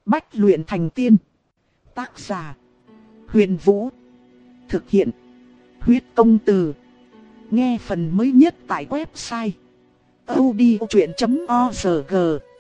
Bách luyện thành tiên. Tác giả: Huyền Vũ. Thực hiện: Huyết Công Từ. Nghe phần mới nhất tại website audiochuyen.org.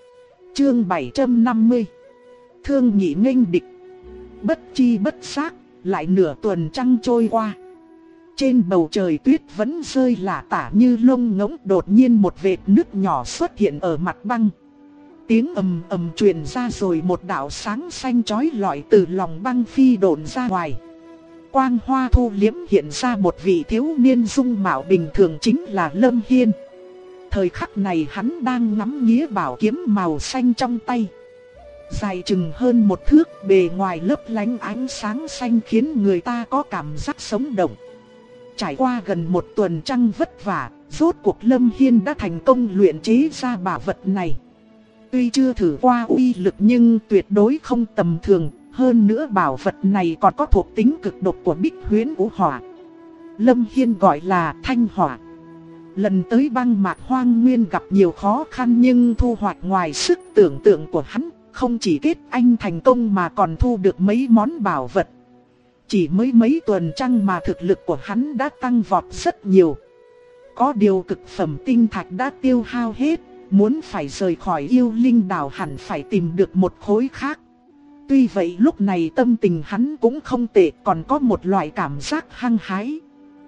Chương 750. Thương nhị nghênh địch. Bất chi bất giác, lại nửa tuần trăng trôi qua. Trên bầu trời tuyết vẫn rơi lả tả như lông ngỗng, đột nhiên một vệt nước nhỏ xuất hiện ở mặt băng. Tiếng ầm ầm truyền ra rồi một đạo sáng xanh chói lọi từ lòng băng phi độn ra ngoài. Quang hoa thu liễm hiện ra một vị thiếu niên dung mạo bình thường, chính là Lâm Hiên. Thời khắc này hắn đang ngắm nghía bảo kiếm màu xanh trong tay. Dài chừng hơn một thước, bề ngoài lấp lánh ánh sáng xanh khiến người ta có cảm giác sống động. Trải qua gần một tuần trăng vất vả, rốt cuộc Lâm Hiên đã thành công luyện chế ra bảo vật này. Tuy chưa thử qua uy lực nhưng tuyệt đối không tầm thường. Hơn nữa bảo vật này còn có thuộc tính cực độc của Bích Huyễn Vũ Hỏa. Lâm Hiên gọi là Thanh Hỏa. Lần tới băng mạc hoang nguyên gặp nhiều khó khăn nhưng thu hoạch ngoài sức tưởng tượng của hắn. Không chỉ kết anh thành công mà còn thu được mấy món bảo vật. Chỉ mới mấy tuần trăng mà thực lực của hắn đã tăng vọt rất nhiều. Có điều cực phẩm tinh thạch đã tiêu hao hết. Muốn phải rời khỏi yêu linh đảo hẳn phải tìm được một khối khác. Tuy vậy lúc này tâm tình hắn cũng không tệ, còn có một loại cảm giác hăng hái.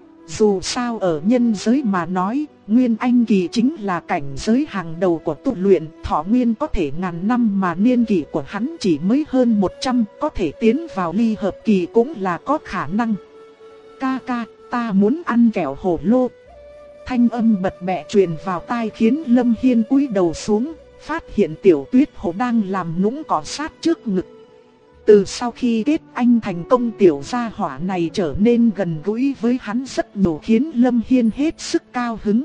Dù sao ở nhân giới mà nói, Nguyên Anh kỳ chính là cảnh giới hàng đầu của tu luyện, thọ nguyên có thể ngàn năm mà niên kỷ của hắn chỉ mới hơn 100, có thể tiến vào ly hợp kỳ cũng là có khả năng. Ca ca, ta muốn ăn kẹo hồ lô. Thanh âm bật bẹ truyền vào tai khiến Lâm Hiên cúi đầu xuống, phát hiện Tiểu Tuyết Hồ đang làm nũng cọ sát trước ngực. Từ sau khi kết anh thành công, tiểu gia hỏa này trở nên gần gũi với hắn rất nhiều, khiến Lâm Hiên hết sức cao hứng.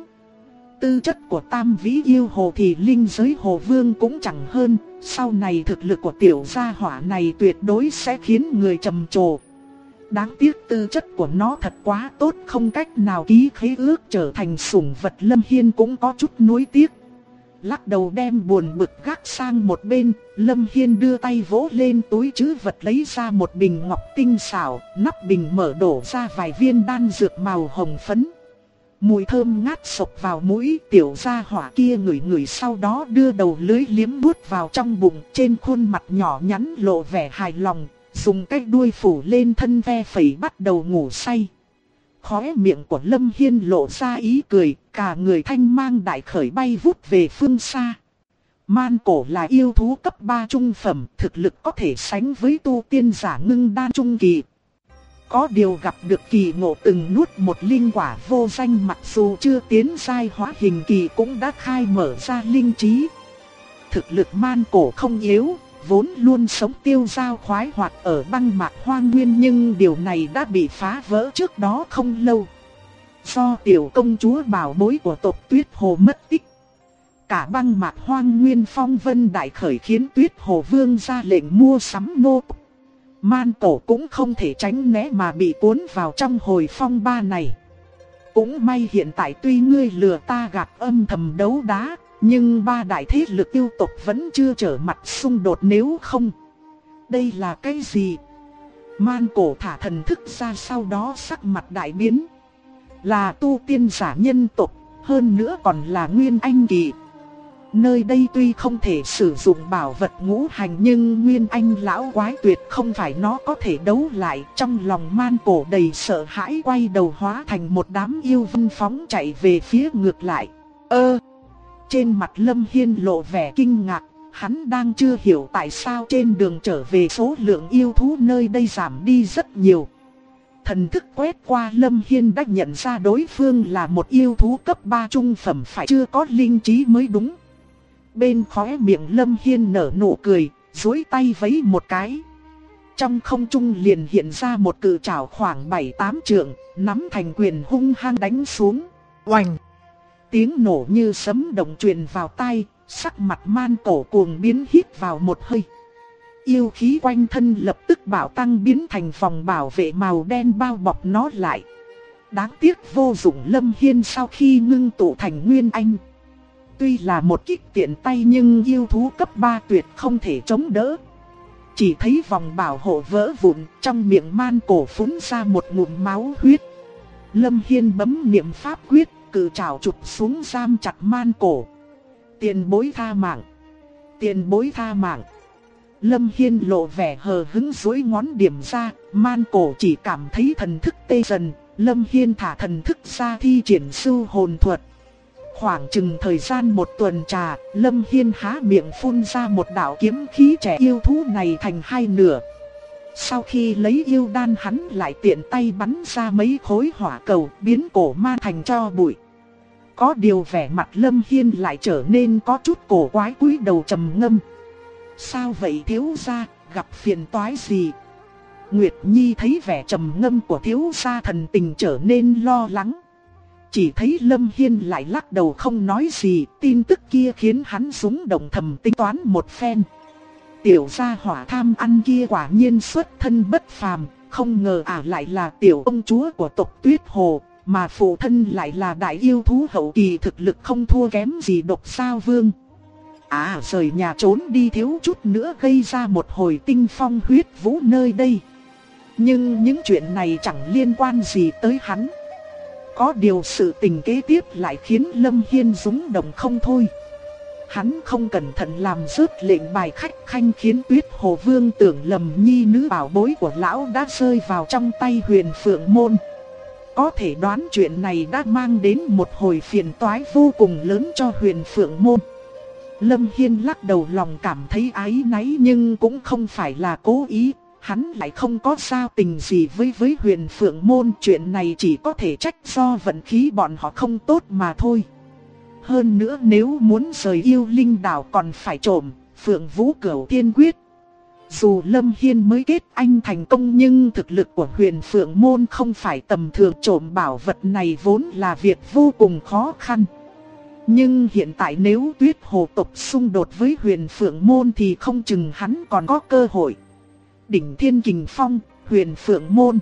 Tư chất của Tam Vĩ Yêu Hồ thì linh giới Hồ Vương cũng chẳng hơn, sau này thực lực của tiểu gia hỏa này tuyệt đối sẽ khiến người trầm trồ. Đáng tiếc tư chất của nó thật quá tốt, không cách nào ký khế ước trở thành sủng vật. Lâm Hiên cũng có chút nuối tiếc. Lắc đầu đem buồn bực gác sang một bên, Lâm Hiên đưa tay vỗ lên túi trữ vật lấy ra một bình ngọc tinh xảo, nắp bình mở đổ ra vài viên đan dược màu hồng phấn. Mùi thơm ngát sộc vào mũi, tiểu gia hỏa kia ngửi ngửi sau đó đưa đầu lưỡi liếm buốt vào trong bụng, trên khuôn mặt nhỏ nhắn lộ vẻ hài lòng, dùng cái đuôi phủ lên thân ve phẩy bắt đầu ngủ say. Khóe miệng của Lâm Hiên lộ ra ý cười, cả người thanh mang đại khởi bay vút về phương xa. Man cổ là yêu thú cấp 3 trung phẩm, thực lực có thể sánh với tu tiên giả ngưng đan trung kỳ. Có điều gặp được kỳ ngộ từng nuốt một linh quả vô danh, mặc dù chưa tiến giai hóa hình kỳ cũng đã khai mở ra linh trí. Thực lực man cổ không yếu, vốn luôn sống tiêu dao khoái hoạt ở băng mạc hoang nguyên, nhưng điều này đã bị phá vỡ trước đó không lâu. Do tiểu công chúa bảo bối của tộc Tuyết Hồ mất tích, cả băng mạc hoang nguyên phong vân đại khởi, khiến Tuyết Hồ Vương ra lệnh mua sắm nô. Man cổ cũng không thể tránh né mà bị cuốn vào trong hồi phong ba này. Cũng may hiện tại tuy ngươi lừa ta gạt âm thầm đấu đá, nhưng ba đại thế lực yêu tộc vẫn chưa trở mặt xung đột, nếu không. Đây là cái gì? Man cổ thả thần thức ra, sau đó sắc mặt đại biến. Là tu tiên giả nhân tộc, hơn nữa còn là Nguyên Anh kỳ. Nơi đây tuy không thể sử dụng bảo vật ngũ hành, nhưng Nguyên Anh lão quái tuyệt không phải nó có thể đấu lại. Trong lòng man cổ đầy sợ hãi, quay đầu hóa thành một đám yêu vân phóng chạy về phía ngược lại. Trên mặt Lâm Hiên lộ vẻ kinh ngạc, hắn đang chưa hiểu tại sao trên đường trở về số lượng yêu thú nơi đây giảm đi rất nhiều. Thần thức quét qua, Lâm Hiên đã nhận ra đối phương là một yêu thú cấp 3 trung phẩm, phải chưa có linh trí mới đúng. Bên khóe miệng Lâm Hiên nở nụ cười, duỗi tay vẫy một cái. Trong không trung liền hiện ra một cự trảo khoảng 7-8 trượng, nắm thành quyền hung hăng đánh xuống. Oành! Tiếng nổ như sấm động truyền vào tai, sắc mặt man cổ cuồng biến, hít vào một hơi. Yêu khí quanh thân lập tức bạo tăng, biến thành vòng bảo vệ màu đen bao bọc nó lại. Đáng tiếc vô dụng, Lâm Hiên sau khi ngưng tụ thành Nguyên Anh, tuy là một kích tiện tay nhưng yêu thú cấp 3 tuyệt không thể chống đỡ. chỉ thấy vòng bảo hộ vỡ vụn, trong miệng man cổ phun ra một ngụm máu huyết. Lâm Hiên bấm niệm pháp quyết, cự trảo chụp xuống giam chặt man cổ. Tiền bối tha mạng, tiền bối tha mạng. Lâm Hiên lộ vẻ hờ hững duỗi ngón điểm ra, man cổ chỉ cảm thấy thần thức tê dần. Lâm Hiên thả thần thức ra thi triển sưu hồn thuật. Khoảng chừng thời gian một tuần trà, Lâm Hiên há miệng phun ra một đạo kiếm khí trẻ yêu thú này thành hai nửa. Sau khi lấy yêu đan, hắn lại tiện tay bắn ra mấy khối hỏa cầu, biến cổ ma thành tro bụi. Có điều vẻ mặt Lâm Hiên lại trở nên có chút cổ quái, cúi đầu trầm ngâm. Sao vậy thiếu gia, gặp phiền toái gì? Nguyệt Nhi thấy vẻ trầm ngâm của thiếu gia, thần tình trở nên lo lắng. Chỉ thấy Lâm Hiên lại lắc đầu không nói gì, tin tức kia khiến hắn rung động, thầm tính toán một phen. Tiểu gia hỏa tham ăn kia quả nhiên xuất thân bất phàm, không ngờ lại là tiểu công chúa của tộc Tuyết Hồ, mà phụ thân lại là đại yêu thú hậu kỳ, thực lực không thua kém gì Độc Sao Vương. Rời nhà trốn đi thiếu chút nữa gây ra một hồi tinh phong huyết vũ nơi đây. Nhưng những chuyện này chẳng liên quan gì tới hắn. Có điều sự tình kế tiếp lại khiến Lâm Hiên rung động không thôi. Hắn không cẩn thận làm rớt lệnh bài khách khanh, khiến Tuyết Hồ Vương tưởng lầm nhi nữ bảo bối của lão đã rơi vào trong tay Huyền Phượng Môn. Có thể đoán chuyện này đã mang đến một hồi phiền toái vô cùng lớn cho Huyền Phượng Môn. Lâm Hiên lắc đầu, lòng cảm thấy áy náy nhưng cũng không phải là cố ý. Hắn lại không có giao tình gì với Huyền Phượng Môn, chuyện này chỉ có thể trách do vận khí bọn họ không tốt mà thôi. Hơn nữa nếu muốn rời Yêu Linh Đảo còn phải trộm Phượng Vũ Cửu Tiên Quyết. Dù Lâm Hiên mới kết anh thành công nhưng thực lực của Huyền Phượng Môn không phải tầm thường, trộm bảo vật này vốn là việc vô cùng khó khăn. Nhưng hiện tại nếu Tuyết Hồ tộc xung đột với Huyền Phượng Môn thì không chừng hắn còn có cơ hội. Đỉnh Thiên Kình Phong, Huyền Phượng Môn.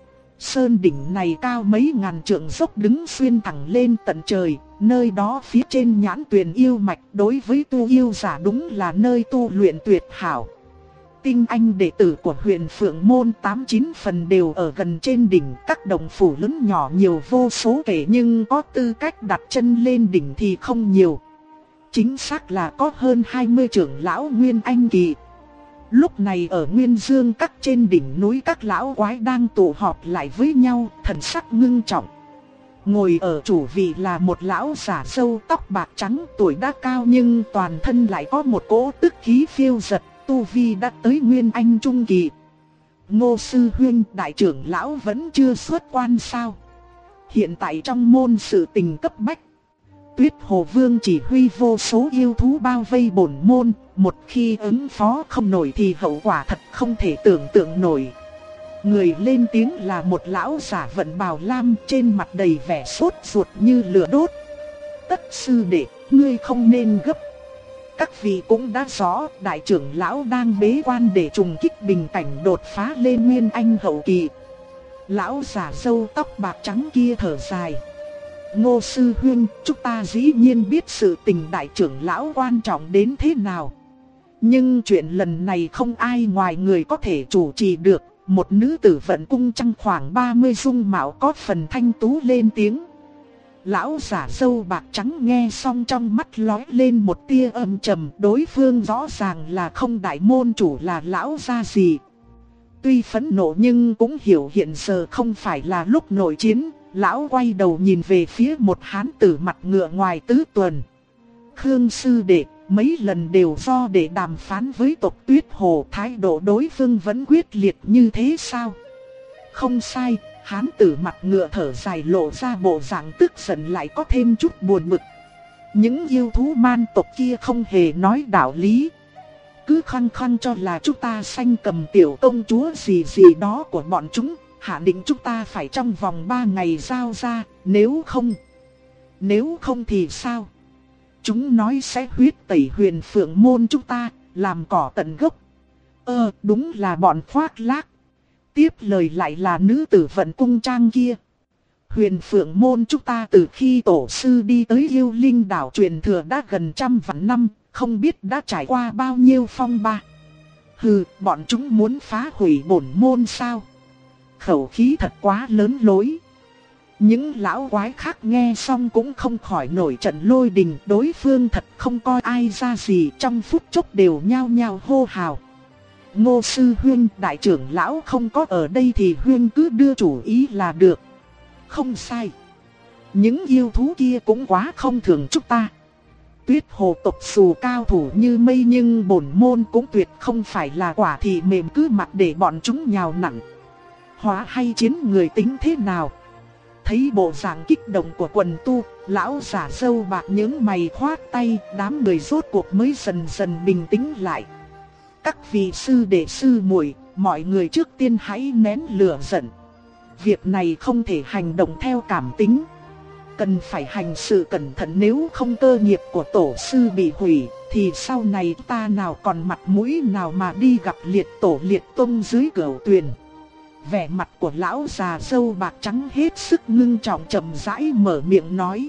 Sơn đỉnh này cao mấy ngàn trượng, dốc đứng xuyên thẳng lên tận trời. Nơi đó phía trên nhãn tuyền yêu mạch, đối với tu yêu giả đúng là nơi tu luyện tuyệt hảo. Tinh anh đệ tử của Huyền Phượng Môn 89 phần đều ở gần trên đỉnh. Các đồng phủ lớn nhỏ nhiều vô số kể, nhưng có tư cách đặt chân lên đỉnh thì không nhiều. Chính xác là có hơn 20 trưởng lão Nguyên Anh kỳ. Lúc này ở Nguyên Dương Các trên đỉnh núi, các lão quái đang tụ họp lại với nhau, thần sắc ngưng trọng. Ngồi ở chủ vị là một lão giả râu tóc bạc trắng, tuổi đã cao nhưng toàn thân lại có một cỗ tức khí phiêu dật, tu vi đã tới Nguyên Anh trung kỳ. Ngô sư huynh, đại trưởng lão vẫn chưa xuất quan sao? Hiện tại trong môn sự tình cấp bách. Tuyết Hồ Vương chỉ huy vô số yêu thú bao vây bổn môn, một khi ứng phó không nổi thì hậu quả thật không thể tưởng tượng nổi. Người lên tiếng là một lão giả vận bào lam, trên mặt đầy vẻ sốt ruột như lửa đốt. Tất sư đệ, ngươi không nên gấp. Các vị cũng đã rõ, đại trưởng lão đang bế quan để trùng kích bình cảnh đột phá lên Nguyên Anh hậu kỳ. Lão giả râu tóc bạc trắng kia thở dài. Ngô sư huynh, chúng ta dĩ nhiên biết sự tình đại trưởng lão quan trọng đến thế nào. Nhưng chuyện lần này không ai ngoài người có thể chủ trì được. Một nữ tử vận cung trăng khoảng 30 dung mạo có phần thanh tú lên tiếng. Lão giả râu bạc trắng nghe xong trong mắt lóe lên một tia âm trầm. Đối phương rõ ràng là không đại môn chủ là lão gia gì. Tuy phẫn nộ nhưng cũng hiểu hiện giờ không phải là lúc nội chiến. Lão quay đầu nhìn về phía một hán tử mặt ngựa ngoài tứ tuần. Khương sư đệ, mấy lần đều do để đàm phán với tộc Tuyết Hồ, thái độ đối phương vẫn quyết liệt như thế sao? Không sai, hán tử mặt ngựa thở dài lộ ra bộ dạng tức giận lại có thêm chút buồn bực. Những yêu thú man tộc kia không hề nói đạo lý. Cứ khăng khăng cho là chúng ta sanh cầm tiểu công chúa gì gì đó của bọn chúng. Hạ định chúng ta phải trong vòng 3 ngày giao ra, nếu không thì sao? Chúng nói sẽ huyết tẩy Huyền Phượng Môn chúng ta, làm cỏ tận gốc. Đúng là bọn khoác lác. Tiếp lời lại là nữ tử vận cung trang kia. Huyền Phượng Môn chúng ta từ khi tổ sư đi tới Yêu Linh Đảo truyền thừa đã gần trăm vạn năm, không biết đã trải qua bao nhiêu phong ba. Hừ, bọn chúng muốn phá hủy bổn môn sao? Khẩu khí thật quá lớn lối. Những lão quái khác nghe xong cũng không khỏi nổi trận lôi đình. Đối phương thật không coi ai ra gì, trong phút chốc đều nhao nhao hô hào. Ngô sư huynh, đại trưởng lão không có ở đây thì huynh cứ đưa chủ ý là được. Không sai. Những yêu thú kia cũng quá không thường chúng ta. Tuyết hồ tộc dù cao thủ như mây nhưng bổn môn cũng tuyệt không phải là quả thị mềm cứ mặc để bọn chúng nhào nặn. Hóa hay chiến người tính thế nào? Thấy bộ dạng kích động của quần tu, lão giả râu bạc những mày khoát tay, đám người rốt cuộc mới dần dần bình tĩnh lại. Các vị sư đệ sư muội, mọi người trước tiên hãy nén lửa giận. Việc này không thể hành động theo cảm tính. Cần phải hành sự cẩn thận, nếu không cơ nghiệp của tổ sư bị hủy, thì sau này ta nào còn mặt mũi nào mà đi gặp liệt tổ liệt tông dưới cửu tuyền. Vẻ mặt của lão già râu bạc trắng hết sức ngưng trọng, chậm rãi mở miệng nói.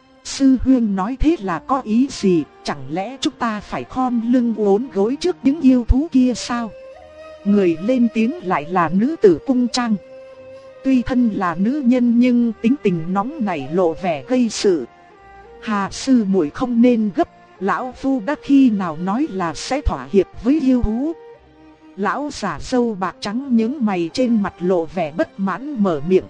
Sư huynh nói thế là có ý gì? Chẳng lẽ chúng ta phải khom lưng uốn gối trước những yêu thú kia sao? Người lên tiếng lại là nữ tử Cung Trang. Tuy thân là nữ nhân nhưng tính tình nóng nảy lộ vẻ gây sự. Hà sư muội không nên gấp, lão phu đã khi nào nói là sẽ thỏa hiệp với yêu thú. Lão giả râu bạc trắng những mày trên mặt lộ vẻ bất mãn mở miệng.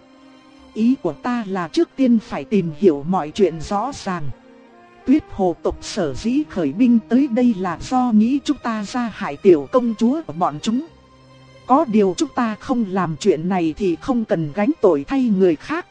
Ý của ta là trước tiên phải tìm hiểu mọi chuyện rõ ràng. Tuyết hồ tộc sở dĩ khởi binh tới đây là do nghĩ chúng ta ra hại tiểu công chúa của bọn chúng. Có điều chúng ta không làm chuyện này thì không cần gánh tội thay người khác.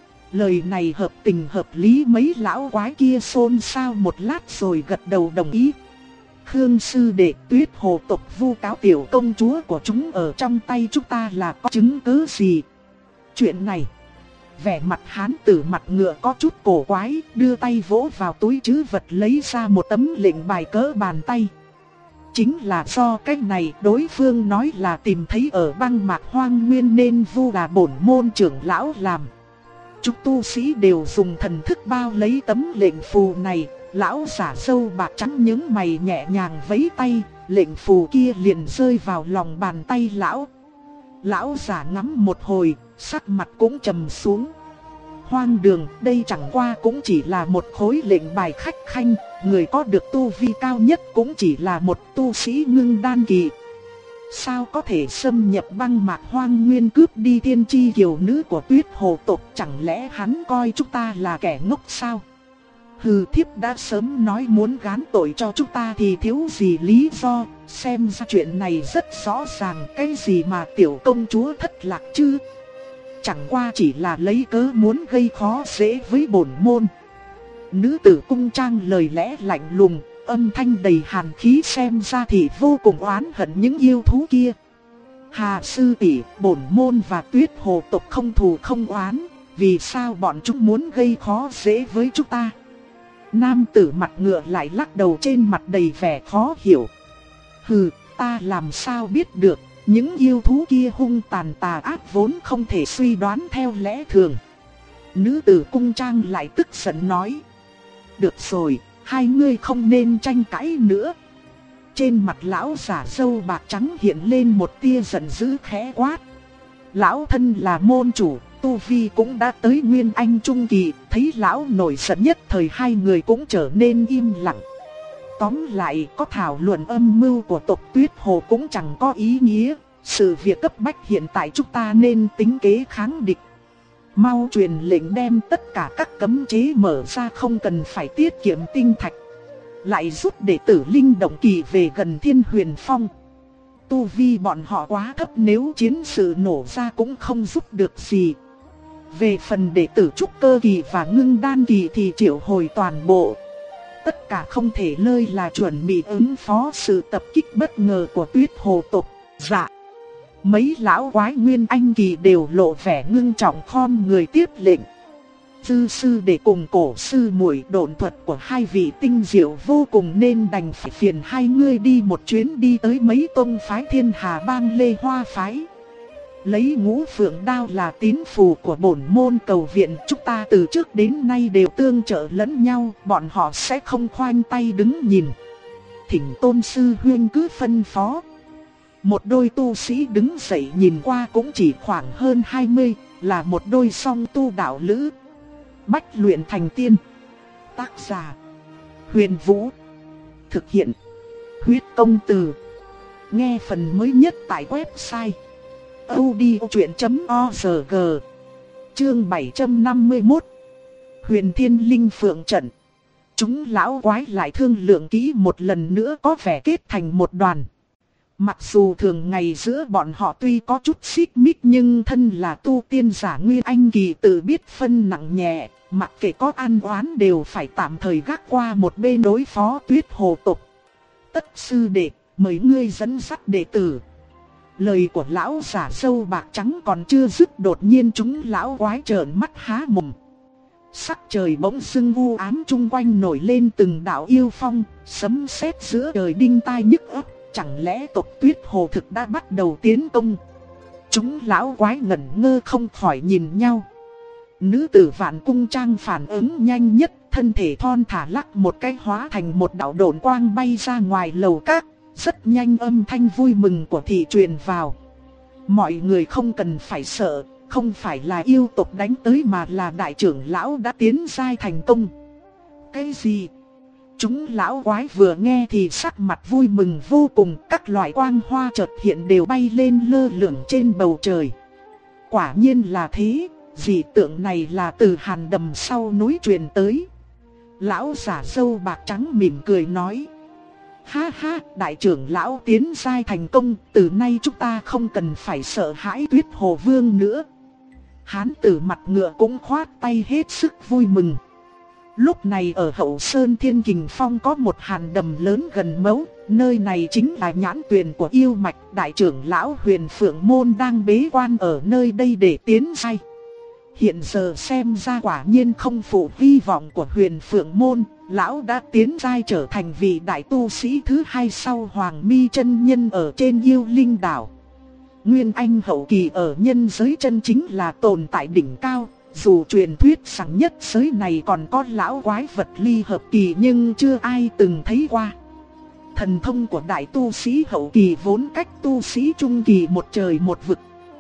Lời này hợp tình hợp lý, mấy lão quái kia xôn xao một lát rồi gật đầu đồng ý. Khương sư đệ, Tuyết hồ tộc vu cáo tiểu công chúa của chúng ở trong tay chúng ta là có chứng cứ gì? Chuyện này, vẻ mặt hán tử mặt ngựa có chút cổ quái, đưa tay vỗ vào túi trữ vật lấy ra một tấm lệnh bài cỡ bàn tay. Chính là do cách này đối phương nói là tìm thấy ở băng mạc hoang nguyên nên vu là bổn môn trưởng lão làm. Chúng tu sĩ đều dùng thần thức bao lấy tấm lệnh phù này. Lão giả râu bạc trắng những mày nhẹ nhàng vẫy tay, lệnh phù kia liền rơi vào lòng bàn tay lão. Lão giả ngắm một hồi, sắc mặt cũng trầm xuống. Hoang đường, đây chẳng qua cũng chỉ là một khối lệnh bài khách khanh, người có được tu vi cao nhất cũng chỉ là một tu sĩ ngưng đan kỳ. Sao có thể xâm nhập băng mạc hoang nguyên cướp đi tiên tri kiều nữ của Tuyết hồ tộc, chẳng lẽ hắn coi chúng ta là kẻ ngốc sao? Hừ, thiếp đã sớm nói muốn gán tội cho chúng ta thì thiếu gì lý do, xem ra chuyện này rất rõ ràng, cái gì mà tiểu công chúa thất lạc chứ? Chẳng qua chỉ là lấy cớ muốn gây khó dễ với bổn môn. Nữ tử Cung Trang lời lẽ lạnh lùng, âm thanh đầy hàn khí, xem ra thì vô cùng oán hận những yêu thú kia. Hà sư tỷ, bổn môn và Tuyết hồ tộc không thù không oán, vì sao bọn chúng muốn gây khó dễ với chúng ta? Nam tử mặt ngựa lại lắc đầu, trên mặt đầy vẻ khó hiểu. Hừ, ta làm sao biết được, những yêu thú kia hung tàn tà ác vốn không thể suy đoán theo lẽ thường. Nữ tử Cung Trang lại tức giận nói. Được rồi, hai ngươi không nên tranh cãi nữa. Trên mặt lão giả râu bạc trắng hiện lên một tia giận dữ, khẽ quát. Lão thân là môn chủ, tu vi cũng đã tới nguyên anh trung kỳ, thấy lão nổi giận nhất thời hai người cũng trở nên im lặng. Tóm lại, có thảo luận âm mưu của tộc Tuyết hồ cũng chẳng có ý nghĩa, sự việc cấp bách hiện tại chúng ta nên tính kế kháng địch. Mau truyền lệnh đem tất cả các cấm chế mở ra, không cần phải tiết kiệm tinh thạch. Lại rút đệ tử linh động kỳ về gần Thiên Huyền Phong. Tu vi bọn họ quá thấp, nếu chiến sự nổ ra cũng không giúp được gì. Về phần đệ tử trúc cơ kỳ và ngưng đan kỳ thì triệu hồi toàn bộ. Tất cả không thể lơi là chuẩn bị ứng phó sự tập kích bất ngờ của Tuyết hồ tộc. Dạ. Mấy lão quái nguyên anh kỳ đều lộ vẻ ngưng trọng khom người tiếp lệnh. Dư sư để cùng cổ sư muội, độn thuật của hai vị tinh diệu vô cùng nên đành phải phiền hai ngươi đi một chuyến đi tới mấy tông phái Thiên Hà Bang Lê Hoa phái. Lấy Ngũ Phượng Đao là tín phù của bổn môn cầu viện, chúng ta từ trước đến nay đều tương trợ lẫn nhau, bọn họ sẽ không khoanh tay đứng nhìn. Thỉnh tôn sư huynh cứ phân phó. Một đôi tu sĩ đứng dậy nhìn qua cũng chỉ khoảng hơn 20, là một đôi song tu đạo lữ. Bách luyện thành tiên. Tác giả: Huyền Vũ. Thực hiện: Huyết Công Từ. Nghe phần mới nhất tại website audiochuyện.org. Chương 751. Huyền Thiên Linh Phượng Trận. Chúng lão quái lại thương lượng kỹ một lần nữa, có vẻ kết thành một đoàn. Mặc dù thường ngày giữa bọn họ tuy có chút xích mích, nhưng thân là tu tiên giả Nguyên Anh kỳ tự biết phân nặng nhẹ, mặc kệ có an oán đều phải tạm thời gác qua một bên đối phó Tuyết Hồ tộc. Tất sư đệ, mời ngươi dẫn dắt đệ tử. Lời của lão giả râu bạc trắng còn chưa dứt, đột nhiên chúng lão quái trợn mắt há mồm. Sắc trời bỗng dưng u ám, chung quanh nổi lên từng đạo yêu phong, sấm sét giữa trời đinh tai nhức óc. Chẳng lẽ tộc Tuyết Hồ thực đã bắt đầu tiến công? Chúng lão quái ngẩn ngơ không khỏi nhìn nhau. Nữ tử Vạn Cung Trang phản ứng nhanh nhất, thân thể thon thả lắc một cái hóa thành một đạo độn quang bay ra ngoài lầu các. Rất nhanh âm thanh vui mừng của thị truyền vào. Mọi người không cần phải sợ, không phải là yêu tộc đánh tới mà là đại trưởng lão đã tiến giai thành công. Cái gì? Chúng lão quái vừa nghe thì sắc mặt vui mừng vô cùng, các loại quang hoa chợt hiện đều bay lên lơ lửng trên bầu trời. Quả nhiên là thế, dị tượng này là từ hàn đầm sau núi truyền tới. Lão giả râu bạc trắng mỉm cười nói: ha ha, đại trưởng lão tiến giai thành công, từ nay chúng ta không cần phải sợ hãi Tuyết Hồ Vương nữa. Hán tử mặt ngựa cũng khoát tay hết sức vui mừng. Lúc này ở Hậu Sơn Thiên Kình Phong có một hàn đầm lớn gần mấu, nơi này chính là nhãn tuyền của yêu mạch. Đại trưởng lão Huyền Phượng Môn đang bế quan ở nơi đây để tiến giai. Hiện giờ xem ra quả nhiên không phụ hy vọng của Huyền Phượng Môn, lão đã tiến giai trở thành vị đại tu sĩ thứ hai sau Hoàng Mi chân nhân ở trên Yêu Linh đảo. Nguyên Anh hậu kỳ ở nhân giới chân chính là tồn tại đỉnh cao. Dù truyền thuyết rằng nhất giới này còn có lão quái vật ly hợp kỳ nhưng chưa ai từng thấy qua. Thần thông của đại tu sĩ hậu kỳ vốn cách tu sĩ trung kỳ một trời một vực.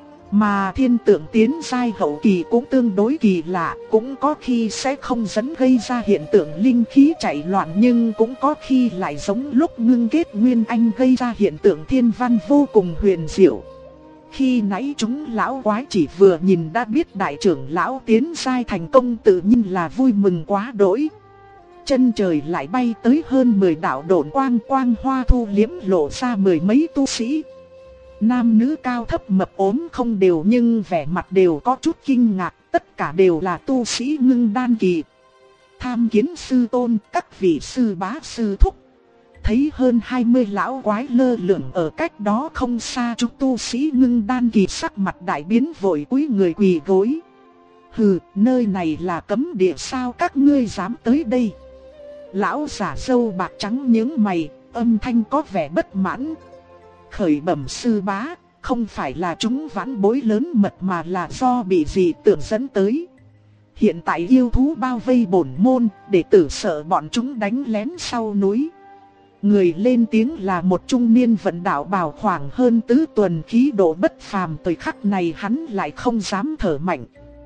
Mà thiên tượng tiến giai hậu kỳ cũng tương đối kỳ lạ, cũng có khi sẽ không dẫn gây ra hiện tượng linh khí chạy loạn, nhưng cũng có khi lại giống lúc ngưng kết Nguyên Anh gây ra hiện tượng thiên văn vô cùng huyền diệu. Khi nãy chúng lão quái chỉ vừa nhìn đã biết đại trưởng lão tiến giai thành công, tự nhiên là vui mừng quá đỗi. Chân trời lại bay tới hơn 10 đạo độn quang, quang hoa thu liếm lộ ra mười mấy tu sĩ. Nam nữ cao thấp mập ốm không đều nhưng vẻ mặt đều có chút kinh ngạc, tất cả đều là tu sĩ ngưng đan kỳ. Tham Kiến sư tôn, các vị sư bá sư thúc. Thấy hơn 20 lão quái lơ lửng ở cách đó không xa, chúng tu sĩ ngưng đan kỳ sắc mặt đại biến vội cúi người quỳ gối. Hừ, nơi này là cấm địa sao các ngươi dám tới đây? Lão giả râu bạc trắng nhướng mày, âm thanh có vẻ bất mãn. Khởi bẩm sư bá, không phải là chúng vãn bối lớn mật mà là do bị dị tượng dẫn tới. Hiện tại yêu thú bao vây bổn môn, đệ tử sợ bọn chúng đánh lén sau núi. Người lên tiếng là một trung niên vận đạo bào khoảng hơn tứ tuần, khí độ bất phàm. Thời khắc này hắn lại không dám thở mạnh.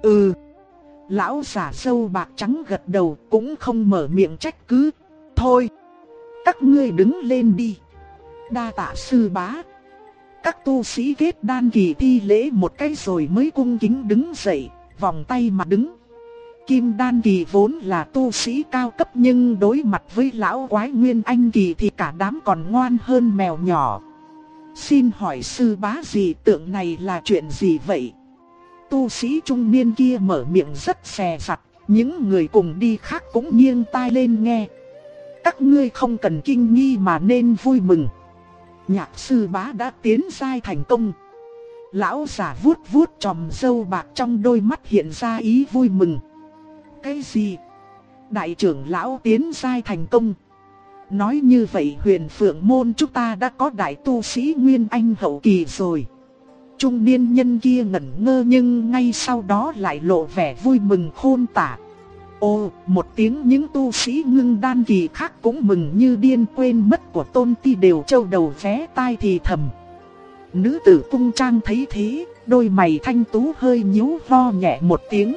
Lão giả râu bạc trắng gật đầu, cũng không mở miệng trách cứ. Thôi, các ngươi đứng lên đi. Đa tạ sư bá. Các tu sĩ kết đan kỳ thi lễ một cái rồi mới cung kính đứng dậy, vòng tay mà đứng. Kim đan kỳ vốn là tu sĩ cao cấp nhưng đối mặt với lão quái Nguyên Anh kỳ thì cả đám còn ngoan hơn mèo nhỏ. Xin hỏi sư bá, dị tượng này là chuyện gì vậy? Tu sĩ trung niên kia mở miệng rất xè sặt, những người cùng đi khác cũng nghiêng tai lên nghe. Các ngươi không cần kinh nghi mà nên vui mừng. Nhạc sư bá đã tiến giai thành công. Lão giả vuốt vuốt chòm râu bạc, trong đôi mắt hiện ra ý vui mừng. Cái gì? Đại trưởng lão tiến giai thành công? Nói như vậy Huyền Phượng Môn chúng ta đã có đại tu sĩ Nguyên Anh hậu kỳ rồi. Trung niên nhân kia ngẩn ngơ nhưng ngay sau đó lại lộ vẻ vui mừng khôn tả. Ồ, một tiếng những tu sĩ ngưng đan kỳ khác cũng mừng như điên, quên mất của Tôn Ti đều châu đầu vé tai thì thầm. Nữ tử cung trang thấy thế, đôi mày thanh tú hơi nhíu, ho nhẹ một tiếng.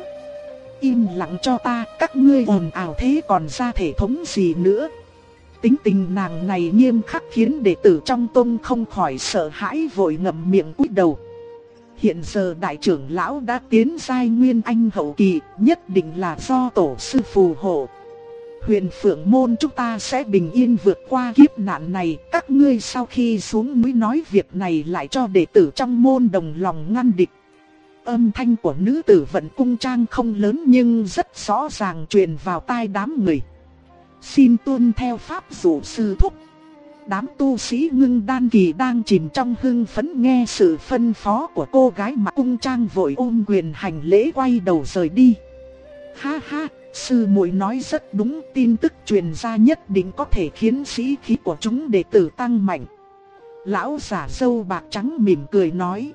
Im lặng cho ta, các ngươi ồn ào thế còn ra thể thống gì nữa. Tính tình nàng này nghiêm khắc khiến đệ tử trong tông không khỏi sợ hãi, vội ngậm miệng cúi đầu. Hiện giờ đại trưởng lão đã tiến giai nguyên anh hậu kỳ, nhất định là do tổ sư phù hộ. Huyền Phượng môn chúng ta sẽ bình yên vượt qua kiếp nạn này. Các ngươi sau khi xuống núi nói việc này lại cho đệ tử trong môn đồng lòng ngăn địch. Âm thanh của nữ tử vận cung trang không lớn nhưng rất rõ ràng truyền vào tai đám người. Xin tuân theo pháp dụ sư thúc. Đám tu sĩ ngưng đan kỳ đang chìm trong hưng phấn nghe sự phân phó của cô gái mặc cung trang, vội ôm quyền hành lễ quay đầu rời đi. Ha ha, sư muội nói rất đúng, tin tức truyền ra nhất định có thể khiến sĩ khí của chúng đệ tử tăng mạnh. Lão giả râu bạc trắng mỉm cười nói.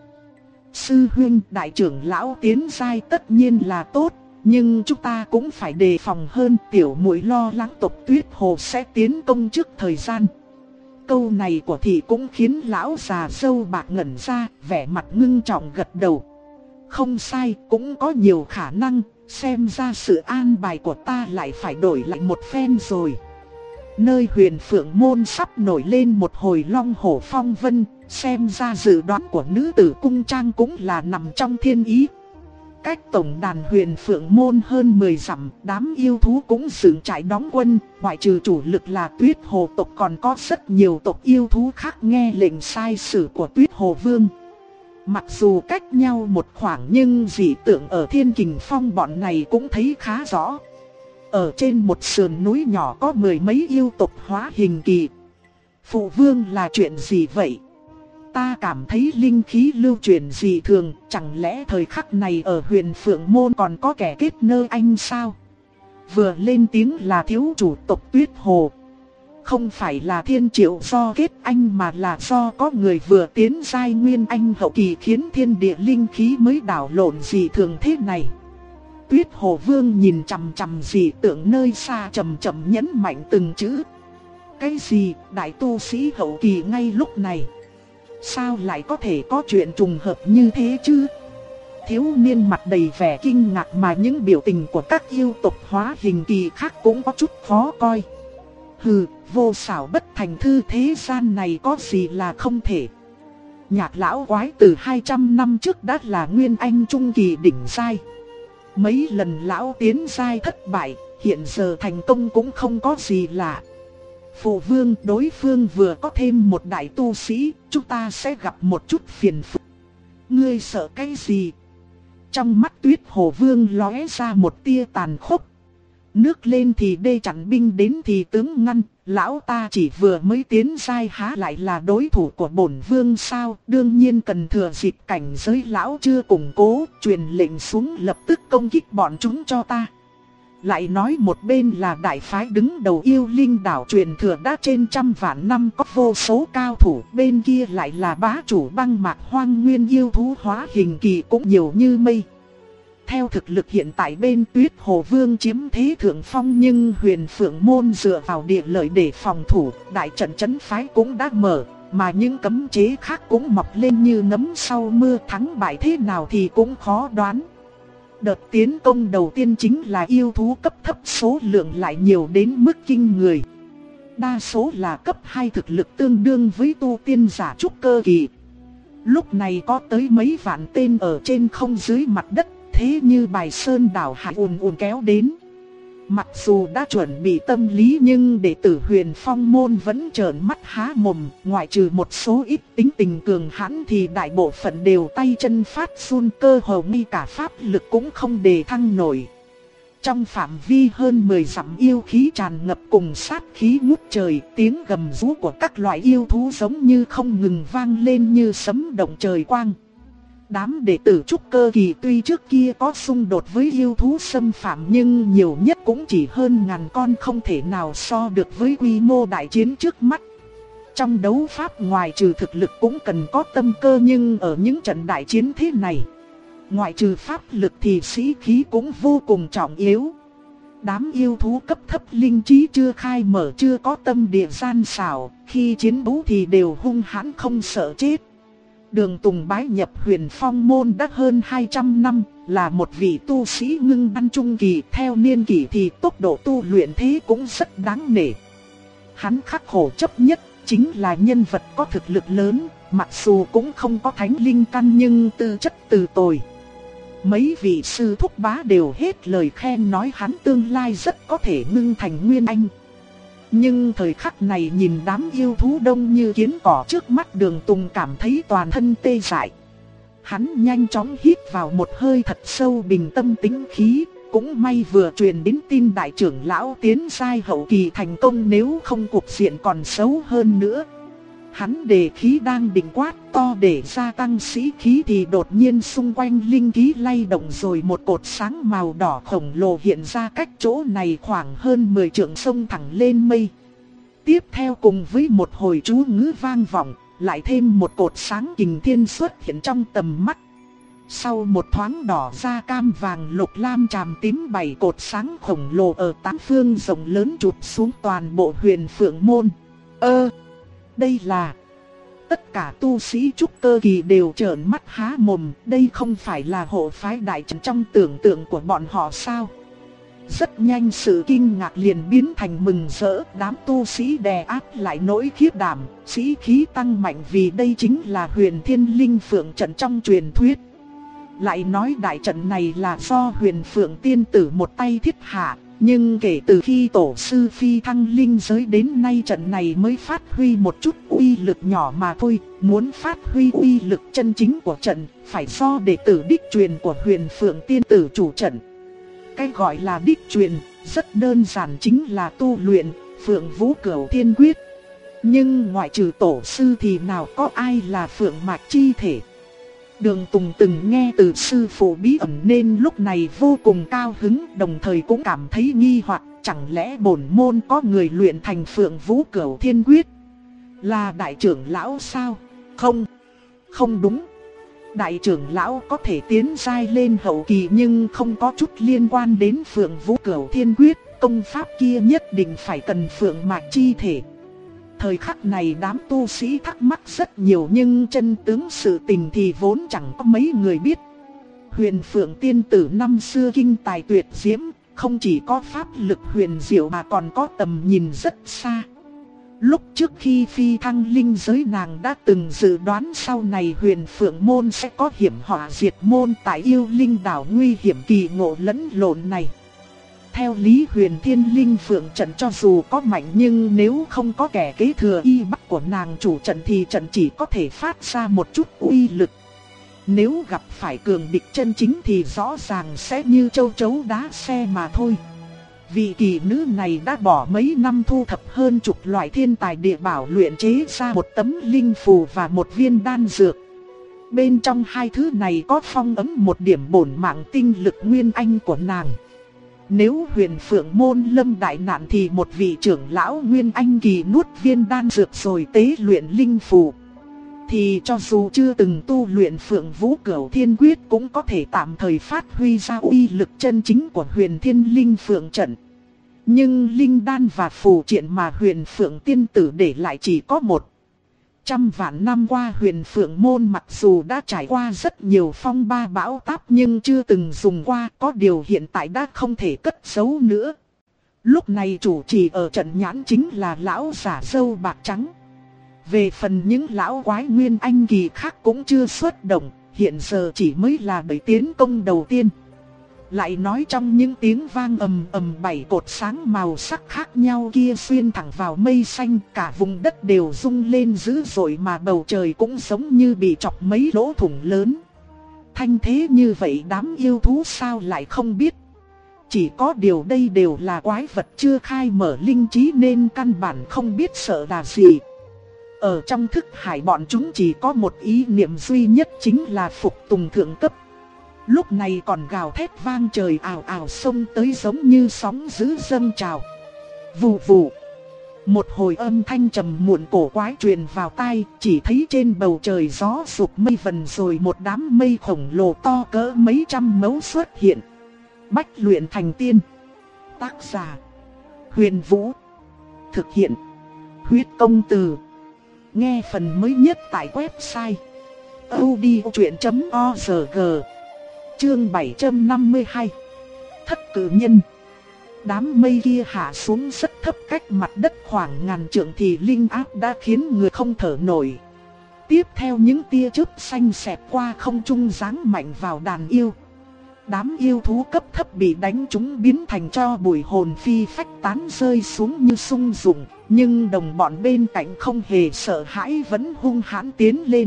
Sư huynh, đại trưởng lão tiến giai tất nhiên là tốt, nhưng chúng ta cũng phải đề phòng hơn. Tiểu muội lo lắng tộc Tuyết Hồ sẽ tiến công trước thời gian. Câu này của thị cũng khiến lão già râu bạc ngẩn ra, vẻ mặt ngưng trọng gật đầu. Không sai, cũng có nhiều khả năng, xem ra sự an bài của ta lại phải đổi lại một phen rồi. Nơi Huyền Phượng môn sắp nổi lên một hồi long hổ phong vân, xem ra dự đoán của nữ tử cung trang cũng là nằm trong thiên ý. Cách tổng đàn Huyền Phượng môn hơn 10 dặm, đám yêu thú cũng dựng trại đóng quân, ngoại trừ chủ lực là Tuyết Hồ tộc còn có rất nhiều tộc yêu thú khác nghe lệnh sai sử của Tuyết Hồ Vương. Mặc dù cách nhau một khoảng nhưng dị tượng ở Thiên Kình Phong bọn này cũng thấy khá rõ. Ở trên một sườn núi nhỏ có mười mấy yêu tộc hóa hình kỳ. Phụ vương là chuyện gì vậy? Ta cảm thấy linh khí lưu truyền dị thường, chẳng lẽ thời khắc này ở Huyền Phượng môn còn có kẻ kết nơ anh sao? Vừa lên tiếng là thiếu chủ tộc Tuyết Hồ. Không phải là Thiên Triệu do kết anh mà là do có người vừa tiến giai nguyên anh hậu kỳ khiến thiên địa linh khí mới đảo lộn dị thường thế này. Tuyết Hồ Vương nhìn chằm chằm dị tượng nơi xa, chậm chậm nhấn mạnh từng chữ. Cái gì, đại tu sĩ hậu kỳ ngay lúc này? Sao lại có thể có chuyện trùng hợp như thế chứ? Thiếu niên mặt đầy vẻ kinh ngạc mà những biểu tình của các yêu tộc hóa hình kỳ khác cũng có chút khó coi. Hừ, vô xảo bất thành thư, thế gian này có gì là không thể. Nhạc lão quái từ 200 năm trước đã là nguyên anh trung kỳ đỉnh giai. Mấy lần lão tiến giai thất bại, hiện giờ thành công cũng không có gì lạ. Phụ vương, đối phương vừa có thêm một đại tu sĩ, chúng ta sẽ gặp một chút phiền phức. Ngươi sợ cái gì? Trong mắt Tuyết Hồ Vương lóe ra một tia tàn khốc. Nước lên thì đê chặn, binh đến thì tướng ngăn, lão ta chỉ vừa mới tiến giai há lại là đối thủ của bổn vương sao? Đương nhiên cần thừa dịp cảnh giới lão chưa củng cố, truyền lệnh xuống lập tức công kích bọn chúng cho ta. Lại nói một bên là đại phái đứng đầu yêu linh đảo truyền thừa đã trên 100 vạn năm có vô số cao thủ, bên kia lại là bá chủ băng mạc hoang nguyên yêu thú hóa hình kỳ cũng nhiều như mây. Theo thực lực hiện tại bên Tuyết Hồ Vương chiếm thế thượng phong, nhưng Huyền Phượng môn dựa vào địa lợi để phòng thủ, đại trận trấn phái cũng đã mở, mà những cấm chế khác cũng mọc lên như nấm sau mưa, thắng bại thế nào thì cũng khó đoán. Đợt tiến công đầu tiên chính là yêu thú cấp thấp, số lượng lại nhiều đến mức kinh người. Đa số là cấp 2 thực lực tương đương với tu tiên giả trúc cơ kỳ. Lúc này có tới mấy vạn tên ở trên không dưới mặt đất, thế như bài sơn đảo hải ùn ùn kéo đến. Mặc dù đã chuẩn bị tâm lý nhưng đệ tử Huyền Phong môn vẫn trợn mắt há mồm, ngoại trừ một số ít tính tình cường hãn thì đại bộ phận đều tay chân phát run, cơ hồ ngay cả pháp lực cũng không đề thăng nổi. Trong phạm vi hơn 10 dặm yêu khí tràn ngập cùng sát khí ngút trời, tiếng gầm rú của các loại yêu thú giống như không ngừng vang lên như sấm động trời quang. Đám đệ tử trúc cơ kỳ tuy trước kia có xung đột với yêu thú xâm phạm nhưng nhiều nhất cũng chỉ hơn ngàn con, không thể nào so được với quy mô đại chiến trước mắt. Trong đấu pháp ngoài trừ thực lực cũng cần có tâm cơ, nhưng ở những trận đại chiến thế này, ngoại trừ pháp lực thì sĩ khí cũng vô cùng trọng yếu. Đám yêu thú cấp thấp linh trí chưa khai mở, chưa có tâm địa gian xảo, khi chiến đấu thì đều hung hãn không sợ chết. Đường Tùng bái nhập Huyền Phong môn đã hơn 200 năm, là một vị tu sĩ ngưng đan trung kỳ, theo niên kỷ thì tốc độ tu luyện thế cũng rất đáng nể. Hắn khắc khổ chấp nhất, chính là nhân vật có thực lực lớn, mặc dù cũng không có thánh linh căn nhưng tư chất từ tồi. Mấy vị sư thúc bá đều hết lời khen nói hắn tương lai rất có thể ngưng thành nguyên anh. Nhưng thời khắc này nhìn đám yêu thú đông như kiến cỏ trước mắt, Đường Tùng cảm thấy toàn thân tê dại. Hắn nhanh chóng hít vào một hơi thật sâu, bình tâm tĩnh khí. Cũng may vừa truyền đến tin đại trưởng lão tiến giai hậu kỳ thành công, nếu không cục diện còn xấu hơn nữa. Hắn đề khí đang định quát to để gia tăng sĩ khí thì đột nhiên xung quanh linh khí lay động, rồi một cột sáng màu đỏ khổng lồ hiện ra cách chỗ này khoảng hơn 10 trượng, xông thẳng lên mây. Tiếp theo cùng với một hồi chú ngữ vang vọng, lại thêm một cột sáng kình thiên xuất hiện trong tầm mắt. Sau một thoáng đỏ da cam vàng lục lam tràm tím, 7 cột sáng khổng lồ ở tám phương rộng lớn chụp xuống toàn bộ Huyền Phượng môn. Đây là... Tất cả tu sĩ trúc cơ kỳ đều trợn mắt há mồm, đây không phải là hộ phái đại trận trong tưởng tượng của bọn họ sao? Rất nhanh sự kinh ngạc liền biến thành mừng rỡ, đám tu sĩ đè áp lại nỗi khiếp đảm, sĩ khí tăng mạnh vì đây chính là Huyền Thiên Linh Phượng trận trong truyền thuyết. Lại nói đại trận này là do Huyền Phượng tiên tử một tay thiết hạ, nhưng kể từ khi tổ sư phi thăng linh giới đến nay, trận này mới phát huy một chút uy lực nhỏ mà thôi. Muốn phát huy uy lực chân chính của trận, phải do đệ tử đích truyền của Huyền Phượng tiên tử chủ trận. Cái gọi là đích truyền, rất đơn giản, chính là tu luyện Phượng Vũ Cửu Thiên Quyết. Nhưng ngoại trừ tổ sư thì nào có ai là Phượng mạch chi thể. Đường Tùng từng nghe từ sư phụ bí ẩn nên lúc này vô cùng cao hứng, đồng thời cũng cảm thấy nghi hoặc, chẳng lẽ bổn môn có người luyện thành Phượng Vũ Cửu Thiên Quyết? Là đại trưởng lão sao? Không đúng. Đại trưởng lão có thể tiến giai lên hậu kỳ nhưng không có chút liên quan đến Phượng Vũ Cửu Thiên Quyết, công pháp kia nhất định phải cần Phượng mạch chi thể. Thời khắc này đám tu sĩ thắc mắc rất nhiều, nhưng chân tướng sự tình thì vốn chẳng có mấy người biết. Huyền Phượng tiên tử năm xưa kinh tài tuyệt diễm, không chỉ có pháp lực huyền diệu mà còn có tầm nhìn rất xa. Lúc trước khi phi thăng linh giới, nàng đã từng dự đoán sau này Huyền Phượng môn sẽ có hiểm họa diệt môn tại Yêu Linh đảo nguy hiểm kỳ ngộ lẫn lộn này. Theo lý Huyền Thiên Linh Phượng trận cho dù có mạnh nhưng nếu không có kẻ kế thừa y bát của nàng chủ trận thì trận chỉ có thể phát ra một chút uy lực. Nếu gặp phải cường địch chân chính thì rõ ràng sẽ như châu chấu đá xe mà thôi. Vị kỳ nữ này đã bỏ mấy năm thu thập hơn chục loại thiên tài địa bảo, luyện chế ra một tấm linh phù và một viên đan dược. Bên trong hai thứ này có phong ấn một điểm bổn mạng tinh lực nguyên anh của nàng. Nếu Huyền Phượng môn lâm đại nạn thì một vị trưởng lão nguyên anh kỳ nuốt viên đan dược rồi tế luyện linh phù, thì cho dù chưa từng tu luyện Phượng Vũ Cửu Thiên Quyết cũng có thể tạm thời phát huy ra uy lực chân chính của Huyền Thiên Linh Phượng trận. Nhưng linh đan và phù triện mà Huyền Phượng tiên tử để lại chỉ có 100 vạn năm qua, Huyền Phượng môn mặc dù đã trải qua rất nhiều phong ba bão táp nhưng chưa từng dùng qua, có điều hiện tại đã không thể cất giấu nữa. Lúc này chủ trì ở trận nhãn chính là lão giả râu bạc trắng. Về phần những lão quái nguyên anh kỳ khác cũng chưa xuất động, hiện giờ chỉ mới là đợi tiến công đầu tiên. Lại nói trong những tiếng vang ầm ầm, 7 cột sáng màu sắc khác nhau kia xuyên thẳng vào mây xanh, cả vùng đất đều rung lên dữ dội mà bầu trời cũng giống như bị chọc mấy lỗ thủng lớn. Thanh thế như vậy đám yêu thú sao lại không biết? Chỉ có điều đây đều là quái vật chưa khai mở linh trí nên căn bản không biết sợ là gì. Ở trong thức hải bọn chúng chỉ có một ý niệm duy nhất, chính là phục tùng thượng cấp. Lúc này còn gào thét vang trời ào ào xông tới giống như sóng dữ dâng trào. Vù vù. Một hồi âm thanh trầm muộn cổ quái truyền vào tai, chỉ thấy trên bầu trời gió sụp mây vần rồi một đám mây khổng lồ to cỡ mấy trăm mẫu xuất hiện. Bách luyện thành tiên. Tác giả Huyền Vũ. Thực hiện Huyết Công Từ. Nghe phần mới nhất tại website audiochuyện.org. Chương 752. Thất cử nhân. Đám mây kia hạ xuống rất thấp, cách mặt đất khoảng ngàn trượng thì linh áp đã khiến người không thở nổi. Tiếp theo những tia chớp xanh xẹt qua không trung giáng mạnh vào đàn yêu. Đám yêu thú cấp thấp bị đánh trúng biến thành tro bụi, hồn phi phách tán rơi xuống như sung dụng. Nhưng đồng bọn bên cạnh không hề sợ hãi, vẫn hung hãn tiến lên.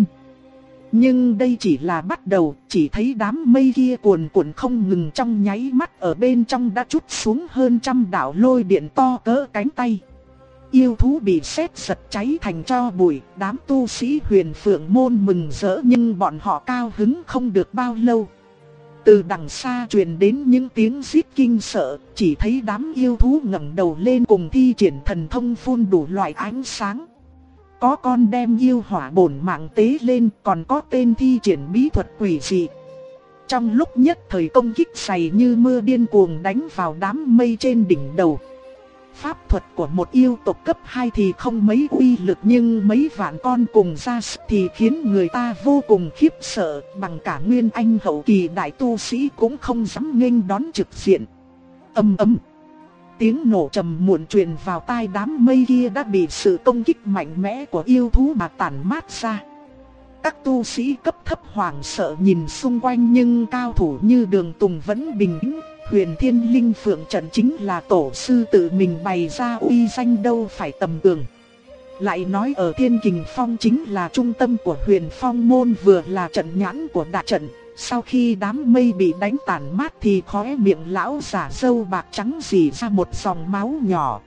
Nhưng đây chỉ là bắt đầu, chỉ thấy đám mây kia cuồn cuộn không ngừng, trong nháy mắt ở bên trong đã trút xuống hơn 100 đạo lôi điện to cỡ cánh tay. Yêu thú bị sét giật cháy thành tro bụi, đám tu sĩ Huyền Phượng môn mừng rỡ, nhưng bọn họ cao hứng không được bao lâu. Từ đằng xa truyền đến những tiếng rít kinh sợ, chỉ thấy đám yêu thú ngẩng đầu lên cùng thi triển thần thông phun đủ loại ánh sáng. Có con đem yêu hỏa bổn mạng tế lên, còn có tên thi triển bí thuật quỷ dị. Trong lúc nhất thời công kích dày như mưa điên cuồng đánh vào đám mây trên đỉnh đầu. Pháp thuật của một yêu tộc cấp 2 thì không mấy uy lực, nhưng mấy vạn con cùng ra sức thì khiến người ta vô cùng khiếp sợ, bằng cả nguyên anh hậu kỳ đại tu sĩ cũng không dám nghênh đón trực diện. Ầm ầm. Tiếng nổ trầm muộn truyền vào tai, đám mây kia đã bị sự công kích mạnh mẽ của yêu thú mà tản mát ra. Các tu sĩ cấp thấp hoảng sợ nhìn xung quanh, nhưng cao thủ như Đường Tùng vẫn bình tĩnh. Huyền Thiên Linh Phượng trận chính là tổ sư tự mình bày ra, uy danh đâu phải tầm thường. Lại nói ở Thiên Kình Phong chính là trung tâm của Huyền Phong môn, vừa là trận nhãn của đại trận. Sau khi đám mây bị đánh tản mát thì khóe miệng lão giả râu bạc trắng rỉ ra một dòng máu nhỏ.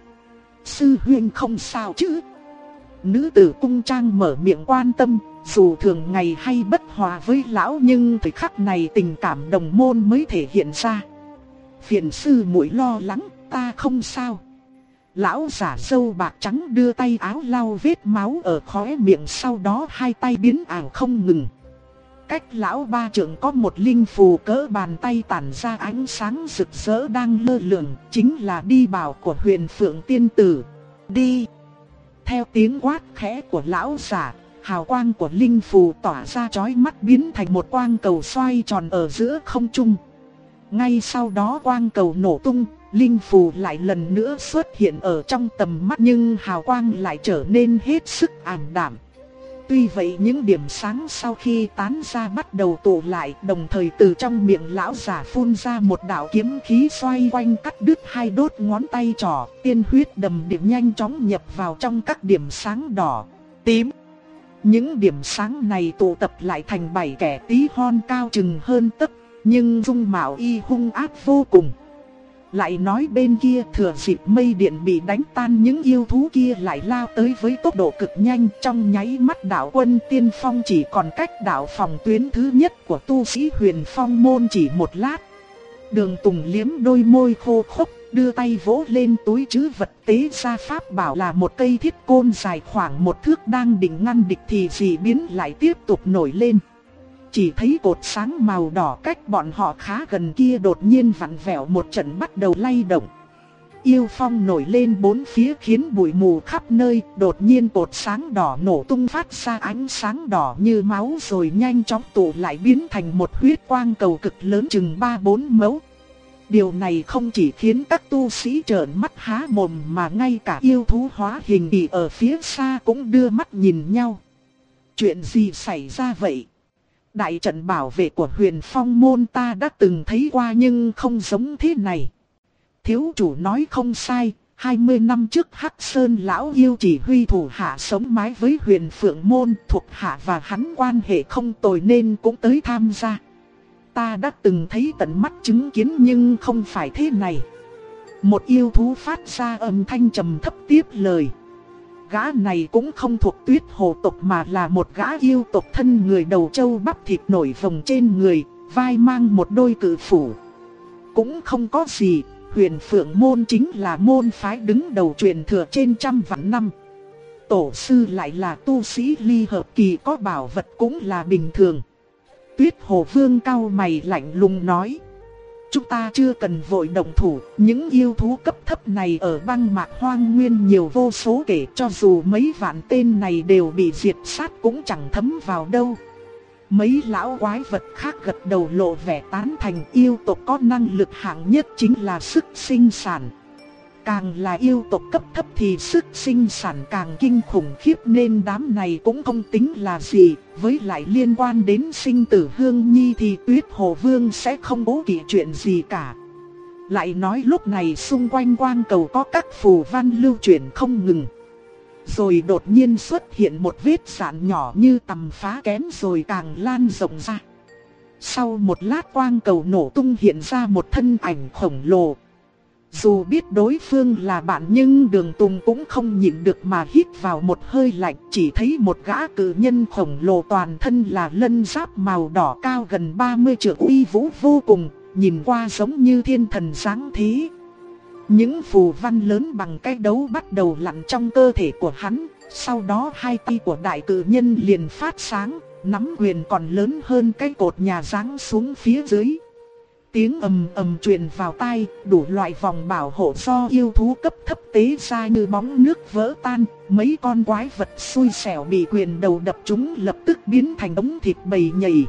Sư huynh không sao chứ? Nữ tử cung trang mở miệng quan tâm, dù thường ngày hay bất hòa với lão nhưng thời khắc này tình cảm đồng môn mới thể hiện ra. Phiền sư muội lo lắng, ta không sao. Lão giả râu bạc trắng đưa tay áo lau vết máu ở khóe miệng, sau đó hai tay biến ảo không ngừng. Cách lão ba trượng có một linh phù cỡ bàn tay tản ra ánh sáng rực rỡ đang lơ lửng, chính là đi bảo của Huyền Phượng tiên tử. Đi! Theo tiếng quát khẽ của lão giả, hào quang của linh phù tỏa ra chói mắt, biến thành một quang cầu xoay tròn ở giữa không trung. Ngay sau đó quang cầu nổ tung, linh phù lại lần nữa xuất hiện ở trong tầm mắt, nhưng hào quang lại trở nên hết sức ảm đạm. Tuy vậy những điểm sáng sau khi tán ra bắt đầu tụ lại, đồng thời từ trong miệng lão giả phun ra một đạo kiếm khí xoay quanh cắt đứt hai đốt ngón tay trỏ, tiên huyết đầm đìa nhanh chóng nhập vào trong các điểm sáng đỏ, tím. Những điểm sáng này tụ tập lại thành 7 kẻ tí hon cao chừng hơn tấc, nhưng dung mạo y hung ác vô cùng. Lại nói bên kia, thừa dịp mây điện bị đánh tan, những yêu thú kia lại lao tới với tốc độ cực nhanh. Trong nháy mắt đạo quân tiên phong chỉ còn cách đạo phòng tuyến thứ nhất của tu sĩ Huyền Phong môn chỉ một lát. Đường Tùng liếm đôi môi khô khốc, đưa tay vỗ lên túi trữ vật tế ra pháp bảo là một cây thiết côn dài khoảng 1 thước đang định ngăn địch thì dị biến lại tiếp tục nổi lên. Chỉ thấy cột sáng màu đỏ cách bọn họ khá gần kia đột nhiên vặn vẹo một trận, bắt đầu lay động. Yêu phong nổi lên bốn phía khiến bụi mù khắp nơi, đột nhiên cột sáng đỏ nổ tung phát ra ánh sáng đỏ như máu rồi nhanh chóng tụ lại biến thành một huyết quang cầu cực lớn chừng 3-4 mẫu. Điều này không chỉ khiến các tu sĩ trợn mắt há mồm mà ngay cả yêu thú hóa hình kỳ ở phía xa cũng đưa mắt nhìn nhau. Chuyện gì xảy ra vậy? Đại trận bảo vệ của Huyền Phong môn ta đã từng thấy qua nhưng không giống thế này. Thiếu chủ nói không sai, 20 năm trước Hắc Sơn lão yêu chỉ huy thủ hạ sống mái với Huyền Phượng môn, thuộc hạ và hắn quan hệ không tồi nên cũng tới tham gia. Ta đã từng thấy tận mắt chứng kiến nhưng không phải thế này. Một yêu thú phát ra âm thanh trầm thấp tiếp lời. Gã này cũng không thuộc Tuyết Hồ tộc mà là một gã yêu tộc thân người, đầu trâu bắp thịt nổi phồng trên người, vai mang một đôi cự phủ. Cũng không có gì, Huyền Phượng môn chính là môn phái đứng đầu truyền thừa trên 100 vạn năm. Tổ sư lại là tu sĩ ly hợp kỳ, có bảo vật cũng là bình thường. Tuyết Hồ Vương cau mày lạnh lùng nói. Chúng ta chưa cần vội động thủ, những yêu thú cấp thấp này ở băng mạc hoang nguyên nhiều vô số kể, cho dù mấy vạn tên này đều bị diệt sát cũng chẳng thấm vào đâu. Mấy lão quái vật khác gật đầu lộ vẻ tán thành. Yêu tộc có năng lực hạng nhất chính là sức sinh sản. Càng là yêu tộc cấp thấp thì sức sinh sản càng kinh khủng khiếp, nên đám này cũng không tính là gì. Với lại liên quan đến sinh tử Hương Nhi thì Tuyết Hồ Vương sẽ không cố kỵ chuyện gì cả. Lại nói lúc này xung quanh quang cầu có các phù văn lưu chuyển không ngừng. Rồi đột nhiên xuất hiện một vết rạn nhỏ như tầm phá kén rồi càng lan rộng ra. Sau một lát quang cầu nổ tung hiện ra một thân ảnh khổng lồ. Dù biết đối phương là bạn nhưng Đường Tùng cũng không nhịn được mà hít vào một hơi lạnh. Chỉ thấy một gã cự nhân khổng lồ toàn thân là lân giáp màu đỏ cao gần 30 trượng, uy vũ vô cùng, nhìn qua giống như thiên thần dáng thế. Những phù văn lớn bằng cái đấu bắt đầu lặn trong cơ thể của hắn. Sau đó hai tay của đại cự nhân liền phát sáng, nắm quyền còn lớn hơn cái cột nhà giáng xuống phía dưới. Tiếng ầm ầm truyền vào tai, đủ loại vòng bảo hộ do yêu thú cấp thấp tế ra như bóng nước vỡ tan. Mấy con quái vật xui xẻo bị quyền đầu đập chúng lập tức biến thành đống thịt bầy nhầy.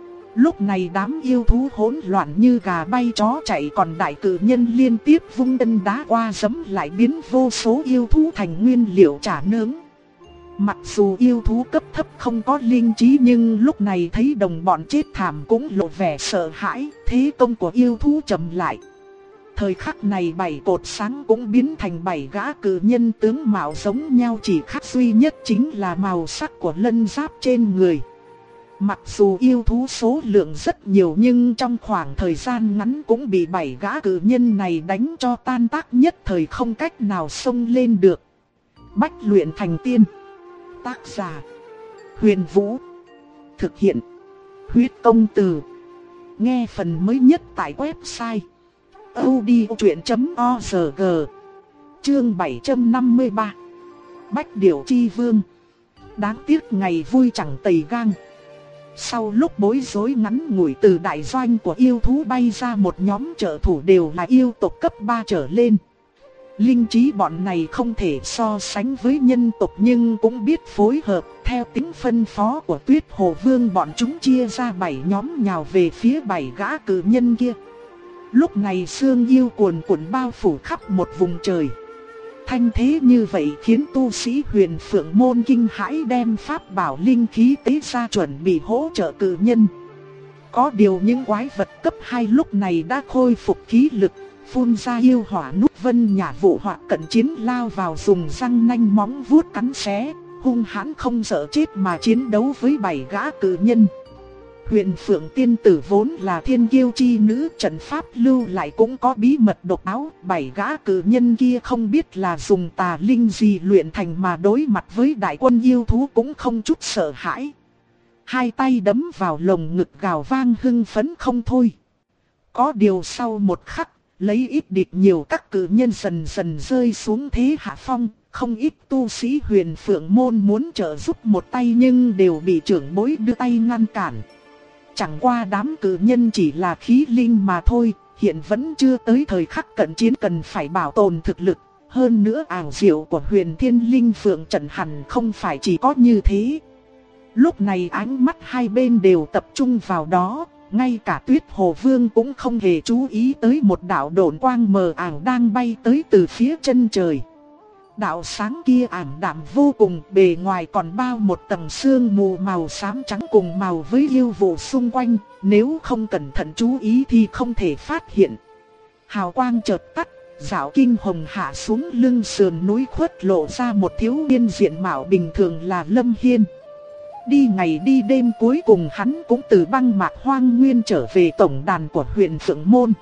Lúc này đám yêu thú hỗn loạn như gà bay chó chạy, còn đại cự nhân liên tiếp vung chân đá qua giẫm lại biến vô số yêu thú thành nguyên liệu chả nướng. Mặc dù yêu thú cấp thấp không có linh trí nhưng lúc này thấy đồng bọn chết thảm cũng lộ vẻ sợ hãi, thế công của yêu thú chậm lại. Thời khắc này 7 cột sáng cũng biến thành 7 gã cự nhân tướng mạo giống nhau, chỉ khác duy nhất chính là màu sắc của lân giáp trên người. Mặc dù yêu thú số lượng rất nhiều nhưng trong khoảng thời gian ngắn cũng bị 7 gã cự nhân này đánh cho tan tác, nhất thời không cách nào xông lên được. Bách luyện thành tiên. Tác giả Huyền Vũ. Thực hiện Huyết Công Từ. Nghe phần mới nhất tại website audiochuyện.org. Chương 753. Bách Điểu Chi Vương. Đáng tiếc ngày vui chẳng tày gang. Sau lúc bối rối ngắn ngủi, từ đại doanh của yêu thú bay ra một nhóm trợ thủ đều là yêu tộc cấp 3 trở lên. Linh trí bọn này không thể so sánh với nhân tộc nhưng cũng biết phối hợp. Theo tính phân phó của Tuyết Hồ Vương, bọn chúng chia ra 7 nhóm nhào về phía 7 gã cự nhân kia. Lúc này sương yêu cuồn cuộn bao phủ khắp một vùng trời. Thanh thế như vậy khiến tu sĩ Huyền Phượng môn kinh hãi, đem pháp bảo linh khí tế ra chuẩn bị hỗ trợ cự nhân. Có điều những quái vật cấp 2 lúc này đã khôi phục khí lực, phun ra yêu hỏa nút vân nhả vụ hỏa cận chiến lao vào, dùng răng nanh móng vuốt cắn xé, hung hãn không sợ chết mà chiến đấu với 7 gã cự nhân. Huyền Phượng tiên tử vốn là thiên kiêu chi nữ, trận pháp lưu lại cũng có bí mật độc đáo. 7 gã cự nhân kia không biết là dùng tà linh gì luyện thành mà đối mặt với đại quân yêu thú cũng không chút sợ hãi. Hai tay đấm vào lồng ngực gào vang hưng phấn không thôi. Có điều sau một khắc, lấy ít địch nhiều, các cự nhân dần dần rơi xuống thế hạ phong. Không ít tu sĩ Huyền Phượng môn muốn trợ giúp một tay nhưng đều bị trưởng bối đưa tay ngăn cản. Chẳng qua đám cự nhân chỉ là khí linh mà thôi, hiện vẫn chưa tới thời khắc cận chiến cần phải bảo tồn thực lực. Hơn nữa ảo diệu của Huyền Thiên Linh Phượng trận hẳn không phải chỉ có như thế. Lúc này ánh mắt hai bên đều tập trung vào đó, ngay cả Tuyết Hồ Vương cũng không hề chú ý tới một đạo độn quang mờ ảo đang bay tới từ phía chân trời. Đạo sáng kia ảm đạm vô cùng, bề ngoài còn bao một tầng sương mù màu xám trắng cùng màu với yêu vụ xung quanh, nếu không cẩn thận chú ý thì không thể phát hiện. Hào quang chợt tắt, dạo kinh hồng hạ xuống lưng sườn núi khuất lộ ra một thiếu niên diện mạo bình thường là Lâm Hiên. Đi ngày đi đêm cuối cùng hắn cũng từ băng mạc hoang nguyên trở về tổng đàn của Huyền Phượng môn.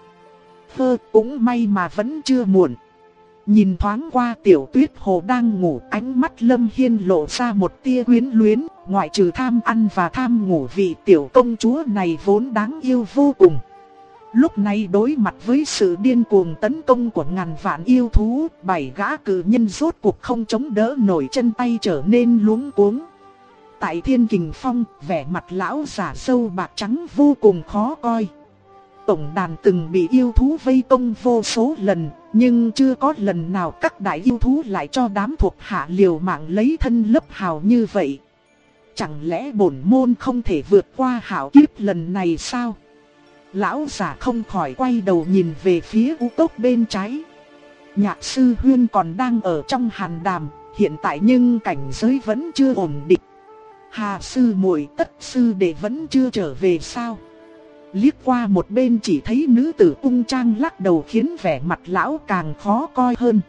Cũng may mà vẫn chưa muộn. Nhìn thoáng qua Tiểu Tuyết Hồ đang ngủ, ánh mắt Lâm Hiên lộ ra một tia quyến luyến, ngoại trừ tham ăn và tham ngủ, vị tiểu công chúa này vốn đáng yêu vô cùng. Lúc này đối mặt với sự điên cuồng tấn công của ngàn vạn yêu thú, 7 gã cự nhân rốt cuộc không chống đỡ nổi, chân tay trở nên luống cuống. Tại Thiên Kình Phong, vẻ mặt lão giả râu bạc trắng vô cùng khó coi. Tổng đàn từng bị yêu thú vây công vô số lần, nhưng chưa có lần nào các đại yêu thú lại cho đám thuộc hạ liều mạng lấy thân lấp hào như vậy. chẳng lẽ bổn môn không thể vượt qua hạo kiếp lần này sao? Lão giả không khỏi quay đầu nhìn về phía u cốc bên trái. Nhạc sư huyên còn đang ở trong hàn đàm, hiện tại nhưng cảnh giới vẫn chưa ổn định. Hà sư muội, Tất sư đệ vẫn chưa trở về sao? Liếc qua một bên chỉ thấy nữ tử cung trang lắc đầu khiến vẻ mặt lão càng khó coi hơn.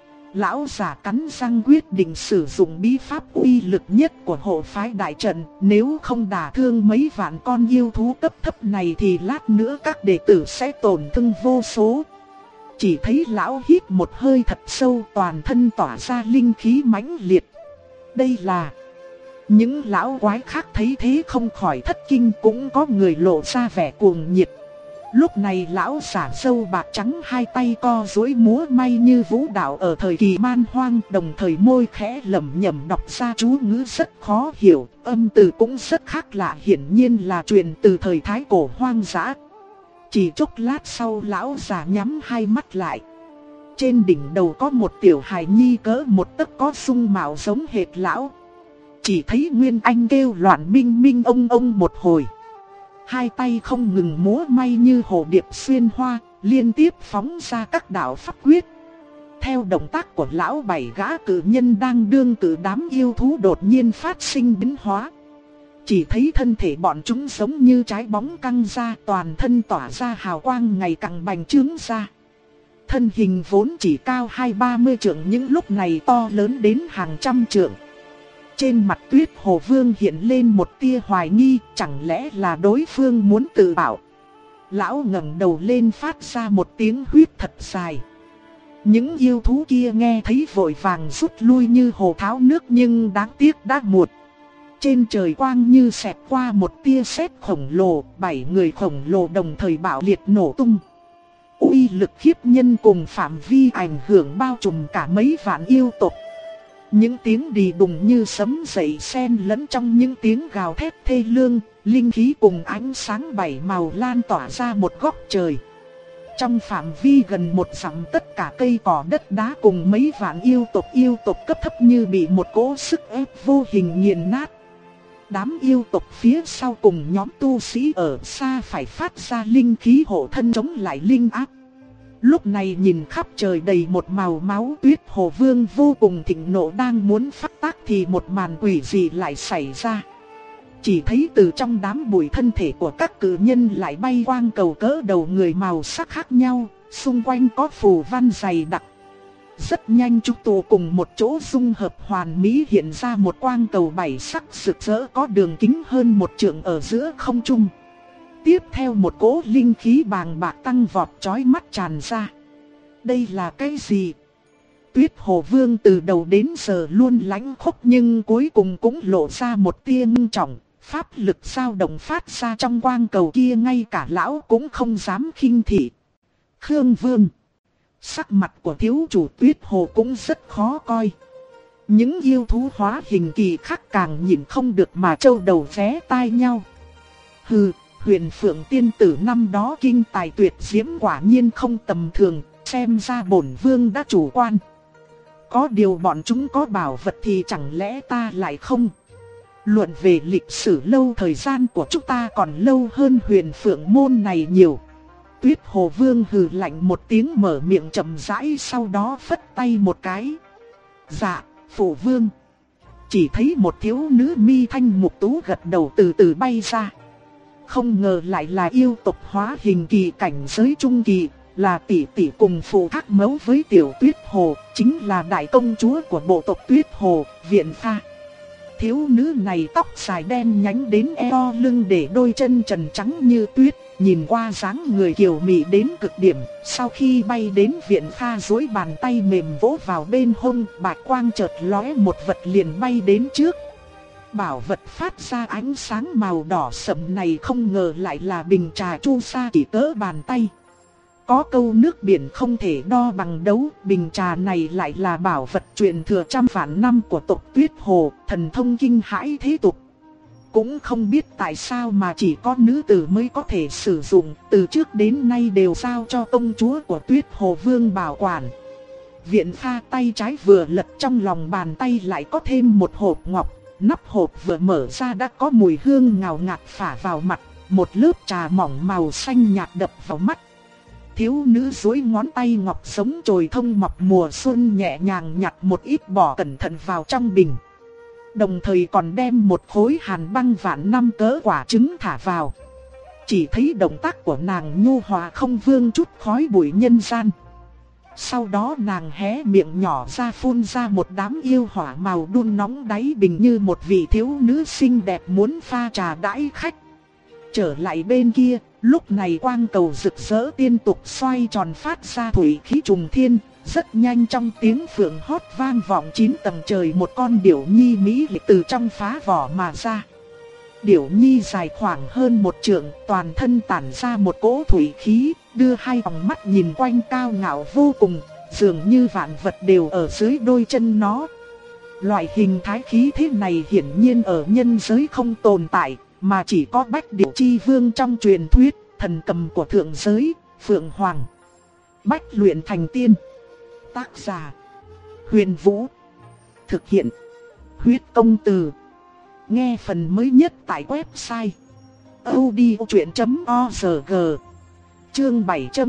Lão giả cắn răng quyết định sử dụng bí pháp uy lực nhất của hộ phái đại trận. Nếu không đả thương mấy vạn con yêu thú cấp thấp này thì lát nữa các đệ tử sẽ tổn thương vô số. Chỉ thấy lão hít một hơi thật sâu, toàn thân tỏa ra linh khí mãnh liệt. Đây là... Những lão quái khác thấy thế không khỏi thất kinh, cũng có người lộ ra vẻ cuồng nhiệt. Lúc này lão giả râu bạc trắng hai tay co duỗi múa may như vũ đạo ở thời kỳ man hoang, đồng thời môi khẽ lẩm nhẩm đọc ra chú ngữ rất khó hiểu, âm từ cũng rất khác lạ, hiển nhiên là truyền từ thời thái cổ hoang dã. Chỉ chốc lát sau lão giả nhắm hai mắt lại. Trên đỉnh đầu có một tiểu hài nhi cỡ một tấc có dung mạo giống hệt lão. Chỉ thấy Nguyên Anh kêu loạn minh minh ông một hồi. Hai tay không ngừng múa may như hồ điệp xuyên hoa, liên tiếp phóng ra các đạo pháp quyết. Theo động tác của lão, bảy gã cử nhân đang đương cử đám yêu thú đột nhiên phát sinh biến hóa. Chỉ thấy thân thể bọn chúng giống như trái bóng căng ra, toàn thân tỏa ra hào quang ngày càng bành trướng ra. Thân hình vốn chỉ cao 20-30 trượng những lúc này to lớn đến hàng trăm trượng. Trên mặt Tuyết Hồ Vương hiện lên một tia hoài nghi, chẳng lẽ là đối phương muốn tự bảo. Lão ngẩng đầu lên phát ra một tiếng huýt thật dài. Những yêu thú kia nghe thấy vội vàng rút lui như hồ tháo nước, nhưng đáng tiếc đã muộn. Trên trời quang như xẹt qua một tia sét khổng lồ, 7 người khổng lồ đồng thời bạo liệt nổ tung. Uy lực khiếp nhân cùng phạm vi ảnh hưởng bao trùm cả mấy vạn yêu tộc. Những tiếng đì đùng như sấm dậy xen lẫn trong những tiếng gào thét thê lương, linh khí cùng ánh sáng bảy màu lan tỏa ra một góc trời. Trong phạm vi gần một dặm, tất cả cây cỏ đất đá cùng mấy vạn yêu tộc cấp thấp như bị một cỗ sức ép vô hình nghiền nát. Đám yêu tộc phía sau cùng nhóm tu sĩ ở xa phải phát ra linh khí hộ thân chống lại linh áp. Lúc này nhìn khắp trời đầy một màu máu, Tuyết Hồ Vương vô cùng thịnh nộ đang muốn phát tác thì một màn quỷ dị lại xảy ra. Chỉ thấy từ trong đám bụi thân thể của các cử nhân lại bay quang cầu cỡ đầu người màu sắc khác nhau, xung quanh có phù văn dày đặc. Rất nhanh chúng tụ cùng một chỗ dung hợp hoàn mỹ hiện ra một quang cầu bảy sắc rực rỡ có đường kính hơn một trượng ở giữa không trung. Tiếp theo một cỗ linh khí bàng bạc tăng vọt chói mắt tràn ra. Đây là cái gì? Tuyết Hồ Vương từ đầu đến giờ luôn lãnh khốc nhưng cuối cùng cũng lộ ra một tia ngưng trọng. Pháp lực dao động phát ra trong quang cầu kia, ngay cả lão cũng không dám khinh thị. Khương Vương. Sắc mặt của thiếu chủ Tuyết Hồ cũng rất khó coi. Những yêu thú hóa hình kỳ khác càng nhìn không được mà trâu đầu vé tai nhau. Hừ, Huyền Phượng tiên tử năm đó kinh tài tuyệt diễm quả nhiên không tầm thường, xem ra bổn vương đã chủ quan. Có điều bọn chúng có bảo vật thì chẳng lẽ ta lại không? Luận về lịch sử lâu, thời gian của chúng ta còn lâu hơn Huyền Phượng môn này nhiều. Tuyết Hồ Vương hừ lạnh một tiếng mở miệng chậm rãi, sau đó phất tay một cái. Dạ, phụ vương. Chỉ thấy một thiếu nữ mi thanh mục tú gật đầu từ từ bay ra. Không ngờ lại là yêu tộc hóa hình kỳ cảnh giới trung kỳ, là tỷ tỷ cùng phụ thác mẫu với tiểu Tuyết Hồ, chính là đại công chúa của bộ tộc Tuyết Hồ, Viện Pha. Thiếu nữ này tóc dài đen nhánh đến eo lưng, để đôi chân trần trắng như tuyết, nhìn qua dáng người kiều mị đến cực điểm. Sau khi bay đến Viện Pha, duỗi bàn tay mềm vỗ vào bên hông, bạch quang chợt lóe, một vật liền bay đến trước. Bảo vật phát ra ánh sáng màu đỏ sẫm này không ngờ lại là bình trà chu sa chỉ cỡ bàn tay. Có câu nước biển không thể đo bằng đấu, bình trà này lại là bảo vật truyền thừa trăm vạn năm của tộc Tuyết Hồ, thần thông kinh hãi thế tục. Cũng không biết tại sao mà chỉ có nữ tử mới có thể sử dụng, từ trước đến nay đều giao cho công chúa của Tuyết Hồ Vương bảo quản. Viện Pha tay trái vừa lật, trong lòng bàn tay lại có thêm một hộp ngọc, Nắp hộp vừa mở ra đã có mùi hương ngào ngạt phả vào mặt, một lớp trà mỏng màu xanh nhạt đập vào mắt. Thiếu nữ duỗi ngón tay ngọc giống chồi thông mọc mùa xuân nhẹ nhàng nhặt một ít bỏ cẩn thận vào trong bình. Đồng thời còn đem một khối hàn băng vạn năm cỡ quả trứng thả vào. Chỉ thấy động tác của nàng nhu hòa không vương chút khói bụi nhân gian. Sau đó nàng hé miệng nhỏ ra phun ra một đám yêu hỏa màu đun nóng đáy bình như một vị thiếu nữ xinh đẹp muốn pha trà đãi khách. Trở lại bên kia, lúc này quang cầu rực rỡ liên tục xoay tròn phát ra thủy khí trùng thiên. Rất nhanh trong tiếng phượng hót vang vọng 9 tầng trời, một con điểu nhi mỹ lệ từ trong phá vỏ mà ra. Điểu nhi dài khoảng hơn 1 trượng, toàn thân tản ra một cỗ thủy khí, đưa hai tròng mắt nhìn quanh cao ngạo vô cùng, dường như vạn vật đều ở dưới đôi chân nó. Loại hình thái khí thế này hiển nhiên ở nhân giới không tồn tại, mà chỉ có Bách Điểu Chi Vương trong truyền thuyết, thần cầm của thượng giới, Phượng Hoàng. Bách luyện thành tiên. Tác giả: Huyền Vũ. Thực hiện: Huyết Công Từ. Nghe phần mới nhất tại website audiochuyện.org. Chương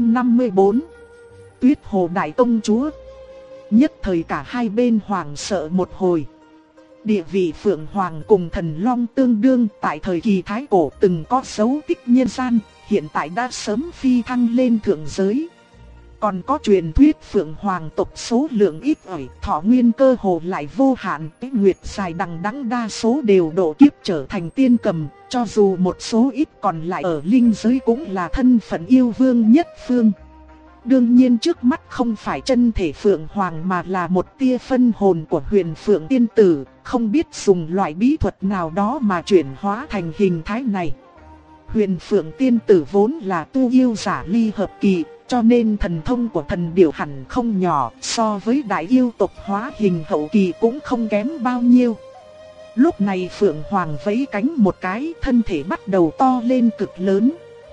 754. Tuyết Hồ Đại Công Chúa. Nhất thời cả hai bên hoảng sợ một hồi. Địa vị Phượng Hoàng cùng Thần Long tương đương, tại thời kỳ Thái Cổ từng có dấu tích nhân gian, hiện tại đã sớm phi thăng lên thượng giới. Còn có truyền thuyết Phượng Hoàng tộc số lượng ít ỏi, thọ nguyên cơ hồ lại vô hạn, cái nguyệt dài đằng đẵng đa số đều độ kiếp trở thành tiên cầm, cho dù một số ít còn lại ở linh giới cũng là thân phận yêu vương nhất phương. Đương nhiên trước mắt không phải chân thể Phượng Hoàng mà là một tia phân hồn của Huyền Phượng tiên tử, không biết dùng loại bí thuật nào đó mà chuyển hóa thành hình thái này. Huyền Phượng tiên tử vốn là tu yêu giả ly hợp kỳ, cho nên thần thông của thần điểu hẳn không nhỏ, so với đại yêu tộc hóa hình hậu kỳ cũng không kém bao nhiêu. Lúc này Phượng Hoàng vẫy cánh một cái, thân thể bắt đầu to lên cực lớn.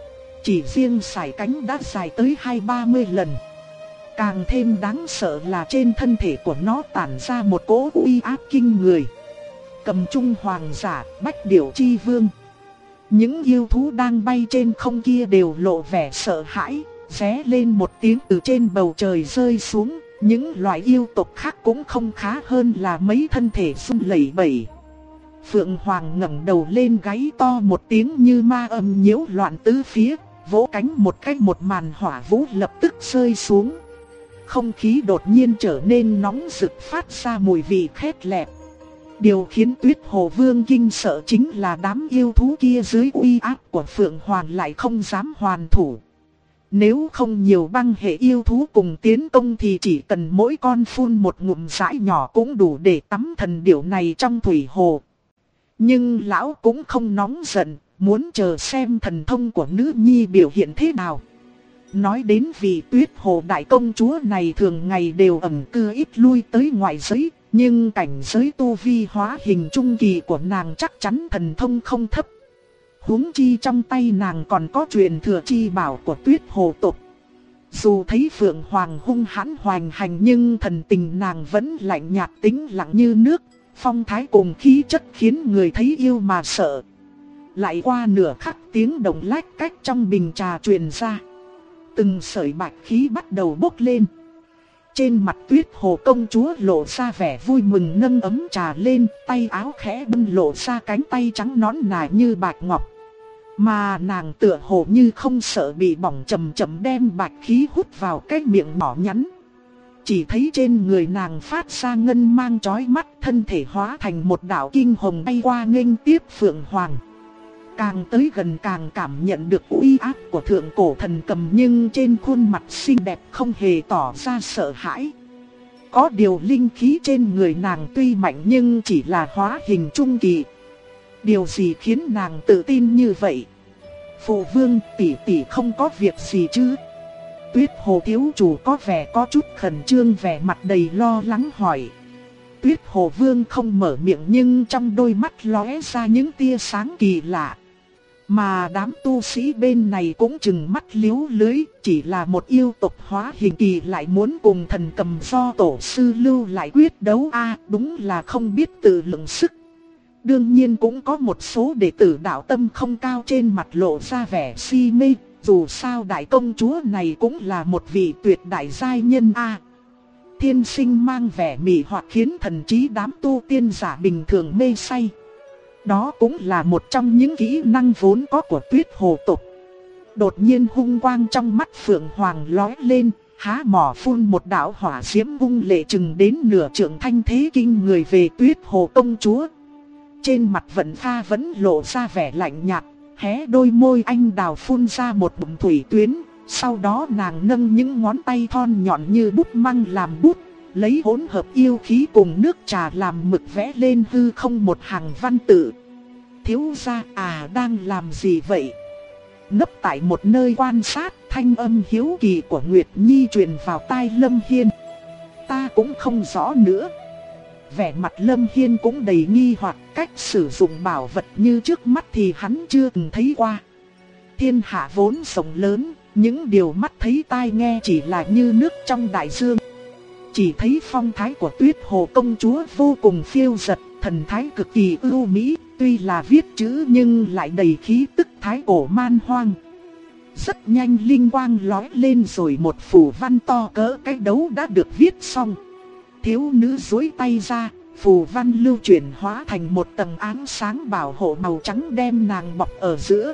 Chỉ riêng sải cánh đã dài tới 20-30 lần. Càng thêm đáng sợ là trên thân thể của nó tản ra một cỗ uy áp kinh người. Cầm trung hoàng giả, Bách Điểu Chi Vương. Những yêu thú đang bay trên không kia đều lộ vẻ sợ hãi, ré lên một tiếng từ trên bầu trời rơi xuống. Những loại yêu tộc khác cũng không khá hơn là mấy thân thể run lẩy bẩy. Phượng Hoàng ngẩng đầu lên gáy to một tiếng như ma âm nhiễu loạn tứ phía, vỗ cánh một cách một màn hỏa vũ lập tức rơi xuống. Không khí đột nhiên trở nên nóng rực phát ra mùi vị khét lẹt. Điều khiến Tuyết Hồ Vương kinh sợ chính là đám yêu thú kia dưới uy áp của Phượng Hoàng lại không dám hoàn thủ. Nếu không nhiều băng hệ yêu thú cùng tiến công thì chỉ cần mỗi con phun một ngụm rãi nhỏ cũng đủ để tắm thần điểu này trong thủy hồ. Nhưng lão cũng không nóng giận, muốn chờ xem thần thông của nữ nhi biểu hiện thế nào. Nói đến vị Tuyết Hồ Đại Công Chúa này thường ngày đều ẩn cư ít lui tới ngoại giới, nhưng cảnh giới tu vi hóa hình trung kỳ của nàng chắc chắn thần thông không thấp. Huống chi trong tay nàng còn có truyền thừa chi bảo của Tuyết Hồ tộc. Dù thấy Phượng Hoàng hung hãn hoành hành nhưng thần tình nàng vẫn lạnh nhạt tĩnh lặng như nước, phong thái cùng khí chất khiến người thấy yêu mà sợ. Lại qua nửa khắc tiếng động lách cách trong bình trà truyền ra. Từng sợi bạch khí bắt đầu bốc lên. Trên mặt Tuyết Hồ công chúa lộ ra vẻ vui mừng nâng ấm trà lên, tay áo khẽ bưng lộ ra cánh tay trắng nõn nà như bạch ngọc. Mà nàng tựa hồ như không sợ bị bỏng, chậm chậm đem bạch khí hút vào cái miệng nhỏ nhắn. Chỉ thấy trên người nàng phát ra ngân mang chói mắt, thân thể hóa thành một đạo kinh hồng bay qua nghênh tiếp Phượng Hoàng. Càng tới gần càng cảm nhận được uy áp của thượng cổ thần cầm, nhưng trên khuôn mặt xinh đẹp không hề tỏ ra sợ hãi. Có điều linh khí trên người nàng tuy mạnh nhưng chỉ là hóa hình trung kỳ. Điều gì khiến nàng tự tin như vậy? Phụ vương, tỷ tỷ không có việc gì chứ? Tuyết Hồ thiếu chủ có vẻ có chút khẩn trương, vẻ mặt đầy lo lắng hỏi. Tuyết Hồ Vương không mở miệng nhưng trong đôi mắt lóe ra những tia sáng kỳ lạ. Mà đám tu sĩ bên này cũng chừng mắt liếu lưới, chỉ là một yêu tộc hóa hình kỳ lại muốn cùng thần cầm do tổ sư lưu lại quyết đấu a, đúng là không biết tự lượng sức. Đương nhiên cũng có một số đệ tử đạo tâm không cao trên mặt lộ ra vẻ si mê, dù sao đại công chúa này cũng là một vị tuyệt đại giai nhân a. Thiên sinh mang vẻ mị hoặc khiến thần trí đám tu tiên giả bình thường mê say. Đó cũng là một trong những kỹ năng vốn có của Tuyết Hồ tộc. Đột nhiên hung quang trong mắt Phượng Hoàng lóe lên, há mỏ phun một đạo hỏa diễm hung lệ chừng đến nửa trượng thanh thế kinh người về Tuyết Hồ công chúa. Trên mặt Vận Pha vẫn lộ ra vẻ lạnh nhạt, hé đôi môi anh đào phun ra một bụng thủy tuyến. Sau đó nàng nâng những ngón tay thon nhọn như bút măng làm bút, lấy hỗn hợp yêu khí cùng nước trà làm mực vẽ lên hư không một hàng văn tự. Thiếu gia đang làm gì vậy? Nấp tại một nơi quan sát, thanh âm hiếu kỳ của Nguyệt Nhi truyền vào tai Lâm Hiên. Ta cũng không rõ nữa. Vẻ mặt Lâm Hiên cũng đầy nghi hoặc, cách sử dụng bảo vật như trước mắt thì hắn chưa từng thấy qua. Thiên hạ vốn rộng lớn, những điều mắt thấy tai nghe chỉ là như nước trong đại dương. Chỉ thấy phong thái của Tuyết Hồ công chúa vô cùng phiêu dật, thần thái cực kỳ ưu mỹ, tuy là viết chữ nhưng lại đầy khí tức thái cổ man hoang. Rất nhanh linh quang lóe lên rồi một phù văn to cỡ cái đấu đã được viết xong. Thiếu nữ duỗi tay ra, phù văn lưu chuyển hóa thành một tầng ánh sáng bảo hộ màu trắng đem nàng bọc ở giữa.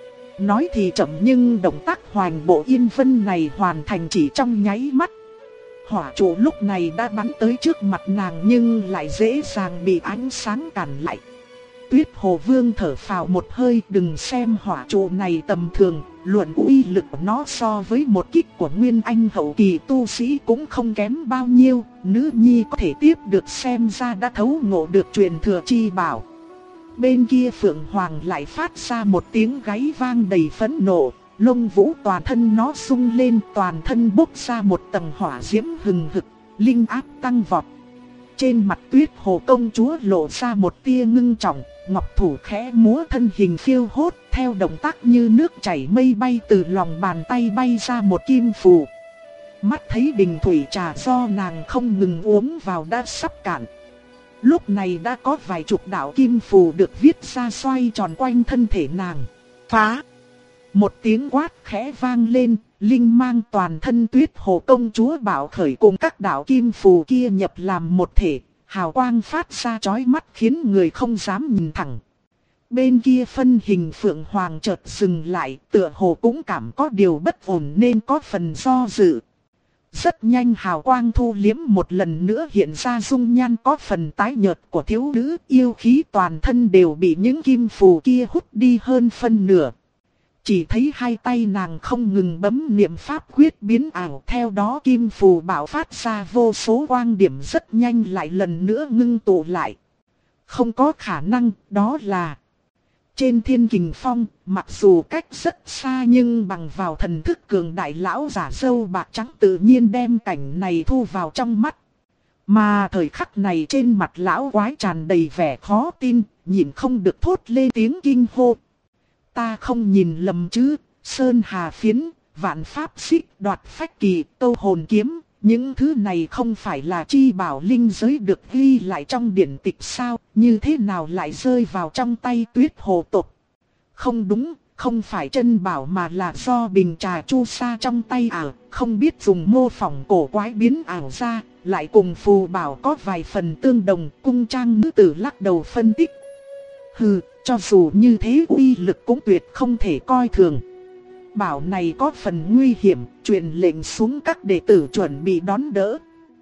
Nói thì chậm nhưng động tác hoành bộ yên vân này hoàn thành chỉ trong nháy mắt. Hỏa trụ lúc này đã bắn tới trước mặt nàng nhưng lại dễ dàng bị ánh sáng cản lại. Tuyết Hồ Vương thở phào một hơi, đừng xem hỏa trụ này tầm thường, luận uy lực của nó so với một kích của Nguyên Anh hậu kỳ tu sĩ cũng không kém bao nhiêu. Nữ nhi có thể tiếp được xem ra đã thấu ngộ được truyền thừa chi bảo. Bên kia Phượng Hoàng lại phát ra một tiếng gáy vang đầy phẫn nộ, lông vũ toàn thân nó sung lên, toàn thân bốc ra một tầng hỏa diễm hừng hực, linh áp tăng vọt. Trên mặt Tuyết Hồ công chúa lộ ra một tia ngưng trọng, ngọc thủ khẽ múa, thân hình phiêu hốt, theo động tác như nước chảy mây bay, từ lòng bàn tay bay ra một kim phù. Mắt thấy bình thủy trà do nàng không ngừng uống vào đã sắp cạn. Lúc này đã có vài chục đạo kim phù được viết ra xoay tròn quanh thân thể nàng. Phá! Một tiếng quát khẽ vang lên, linh mang toàn thân Tuyết Hồ công chúa bạo khởi cùng các đạo kim phù kia nhập làm một thể, hào quang phát ra chói mắt khiến người không dám nhìn thẳng. Bên kia phân hình Phượng Hoàng chợt dừng lại, tựa hồ cũng cảm có điều bất ổn nên có phần do dự. Rất nhanh hào quang thu liếm một lần nữa hiện ra dung nhan có phần tái nhợt của thiếu nữ, yêu khí toàn thân đều bị những kim phù kia hút đi hơn phân nửa. Chỉ thấy hai tay nàng không ngừng bấm niệm pháp quyết biến ảo, theo đó kim phù bạo phát ra vô số quang điểm rất nhanh lại lần nữa ngưng tụ lại. Không có khả năng, đó là... Trên Thiên Kình Phong, mặc dù cách rất xa nhưng bằng vào thần thức cường đại, lão giả râu bạc trắng tự nhiên đem cảnh này thu vào trong mắt. Mà thời khắc này trên mặt lão quái tràn đầy vẻ khó tin, nhìn không được thốt lên tiếng kinh hô. Ta không nhìn lầm chứ, Sơn Hà Phiến, Vạn Pháp Xích, Đoạt Phách Kỳ, Câu Hồn Kiếm, những thứ này không phải là chi bảo linh giới được ghi lại trong điển tịch sao, như thế nào lại rơi vào trong tay Tuyết Hồ tộc? Không đúng, không phải chân bảo mà là do bình trà chu sa trong tay ảo, không biết dùng mô phỏng cổ quái biến ảo ra, lại cùng phù bảo có vài phần tương đồng. Cung trang nữ tử lắc đầu phân tích. Hừ, cho dù như thế uy lực cũng tuyệt không thể coi thường. Bảo này có phần nguy hiểm, truyền lệnh xuống các đệ tử chuẩn bị đón đỡ.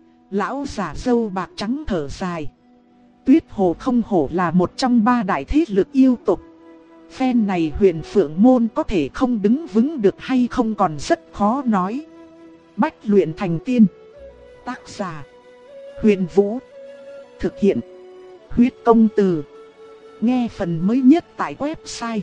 Lão giả râu bạc trắng thở dài. Tuyết Hồ không hổ là một trong ba đại thế lực yêu tộc. Phen này Huyền Phượng môn có thể không đứng vững được hay không còn rất khó nói. Bách luyện thành tiên. Tác giả: Huyền Vũ. Thực hiện: Huyết Công Từ. Nghe phần mới nhất tại website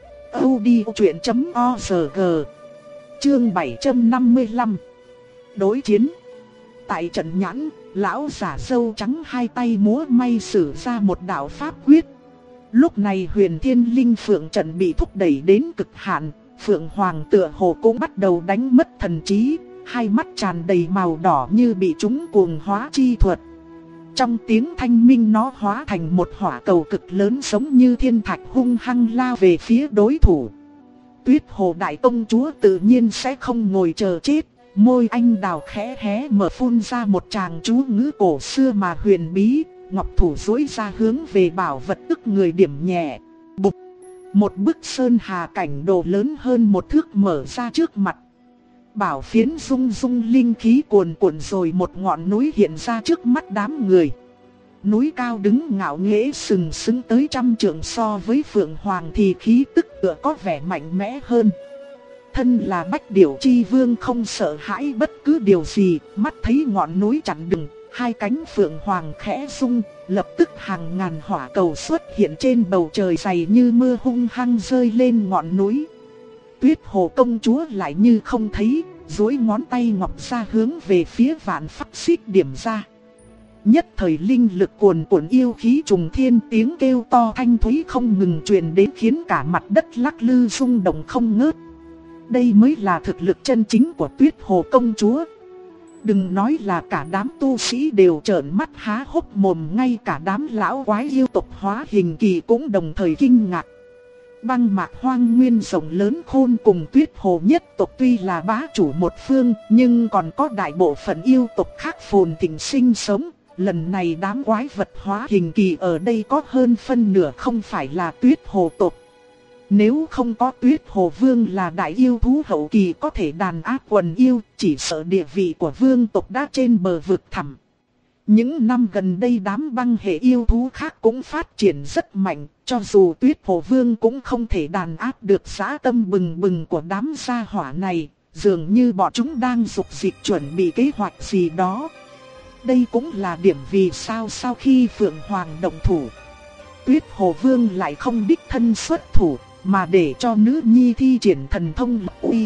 audiochuyện.org. Chương 755. Đối chiến. Tại trận nhãn, lão giả râu trắng hai tay múa may sử ra một đạo pháp quyết. Lúc này Huyền Thiên Linh Phượng trận bị thúc đẩy đến cực hạn, Phượng Hoàng tựa hồ cũng bắt đầu đánh mất thần trí, hai mắt tràn đầy màu đỏ như bị trúng cuồng hóa chi thuật. Trong tiếng thanh minh nó hóa thành một hỏa cầu cực lớn giống như thiên thạch hung hăng lao về phía đối thủ. Tuyết Hồ Đại Công Chúa tự nhiên sẽ không ngồi chờ chết. Môi anh đào khẽ hé mở phun ra một tràng chú ngữ cổ xưa mà huyền bí. Ngọc thủ duỗi ra hướng về bảo vật tức người điểm nhẹ. Bụp! Một bức sơn hà cảnh đồ lớn hơn một thước mở ra trước mặt. Bảo phiến rung rung linh khí cuồn cuộn rồi một ngọn núi hiện ra trước mắt đám người. Núi cao đứng ngạo nghễ sừng sững tới 100 trượng, so với Phượng Hoàng thì khí tức tựa có vẻ mạnh mẽ hơn. Thân là Bách Điểu Chi Vương không sợ hãi bất cứ điều gì, mắt thấy ngọn núi chặn đường, hai cánh Phượng Hoàng khẽ rung, lập tức hàng ngàn hỏa cầu xuất hiện trên bầu trời dày như mưa hung hăng rơi lên ngọn núi. Tuyết Hồ Công Chúa lại như không thấy, duỗi ngón tay ngọc ra hướng về phía Vạn Pháp Xích điểm ra. Nhất thời linh lực cuồn cuộn yêu khí trùng thiên, tiếng kêu to thanh thúy không ngừng truyền đến khiến cả mặt đất lắc lư rung động không ngớt. Đây mới là thực lực chân chính của Tuyết Hồ Công Chúa. Đừng nói là cả đám tu sĩ đều trợn mắt há hốc mồm, ngay cả đám lão quái yêu tộc hóa hình kỳ cũng đồng thời kinh ngạc. Băng mạc hoang nguyên rộng lớn khôn cùng Tuyết Hồ nhất tộc tuy là bá chủ một phương, nhưng còn có đại bộ phận yêu tộc khác phồn thịnh sinh sống. Lần này đám quái vật hóa hình kỳ ở đây có hơn phân nửa không phải là Tuyết Hồ tộc. Nếu không có Tuyết Hồ Vương là đại yêu thú hậu kỳ có thể đàn áp quần yêu, chỉ sợ địa vị của vương tộc đã trên bờ vực thẳm. Những năm gần đây đám băng hệ yêu thú khác cũng phát triển rất mạnh, cho dù Tuyết Hồ Vương cũng không thể đàn áp được dã tâm bừng bừng của đám gia hỏa này, dường như bọn chúng đang dục dịch chuẩn bị kế hoạch gì đó. Đây cũng là điểm vì sao sau khi Phượng Hoàng động thủ, Tuyết Hồ Vương lại không đích thân xuất thủ, mà để cho nữ nhi thi triển thần thông lập uy.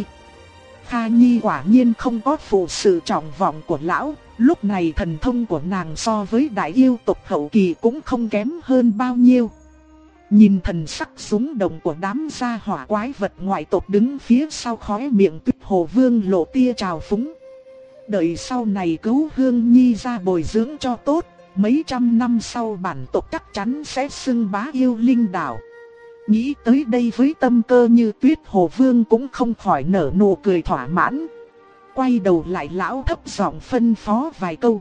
Kha Nhi quả nhiên không có phụ sự trọng vọng của lão, lúc này thần thông của nàng so với đại yêu tộc hậu kỳ cũng không kém hơn bao nhiêu. Nhìn thần sắc rúng động của đám gia hỏa quái vật ngoại tộc đứng phía sau, khóe miệng Tuyết Hồ Vương lộ tia trào phúng. Đợi sau này cứu Hương Nhi ra bồi dưỡng cho tốt, mấy trăm năm sau bản tộc chắc chắn sẽ xưng bá yêu linh đảo. Nghĩ tới đây với tâm cơ như Tuyết Hồ Vương cũng không khỏi nở nụ cười thỏa mãn. Quay đầu lại lão thấp giọng phân phó vài câu.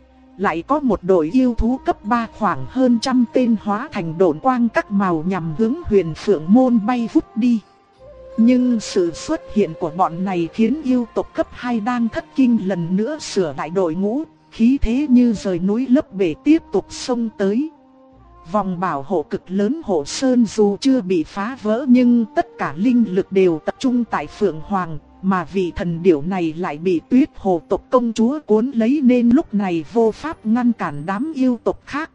Lại có một đội yêu thú cấp 3 khoảng hơn 100 tên hóa thành độn quang các màu nhằm hướng Huyền Phượng Môn bay vút đi. Nhưng sự xuất hiện của bọn này khiến yêu tộc cấp 2 đang thất kinh lần nữa sửa lại đội ngũ, khí thế như rời núi lấp bể tiếp tục xông tới. Vòng bảo hộ cực lớn hộ sơn dù chưa bị phá vỡ nhưng tất cả linh lực đều tập trung tại Phượng Hoàng, mà vị thần điểu này lại bị Tuyết Hồ tộc công chúa cuốn lấy nên lúc này vô pháp ngăn cản đám yêu tộc khác.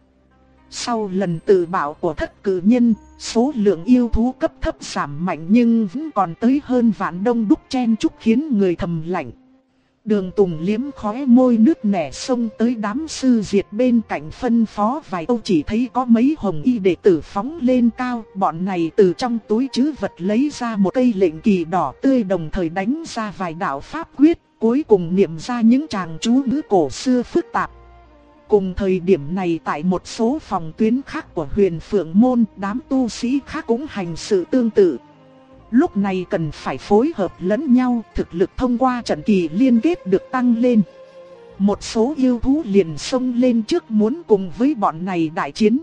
Sau lần tự bạo của Thất Cử Nhân, số lượng yêu thú cấp thấp giảm mạnh nhưng vẫn còn tới hơn vạn, đông đúc chen chúc khiến người thầm lạnh. Đường Tùng liếm khóe môi nước nẻ xông tới đám sư diệt bên cạnh phân phó vài câu, chỉ thấy có mấy hồng y đệ tử phóng lên cao. Bọn này từ trong túi trữ vật lấy ra một cây lệnh kỳ đỏ tươi, đồng thời đánh ra vài đạo pháp quyết, cuối cùng niệm ra những tràng chú ngữ cổ xưa phức tạp. Cùng thời điểm này tại một số phòng tuyến khác của Huyền Phượng Môn, đám tu sĩ khác cũng hành sự tương tự. Lúc này cần phải phối hợp lẫn nhau, thực lực thông qua trận kỳ liên kết được tăng lên. Một số yêu thú liền xông lên trước muốn cùng với bọn này đại chiến.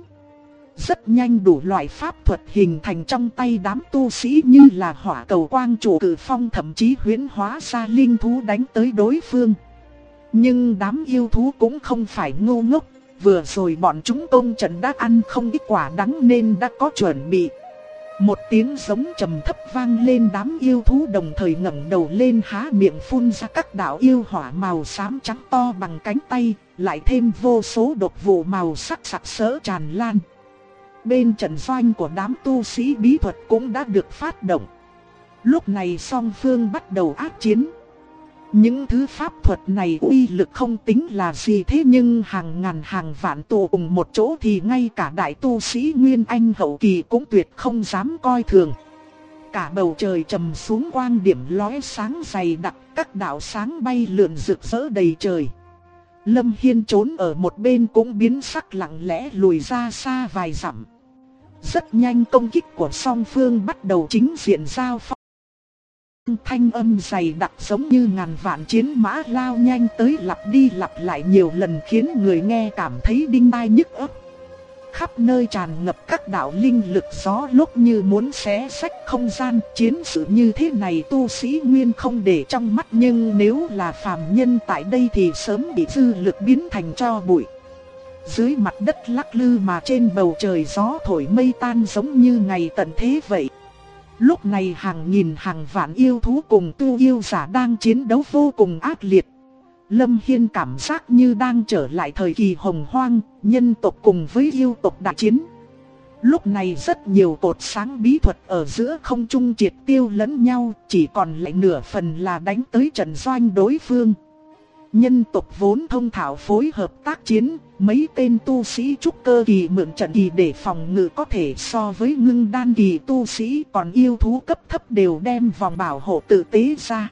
Rất nhanh đủ loại pháp thuật hình thành trong tay đám tu sĩ như là hỏa cầu, quang trụ, cử phong, thậm chí huyễn hóa ra linh thú đánh tới đối phương. Nhưng đám yêu thú cũng không phải ngu ngốc, vừa rồi bọn chúng công trận đã ăn không ít quả đắng nên đã có chuẩn bị. Một tiếng giống trầm thấp vang lên, đám yêu thú đồng thời ngẩng đầu lên há miệng phun ra các đạo yêu hỏa màu xám trắng to bằng cánh tay, lại thêm vô số độc vụ màu sắc sặc sỡ tràn lan. Bên trận doanh của đám tu sĩ bí thuật cũng đã được phát động. Lúc này song phương bắt đầu ác chiến. Những thứ pháp thuật này uy lực không tính là gì, thế nhưng hàng ngàn hàng vạn tụ cùng một chỗ thì ngay cả đại tu sĩ Nguyên Anh hậu kỳ cũng tuyệt không dám coi thường. Cả bầu trời trầm xuống quang điểm lóe sáng dày đặc, các đạo sáng bay lượn rực rỡ đầy trời. Lâm Hiên trốn ở một bên cũng biến sắc, lặng lẽ lùi ra xa vài dặm. Rất nhanh công kích của song phương bắt đầu chính diện giao phong. Thanh âm dày đặc giống như ngàn vạn chiến mã lao nhanh tới, lặp đi lặp lại nhiều lần khiến người nghe cảm thấy đinh tai nhức óc. Khắp nơi tràn ngập các đạo linh lực gió lúc như muốn xé xách không gian. Chiến sự như thế này tu sĩ nguyên không để trong mắt, nhưng nếu là phàm nhân tại đây thì sớm bị dư lực biến thành tro bụi. Dưới mặt đất lắc lư mà trên bầu trời gió thổi mây tan giống như ngày tận thế vậy. Lúc này hàng nghìn hàng vạn yêu thú cùng tu yêu giả đang chiến đấu vô cùng ác liệt. Lâm Hiên cảm giác như đang trở lại thời kỳ hồng hoang, nhân tộc cùng với yêu tộc đại chiến. Lúc này rất nhiều cột sáng bí thuật ở giữa không trung triệt tiêu lẫn nhau, chỉ còn lại nửa phần là đánh tới trận doanh đối phương. Nhân tộc vốn thông thạo phối hợp tác chiến, mấy tên tu sĩ trúc cơ kỳ mượn trận kỳ để phòng ngự có thể so với ngưng đan kỳ tu sĩ, còn yêu thú cấp thấp đều đem vòng bảo hộ tự tế ra.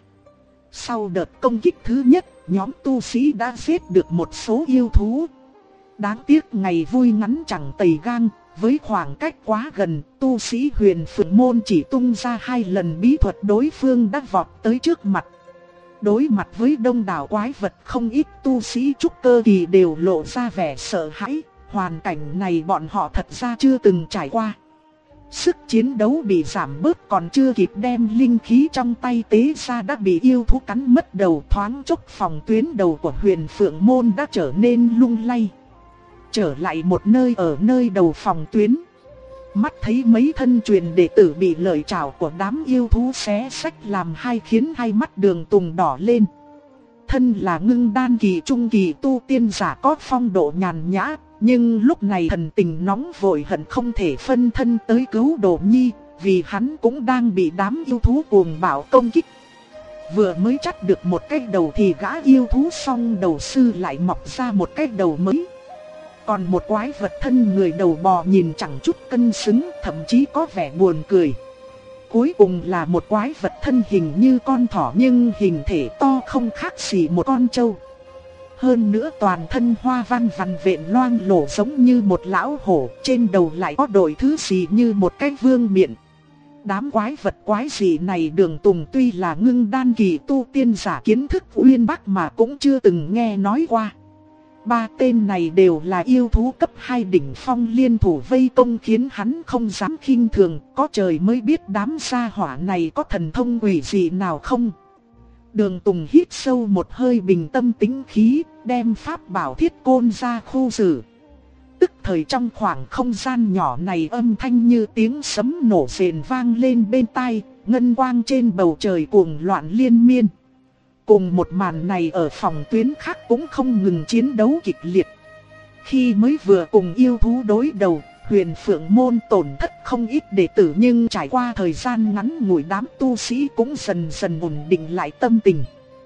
Sau đợt công kích thứ nhất, nhóm tu sĩ đã giết được một số yêu thú. Đáng tiếc ngày vui ngắn chẳng tày gang, với khoảng cách quá gần, tu sĩ Huyền Phượng Môn chỉ tung ra 2 lần bí thuật đối phương đã vọt tới trước mặt. Đối mặt với đông đảo quái vật, không ít tu sĩ trúc cơ kỳ đều lộ ra vẻ sợ hãi, hoàn cảnh này bọn họ thật ra chưa từng trải qua. Sức chiến đấu bị giảm bớt, còn chưa kịp đem linh khí trong tay tế ra đã bị yêu thú cắn mất đầu, thoáng chốc phòng tuyến đầu của Huyền Phượng Môn đã trở nên lung lay. Trở lại một nơi ở nơi đầu phòng tuyến, mắt thấy mấy thân truyền đệ tử bị lợi trảo của đám yêu thú xé xách làm khiến hai mắt Đường Tùng đỏ lên. Thân là ngưng đan kỳ trung kỳ tu tiên giả có phong độ nhàn nhã, nhưng lúc này thần tình nóng vội hận không thể phân thân tới cứu Đồ Nhi, vì hắn cũng đang bị đám yêu thú cuồng bạo công kích. Vừa mới chắt được một cái đầu thì gã yêu thú xong đầu sư lại mọc ra một cái đầu mới. Còn một quái vật thân người đầu bò nhìn chẳng chút cân xứng, thậm chí có vẻ buồn cười. Cuối cùng là một quái vật thân hình như con thỏ nhưng hình thể to không khác gì một con trâu. Hơn nữa toàn thân hoa văn vằn vện loang lổ giống như một lão hổ, trên đầu lại có đội thứ gì như một cái vương miện. Đám quái vật quái dị này Đường Tùng tuy là ngưng đan kỳ tu tiên giả kiến thức uyên bác mà cũng chưa từng nghe nói qua. 3 tên này đều là yêu thú cấp 2 đỉnh phong liên thủ vây công khiến hắn không dám khinh thường, có trời mới biết đám gia hỏa này có thần thông quỷ dị nào không. Đường Tùng hít sâu một hơi bình tâm tĩnh khí, đem pháp bảo thiết côn ra khu xử. Tức thời trong khoảng không gian nhỏ này âm thanh như tiếng sấm nổ rền vang lên bên tai, ngân quang trên bầu trời cuồng loạn liên miên. Cùng một màn này ở phòng tuyến khác cũng không ngừng chiến đấu kịch liệt. Khi mới vừa cùng yêu thú đối đầu, Huyền Phượng Môn tổn thất không ít đệ tử, nhưng trải qua thời gian ngắn ngủi đám tu sĩ cũng dần dần ổn định lại tâm tình.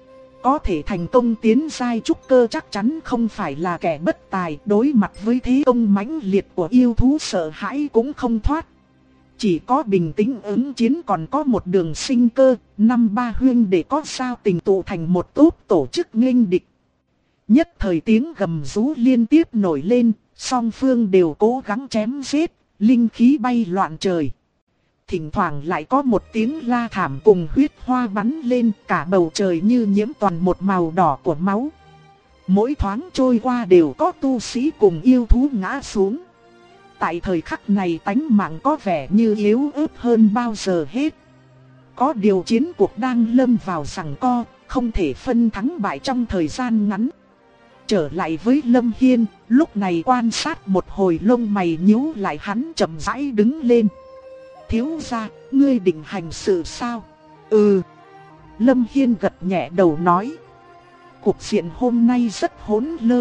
Có thể thành công tiến giai trúc cơ chắc chắn không phải là kẻ bất tài, đối mặt với thế công mãnh liệt của yêu thú sợ hãi cũng không thoát. Chỉ có bình tĩnh ứng chiến còn có một đường sinh cơ, 5-3 huynh để có sao tình tụ thành một tốt tổ chức nghênh địch. Nhất thời tiếng gầm rú liên tiếp nổi lên, song phương đều cố gắng chém giết, linh khí bay loạn trời. Thỉnh thoảng lại có một tiếng la thảm cùng huyết hoa bắn lên, cả bầu trời như nhiễm toàn một màu đỏ của máu. Mỗi thoáng trôi qua đều có tu sĩ cùng yêu thú ngã xuống. Tại thời khắc này tánh mạng có vẻ như yếu ớt hơn bao giờ hết. Có điều chiến cuộc đang lâm vào giằng co, không thể phân thắng bại trong thời gian ngắn. Trở lại với Lâm Hiên, lúc này quan sát một hồi lông mày nhíu lại, hắn chậm rãi đứng lên. Thiếu gia, ngươi định hành sự sao? Ừ. Lâm Hiên gật nhẹ đầu nói. Cuộc diện hôm nay rất hỗn lơ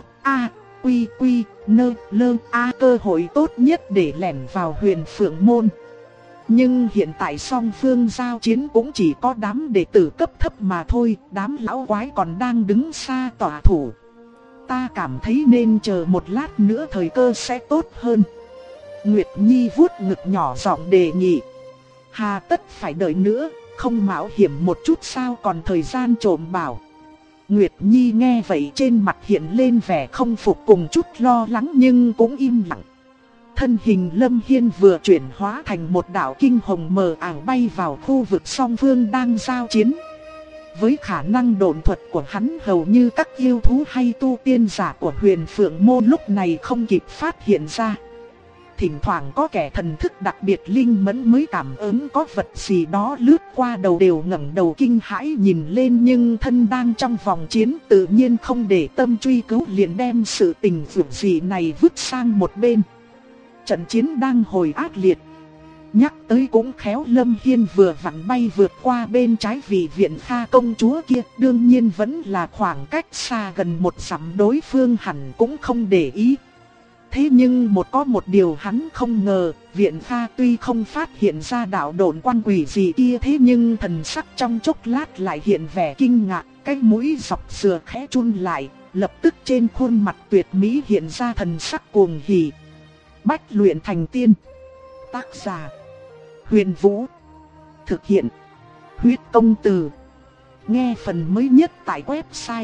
quy nơ lơ cơ hội tốt nhất để lẻn vào Huyền Phượng Môn. Nhưng hiện tại song phương giao chiến cũng chỉ có đám đệ tử cấp thấp mà thôi, đám lão quái còn đang đứng xa tỏa thủ. Ta cảm thấy nên chờ một lát nữa thời cơ sẽ tốt hơn. Nguyệt Nhi vuốt ngực nhỏ giọng đề nghị. Hà tất phải đợi nữa, không mạo hiểm một chút sao, còn thời gian trộm bảo. Nguyệt Nhi nghe vậy trên mặt hiện lên vẻ không phục cùng chút lo lắng nhưng cũng im lặng. Thân hình Lâm Hiên vừa chuyển hóa thành một đạo kinh hồng mờ ảo bay vào khu vực song phương đang giao chiến. Với khả năng độn thuật của hắn, hầu như các yêu thú hay tu tiên giả của Huyền Phượng Môn lúc này không kịp phát hiện ra. Thỉnh thoảng có kẻ thần thức đặc biệt linh mẫn mới cảm ứng có vật gì đó lướt qua đầu đều ngẩng đầu kinh hãi nhìn lên, nhưng thân đang trong vòng chiến tự nhiên không để tâm truy cứu, liền đem sự tình vượt gì này vứt sang một bên. Trận chiến đang hồi ác liệt. Nhắc tới cũng khéo, Lâm Hiên vừa vặn bay vượt qua bên trái vị viện Kha công chúa kia, đương nhiên vẫn là khoảng cách xa gần một dặm, đối phương hẳn cũng không để ý. Thế nhưng có một điều hắn không ngờ, viện Kha tuy không phát hiện ra đạo độn quang quỷ gì kia, thế nhưng thần sắc trong chốc lát lại hiện vẻ kinh ngạc, cái mũi dọc dừa khẽ chun lại, lập tức trên khuôn mặt tuyệt mỹ hiện ra thần sắc cuồng hỉ. Bách luyện thành tiên. Tác giả Huyền Vũ. Thực hiện Huyết Công Từ. Nghe phần mới nhất tại website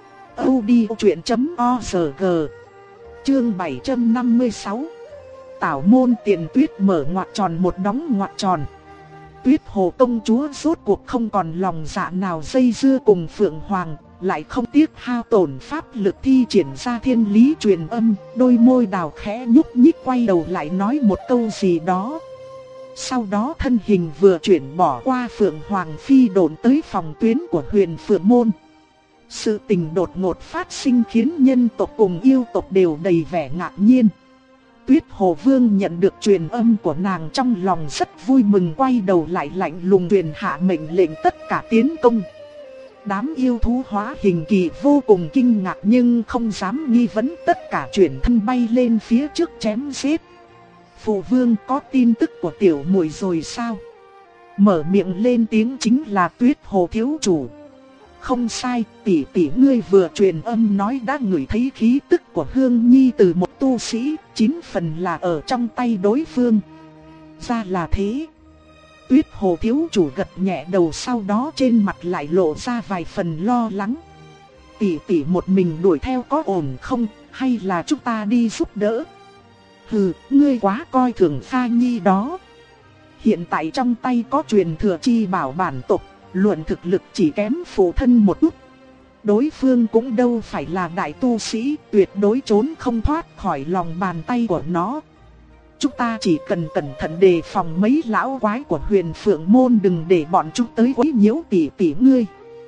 audiochuyện.org. Chương 756. Tảo môn tiền tuyết mở ngoặc tròn một đóng ngoặc tròn. Tuyết Hồ công chúa rốt cuộc không còn lòng dạ nào dây dưa cùng Phượng Hoàng, lại không tiếc hao tổn pháp lực thi triển ra thiên lý truyền âm, đôi môi đào khẽ nhúc nhích quay đầu lại nói một câu gì đó. Sau đó thân hình vừa chuyển bỏ qua Phượng Hoàng phi độn tới phòng tuyến của Huyền Phượng Môn. Sự tình đột ngột phát sinh khiến nhân tộc cùng yêu tộc đều đầy vẻ ngạc nhiên. Tuyết Hồ Vương nhận được truyền âm của nàng trong lòng rất vui mừng, quay đầu lại lạnh lùng truyền hạ mệnh lệnh tất cả tiến công. Đám yêu thú hóa hình kỳ vô cùng kinh ngạc nhưng không dám nghi vấn, tất cả chuyển thân bay lên phía trước chém giết. Phụ vương có tin tức của tiểu muội rồi sao? Mở miệng lên tiếng chính là Tuyết Hồ thiếu chủ. Không sai, tỷ tỷ ngươi vừa truyền âm nói đã ngửi thấy khí tức của Hương Nhi từ một tu sĩ, 9 phần là ở trong tay đối phương. Ra là thế. Tuyết Hồ thiếu chủ gật nhẹ đầu, sau đó trên mặt lại lộ ra vài phần lo lắng. Tỷ tỷ một mình đuổi theo có ổn không, hay là chúng ta đi giúp đỡ? Hừ, ngươi quá coi thường Kha Nhi đó. Hiện tại trong tay có truyền thừa chi bảo bản tộc, luận thực lực chỉ kém phụ thân một chút. Đối phương cũng đâu phải là đại tu sĩ, tuyệt đối trốn không thoát khỏi lòng bàn tay của nó. Chúng ta chỉ cần cẩn thận đề phòng mấy lão quái của Huyền Phượng Môn, đừng để bọn chúng tới quấy nhiễu tỷ tỷ ngươi.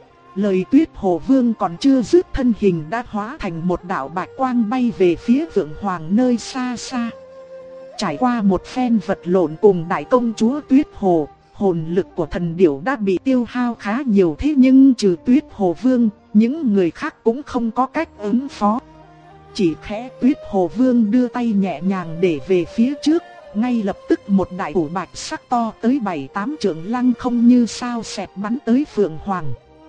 Lời Tuyết Hồ Vương còn chưa dứt, thân hình đã hóa thành một đạo bạch quang bay về phía Phượng Hoàng nơi xa xa. Trải qua một phen vật lộn cùng đại công chúa Tuyết Hồ, hồn lực của thần điểu đã bị tiêu hao khá nhiều, thế nhưng trừ Tuyết Hồ Vương, những người khác cũng không có cách ứng phó. Chỉ khẽ Tuyết Hồ Vương đưa tay nhẹ nhàng để về phía trước, ngay lập tức một đại thủ bạch sắc to tới 7-8 trượng lăng không như sao xẹt bắn tới Phượng Hoàng.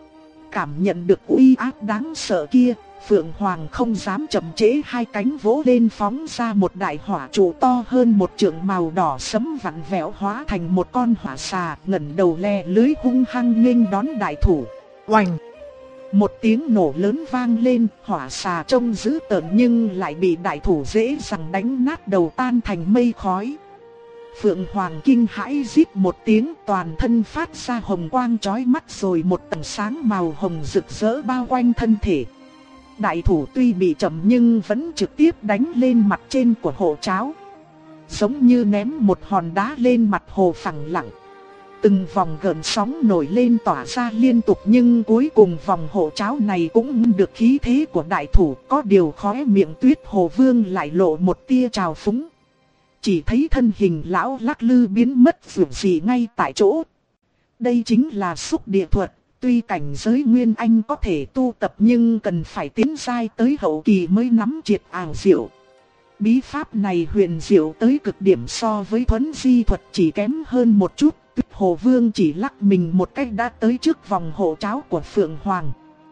Cảm nhận được uy áp đáng sợ kia, Phượng Hoàng không dám chậm trễ, hai cánh vỗ lên phóng ra một đại hỏa trụ to hơn một trượng màu đỏ sẫm vặn vẹo hóa thành một con hỏa xà, ngẩng đầu le lưới hung hăng nghênh đón đại thủ. Oành! Một tiếng nổ lớn vang lên, hỏa xà trông dữ tợn nhưng lại bị đại thủ dễ dàng đánh nát đầu tan thành mây khói. Phượng Hoàng kinh hãi rít một tiếng, toàn thân phát ra hồng quang chói mắt, rồi một tầng sáng màu hồng rực rỡ bao quanh thân thể. Đại thủ tuy bị chậm nhưng vẫn trực tiếp đánh lên mặt trên của hồ cháo, giống như ném một hòn đá lên mặt hồ phẳng lặng. Từng vòng gợn sóng nổi lên tỏa ra liên tục, nhưng cuối cùng vòng hộ cháo này cũng được khí thế của đại thủ. Có điều khóe miệng Tuyết Hồ Vương lại lộ một tia trào phúng. Chỉ thấy thân hình lão lắc lư biến mất vụt gì ngay tại chỗ. Đây chính là xúc địa thuật. Tuy cảnh giới Nguyên Anh có thể tu tập nhưng cần phải tiến giai tới hậu kỳ mới nắm triệt ảo diệu. Bí pháp này huyền diệu tới cực điểm, so với thuấn di thuật chỉ kém hơn một chút. Tuyết Hồ Vương chỉ lắc mình một cách đã tới trước vòng hộ cháo của Phượng Hoàng.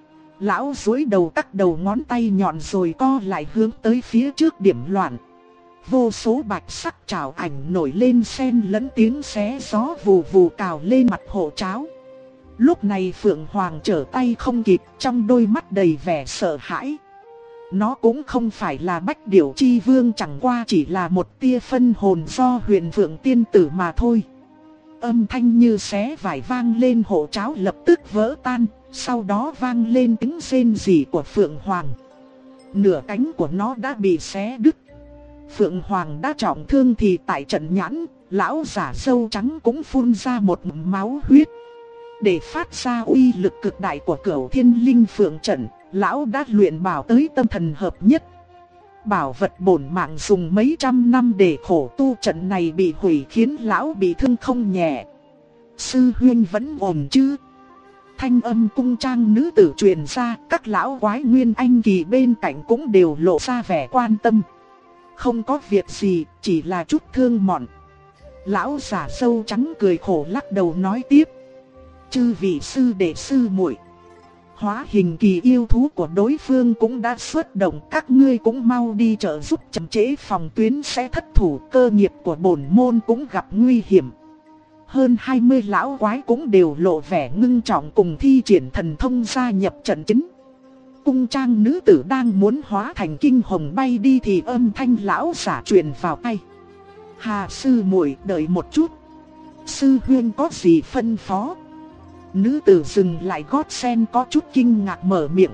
Lão duỗi đầu cắt đầu ngón tay nhọn rồi co lại hướng tới phía trước điểm loạn. Vô số bạch sắc trảo ảnh nổi lên xen lẫn tiếng xé gió vù vù cào lên mặt hộ cháo. Lúc này Phượng Hoàng trở tay không kịp, trong đôi mắt đầy vẻ sợ hãi. Nó cũng không phải là Bách Điểu Chi Vương, chẳng qua chỉ là một tia phân hồn do Huyền Phượng Tiên Tử mà thôi. Âm thanh như xé vải vang lên, hộ tráo lập tức vỡ tan, sau đó vang lên tiếng rên rỉ của Phượng Hoàng. Nửa cánh của nó đã bị xé đứt. Phượng Hoàng đã trọng thương thì tại trận nhãn, lão giả râu trắng cũng phun ra một ngụm máu huyết. Để phát ra uy lực cực đại của Cửu Thiên Linh Phượng trận, lão đã luyện bảo tới tâm thần hợp nhất. Bảo vật bổn mạng dùng mấy trăm năm để khổ tu, trận này bị hủy khiến lão bị thương không nhẹ. Sư huynh vẫn ổn chứ? Thanh âm cung trang nữ tử truyền ra, các lão quái nguyên anh kỳ bên cạnh cũng đều lộ ra vẻ quan tâm. Không có việc gì, chỉ là chút thương mọn. Lão giả râu trắng cười khổ lắc đầu nói tiếp. Chư vị sư đệ sư muội, hóa hình kỳ yêu thú của đối phương cũng đã xuất động, các ngươi cũng mau đi trợ giúp, chậm trễ phòng tuyến sẽ thất thủ, cơ nghiệp của bổn môn cũng gặp nguy hiểm. Hơn 20 lão quái cũng đều lộ vẻ ngưng trọng cùng thi triển thần thông gia nhập trận chính. Cung trang nữ tử đang muốn hóa thành kinh hồng bay đi thì âm thanh lão giả truyền vào tai. Hà sư muội đợi một chút. Sư huynh có gì phân phó? Nữ tử dừng lại gót sen có chút kinh ngạc mở miệng.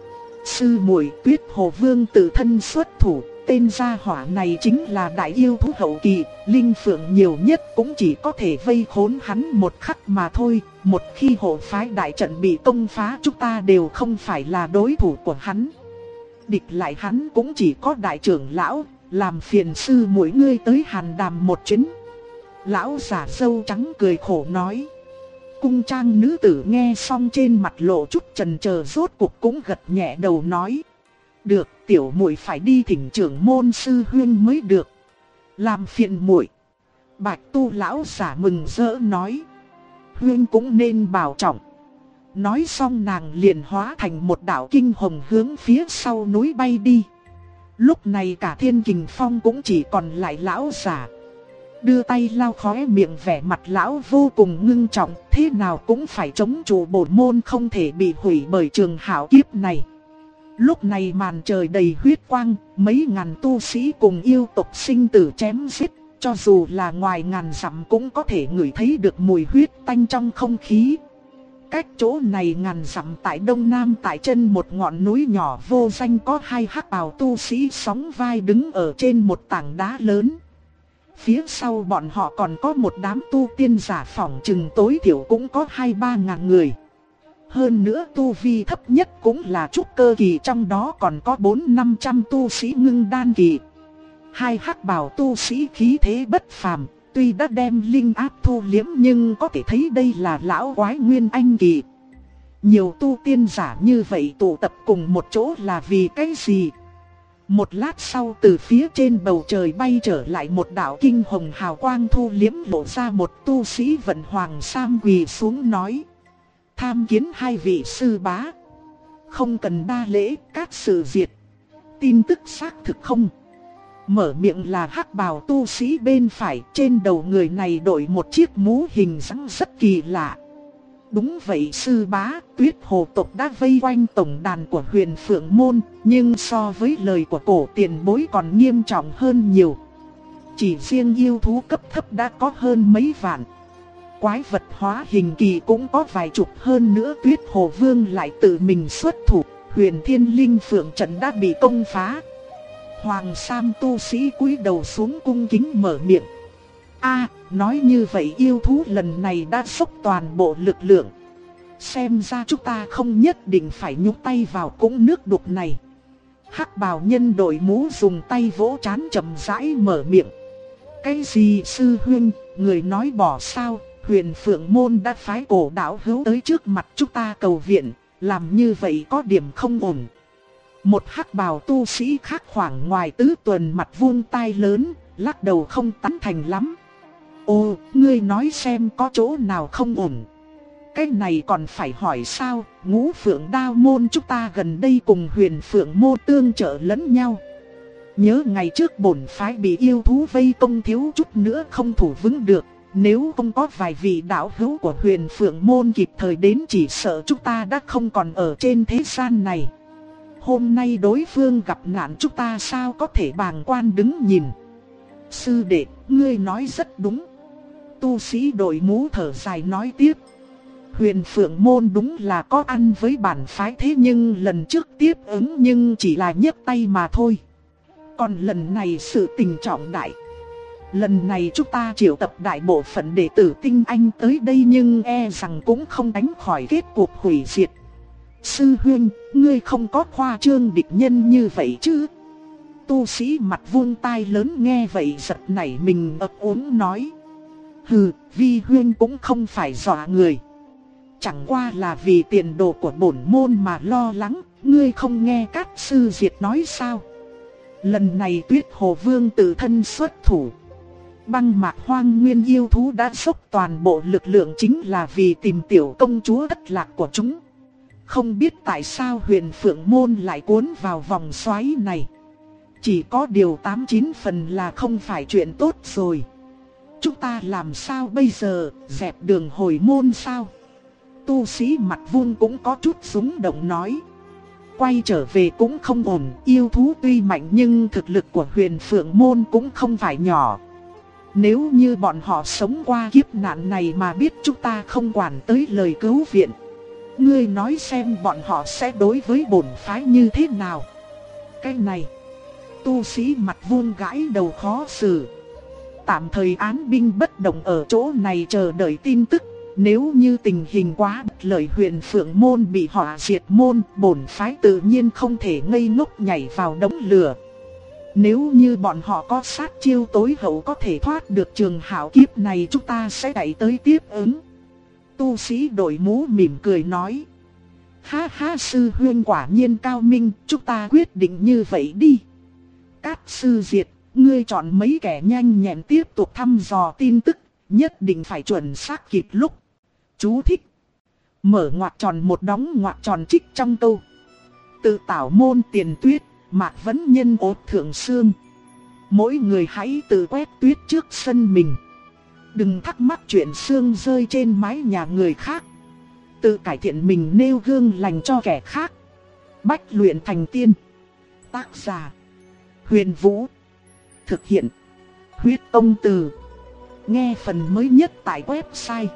Sư muội, Tuyết Hồ Vương tự thân xuất thủ, tên gia hỏa này chính là đại yêu thú hậu kỳ, linh phượng nhiều nhất cũng chỉ có thể vây khốn hắn một khắc mà thôi. Một khi hộ phái đại trận bị công phá, chúng ta đều không phải là đối thủ của hắn. Địch lại hắn cũng chỉ có đại trưởng lão, làm phiền sư muội ngươi tới Hàn Đàm một chuyến. Lão giả râu trắng cười khổ nói. Cung trang nữ tử nghe xong trên mặt lộ chút chần chờ, rốt cuộc cũng gật nhẹ đầu nói. Được, tiểu muội phải đi thỉnh trưởng môn sư huynh mới được. Làm phiền muội. Bạch Tu lão giả mừng rỡ nói. Huynh cũng nên bảo trọng. Nói xong nàng liền hóa thành một đạo kinh hồng hướng phía sau núi bay đi. Lúc này cả Thiên Kình Phong cũng chỉ còn lại lão giả. Đưa tay lau khóe miệng, vẻ mặt lão vô cùng ngưng trọng, thế nào cũng phải chống trụ bổn môn không thể bị hủy bởi trường hảo kiếp này. Lúc này màn trời đầy huyết quang, mấy ngàn tu sĩ cùng yêu tộc sinh tử chém giết, cho dù là ngoài ngàn dặm cũng có thể ngửi thấy được mùi huyết tanh trong không khí. Cách chỗ này ngàn dặm tại đông nam, tại chân một ngọn núi nhỏ vô danh, có hai hắc bào tu sĩ sóng vai đứng ở trên một tảng đá lớn. Phía sau bọn họ còn có một đám tu tiên giả, phỏng chừng tối thiểu cũng có 2-3 ngàn người. Hơn nữa tu vi thấp nhất cũng là trúc cơ kỳ, trong đó còn có 400-500 tu sĩ ngưng đan kỳ. Hai hắc bào tu sĩ khí thế bất phàm, tuy đã đem linh áp thu liếm nhưng có thể thấy đây là lão quái nguyên anh kỳ. Nhiều tu tiên giả như vậy tụ tập cùng một chỗ là vì cái gì? Một lát sau, từ phía trên bầu trời bay trở lại một đạo kinh hồng hào quang thu liếm, lộ ra một tu sĩ vận hoàng sam quỳ xuống nói. Tham kiến hai vị sư bá. Không cần đa lễ, các sự diệt. Tin tức xác thực không? Mở miệng là hắc bào tu sĩ bên phải, trên đầu người này đội một chiếc mũ hình dáng rất kỳ lạ. Đúng vậy sư bá, Tuyết Hồ tộc đã vây quanh tổng đàn của Huyền Phượng môn, nhưng so với lời của cổ tiền bối còn nghiêm trọng hơn nhiều. Chỉ riêng yêu thú cấp thấp đã có hơn mấy vạn. Quái vật hóa hình kỳ cũng có vài chục, hơn nữa Tuyết Hồ Vương lại tự mình xuất thủ, Huyền Thiên Linh Phượng trận đã bị công phá. Hoàng Sam tu sĩ cúi đầu xuống cung kính mở miệng. Nói như vậy yêu thú lần này đã dốc toàn bộ lực lượng. Xem ra chúng ta không nhất định phải nhúng tay vào cũng nước đục này. Hắc bào nhân đội mũ dùng tay vỗ trán chậm rãi mở miệng. Cái gì sư huynh, người nói bỏ sao? Huyền Phượng môn đã phái cổ đạo hữu tới trước mặt chúng ta cầu viện, làm như vậy có điểm không ổn. Một hắc bào tu sĩ khác khoảng ngoài tứ tuần mặt vuông tai lớn, lắc đầu không tán thành lắm. Ồ, ngươi nói xem có chỗ nào không ổn? Cái này còn phải hỏi sao? Ngũ Phượng Đao môn chúng ta gần đây cùng Huyền Phượng môn tương trợ lẫn nhau. Nhớ ngày trước bổn phái bị yêu thú vây công thiếu chút nữa không thủ vững được, Nếu không có vài vị đạo hữu của Huyền Phượng Môn kịp thời đến, chỉ sợ chúng ta đã không còn ở trên thế gian này. Hôm nay đối phương gặp nạn, chúng ta sao có thể bàng quan đứng nhìn. Sư đệ, ngươi nói rất đúng. Tu sĩ đội mũ thở dài nói tiếp. Huyền Phượng Môn đúng là có ăn với bản phái, thế nhưng lần trước tiếp ứng nhưng chỉ là nhấc tay mà thôi. Còn lần này sự tình trọng đại. Lần này chúng ta triệu tập đại bộ phận đệ tử tinh anh tới đây, nhưng e rằng cũng không tránh khỏi kết cục hủy diệt. Sư huynh, ngươi không có khoa trương địch nhân như vậy chứ? Tu sĩ mặt vuông tai lớn nghe vậy giật nảy mình ấp úng nói. Hừ, vi huynh cũng không phải dọa người. Chẳng qua là vì tiền đồ của bổn môn mà lo lắng, ngươi không nghe các sư diệt nói sao? Lần này Tuyết Hồ Vương tự thân xuất thủ. Băng Mạc Hoang Nguyên yêu thú đã dốc toàn bộ lực lượng chính là vì tìm tiểu công chúa thất lạc của chúng. Không biết tại sao Huyền Phượng Môn lại cuốn vào vòng xoáy này. Chỉ có điều 89 phần là không phải chuyện tốt rồi. Chúng ta làm sao bây giờ, dẹp đường hồi môn sao? Tu sĩ mặt vuông cũng có chút rung động nói. Quay trở về cũng không ổn, yêu thú tuy mạnh nhưng thực lực của Huyền Phượng Môn cũng không phải nhỏ. Nếu như bọn họ sống qua kiếp nạn này mà biết chúng ta không quản tới lời cứu viện, ngươi nói xem bọn họ sẽ đối với bổn phái như thế nào? Cái này, tu sĩ mặt vuông gãi đầu khó xử. Tạm thời án binh bất động ở chỗ này chờ đợi tin tức. Nếu như tình hình quá bất lợi, Huyền Phượng Môn bị họ diệt môn, bổn phái tự nhiên không thể ngây ngốc nhảy vào đống lửa. Nếu như bọn họ có sát chiêu tối hậu có thể thoát được trường hảo kiếp này, chúng ta sẽ chạy tới tiếp ứng. Tu sĩ đội mũ mỉm cười nói. Ha ha, sư huynh quả nhiên cao minh, chúng ta quyết định như vậy đi. Cát sư diệt, ngươi chọn mấy kẻ nhanh nhẹn tiếp tục thăm dò tin tức, nhất định phải chuẩn xác kịp lúc. Chú thích. Mở ngoặc tròn một đóng ngoặc tròn trích trong câu. Tự tảo môn tiền tuyết, Mạc Vấn Nhân ốt thượng xương. Mỗi người hãy tự quét tuyết trước sân mình. Đừng thắc mắc chuyện sương rơi trên mái nhà người khác. Tự cải thiện mình nêu gương lành cho kẻ khác. Bách luyện thành tiên. Tác giả Huyền Vũ. Thực hiện Huyết Tông Từ. Nghe phần mới nhất tại website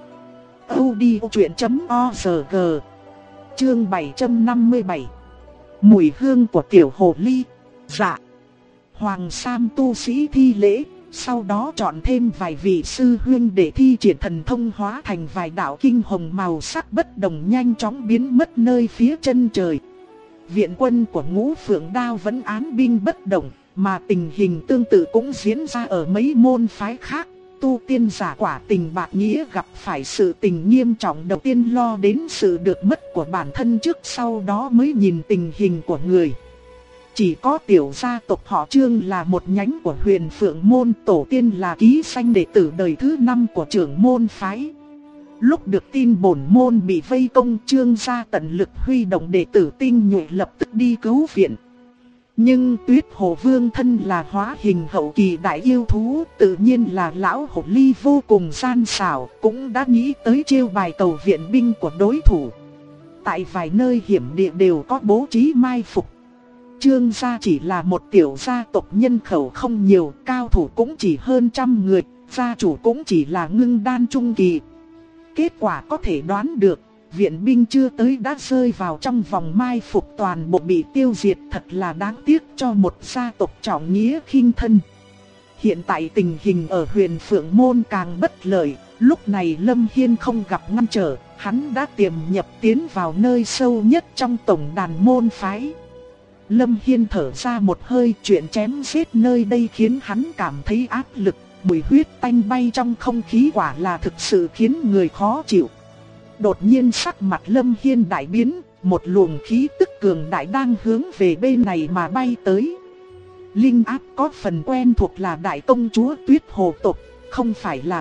audiochuyện.org. Chương 757. Mùi hương của tiểu hồ ly. Dạ. Hoàng Sam tu sĩ thi lễ, sau đó chọn thêm vài vị sư huynh để thi triển thần thông hóa thành vài đạo kinh hồng màu sắc bất đồng nhanh chóng biến mất nơi phía chân trời. Viện quân của Ngũ Phượng Đao vẫn án binh bất động, mà tình hình tương tự cũng diễn ra ở mấy môn phái khác. Tu tiên giả quả tình bạc nghĩa gặp phải sự tình nghiêm trọng, đầu tiên lo đến sự được mất của bản thân trước, sau đó mới nhìn tình hình của người. Chỉ có tiểu gia tộc họ Trương là một nhánh của Huyền Phượng Môn, tổ tiên là ký sanh đệ tử đời thứ 5 của trưởng môn phái. Lúc được tin bổn môn bị vây công, Trương gia tận lực huy động đệ tử tinh nhuệ lập tức đi cứu viện. Nhưng Tuyết Hồ Vương thân là hóa hình hậu kỳ đại yêu thú, tự nhiên là lão hồ ly vô cùng gian xảo, cũng đã nghĩ tới chiêu bài cầu viện binh của đối thủ. Tại vài nơi hiểm địa đều có bố trí mai phục. Trương gia chỉ là một tiểu gia tộc nhân khẩu không nhiều, cao thủ cũng chỉ hơn 100 người, gia chủ cũng chỉ là ngưng đan trung kỳ. Kết quả có thể đoán được, viện binh chưa tới đã rơi vào trong vòng mai phục, toàn bộ bị tiêu diệt, thật là đáng tiếc cho một gia tộc trọng nghĩa khinh thân. Hiện tại tình hình ở Huyền Phượng Môn càng bất lợi, lúc này Lâm Hiên không gặp ngăn trở, hắn đã tiềm nhập tiến vào nơi sâu nhất trong tổng đàn môn phái. Lâm Hiên thở ra một hơi, chuyện chém giết nơi đây khiến hắn cảm thấy áp lực, mùi huyết tanh bay trong không khí quả là thực sự khiến người khó chịu. Đột nhiên sắc mặt Lâm Hiên đại biến, một luồng khí tức cường đại đang hướng về bên này mà bay tới. Linh áp có phần quen thuộc là đại công chúa Tuyết Hồ tộc, không phải là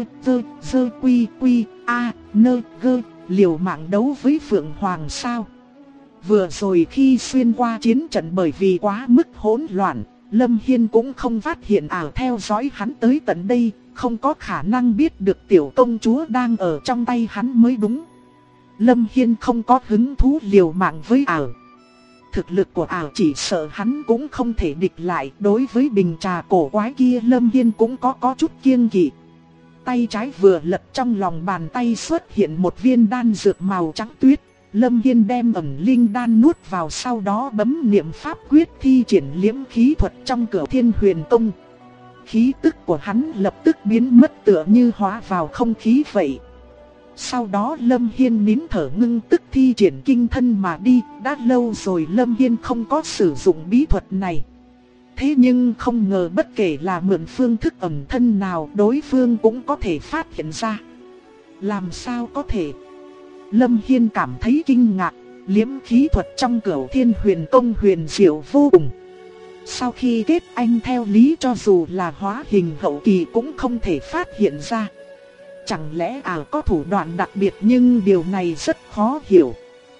vơ quy quy a nơ gơ liều mạng đấu với Phượng Hoàng sao? Vừa rồi khi xuyên qua chiến trận bởi vì quá mức hỗn loạn, Lâm Hiên cũng không phát hiện ảo theo dõi hắn tới tận đây, không có khả năng biết được tiểu công chúa đang ở trong tay hắn mới đúng. Lâm Hiên không có hứng thú liều mạng với ảo. Thực lực của ảo chỉ sợ hắn cũng không thể địch lại. Đối với bình trà cổ quái kia Lâm Hiên cũng có chút kiêng kỵ. Tay trái vừa lật, trong lòng bàn tay xuất hiện một viên đan dược màu trắng tuyết. Lâm Hiên đem ẩn linh đan nuốt vào, sau đó bấm niệm pháp quyết thi triển liễm khí thuật trong Cửu Thiên Huyền Tông. Khí tức của hắn lập tức biến mất tựa như hóa vào không khí vậy. Sau đó Lâm Hiên nín thở ngưng tức thi triển kinh thân mà đi. Đã lâu rồi Lâm Hiên không có sử dụng bí thuật này. Thế nhưng không ngờ bất kể là mượn phương thức ẩn thân nào, đối phương cũng có thể phát hiện ra. Làm sao có thể? Lâm Hiên cảm thấy kinh ngạc. Liễm khí thuật trong Cửu Thiên Huyền Tông huyền diệu vô cùng. Sau khi kết anh theo lý cho dù là hóa hình hậu kỳ cũng không thể phát hiện ra. Chẳng lẽ có thủ đoạn đặc biệt, nhưng điều này rất khó hiểu.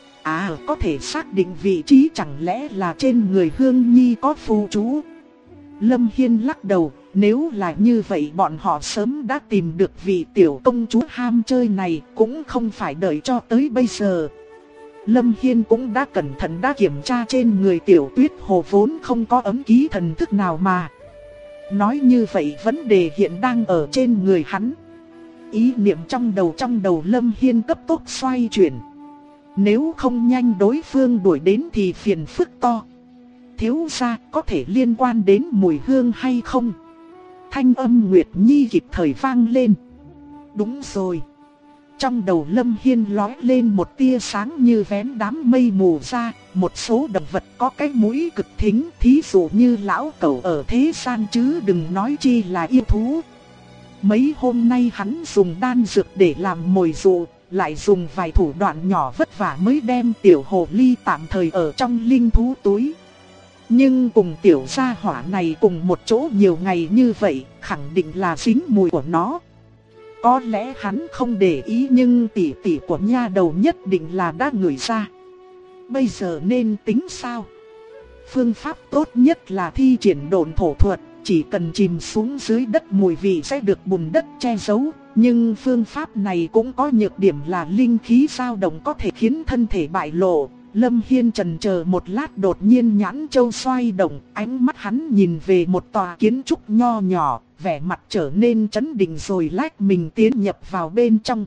Có thể xác định vị trí, chẳng lẽ là trên người Hương Nhi có phù chú? Lâm Hiên lắc đầu, nếu là như vậy bọn họ sớm đã tìm được vị tiểu công chúa ham chơi này, cũng không phải đợi cho tới bây giờ. Lâm Hiên cũng đã cẩn thận đã kiểm tra trên người tiểu tuyết hồ vốn không có ấm ký thần thức nào mà. Nói như vậy vấn đề hiện đang ở trên người hắn. Ý niệm trong đầu Lâm Hiên cấp tốc xoay chuyển. Nếu không nhanh đối phương đuổi đến thì phiền phức to. Thiếu gia có thể liên quan đến mùi hương hay không? Thanh âm Nguyệt Nhi kịp thời vang lên. Đúng rồi. Trong đầu Lâm Hiên lóe lên một tia sáng như vén đám mây mù ra. Một số động vật có cái mũi cực thính, thí dụ như lão cẩu ở thế gian chứ đừng nói chi là yêu thú. Mấy hôm nay hắn dùng đan dược để làm mồi dụ, lại dùng vài thủ đoạn nhỏ vất vả mới đem tiểu hồ ly tạm thời ở trong linh thú túi. Nhưng cùng tiểu gia hỏa này cùng một chỗ nhiều ngày như vậy, khẳng định là dính mùi của nó. Có lẽ hắn không để ý nhưng tỷ tỷ của nha đầu nhất định là đã ngửi ra. Bây giờ nên tính sao? Phương pháp tốt nhất là thi triển độn thổ thuật, chỉ cần chìm xuống dưới đất mùi vị sẽ được bùn đất che giấu. Nhưng phương pháp này cũng có nhược điểm là linh khí dao động có thể khiến thân thể bại lộ. Lâm Hiên chần chờ một lát, đột nhiên nhãn châu xoay động, ánh mắt hắn nhìn về một tòa kiến trúc nho nhỏ, vẻ mặt trở nên trấn định rồi lách mình tiến nhập vào bên trong.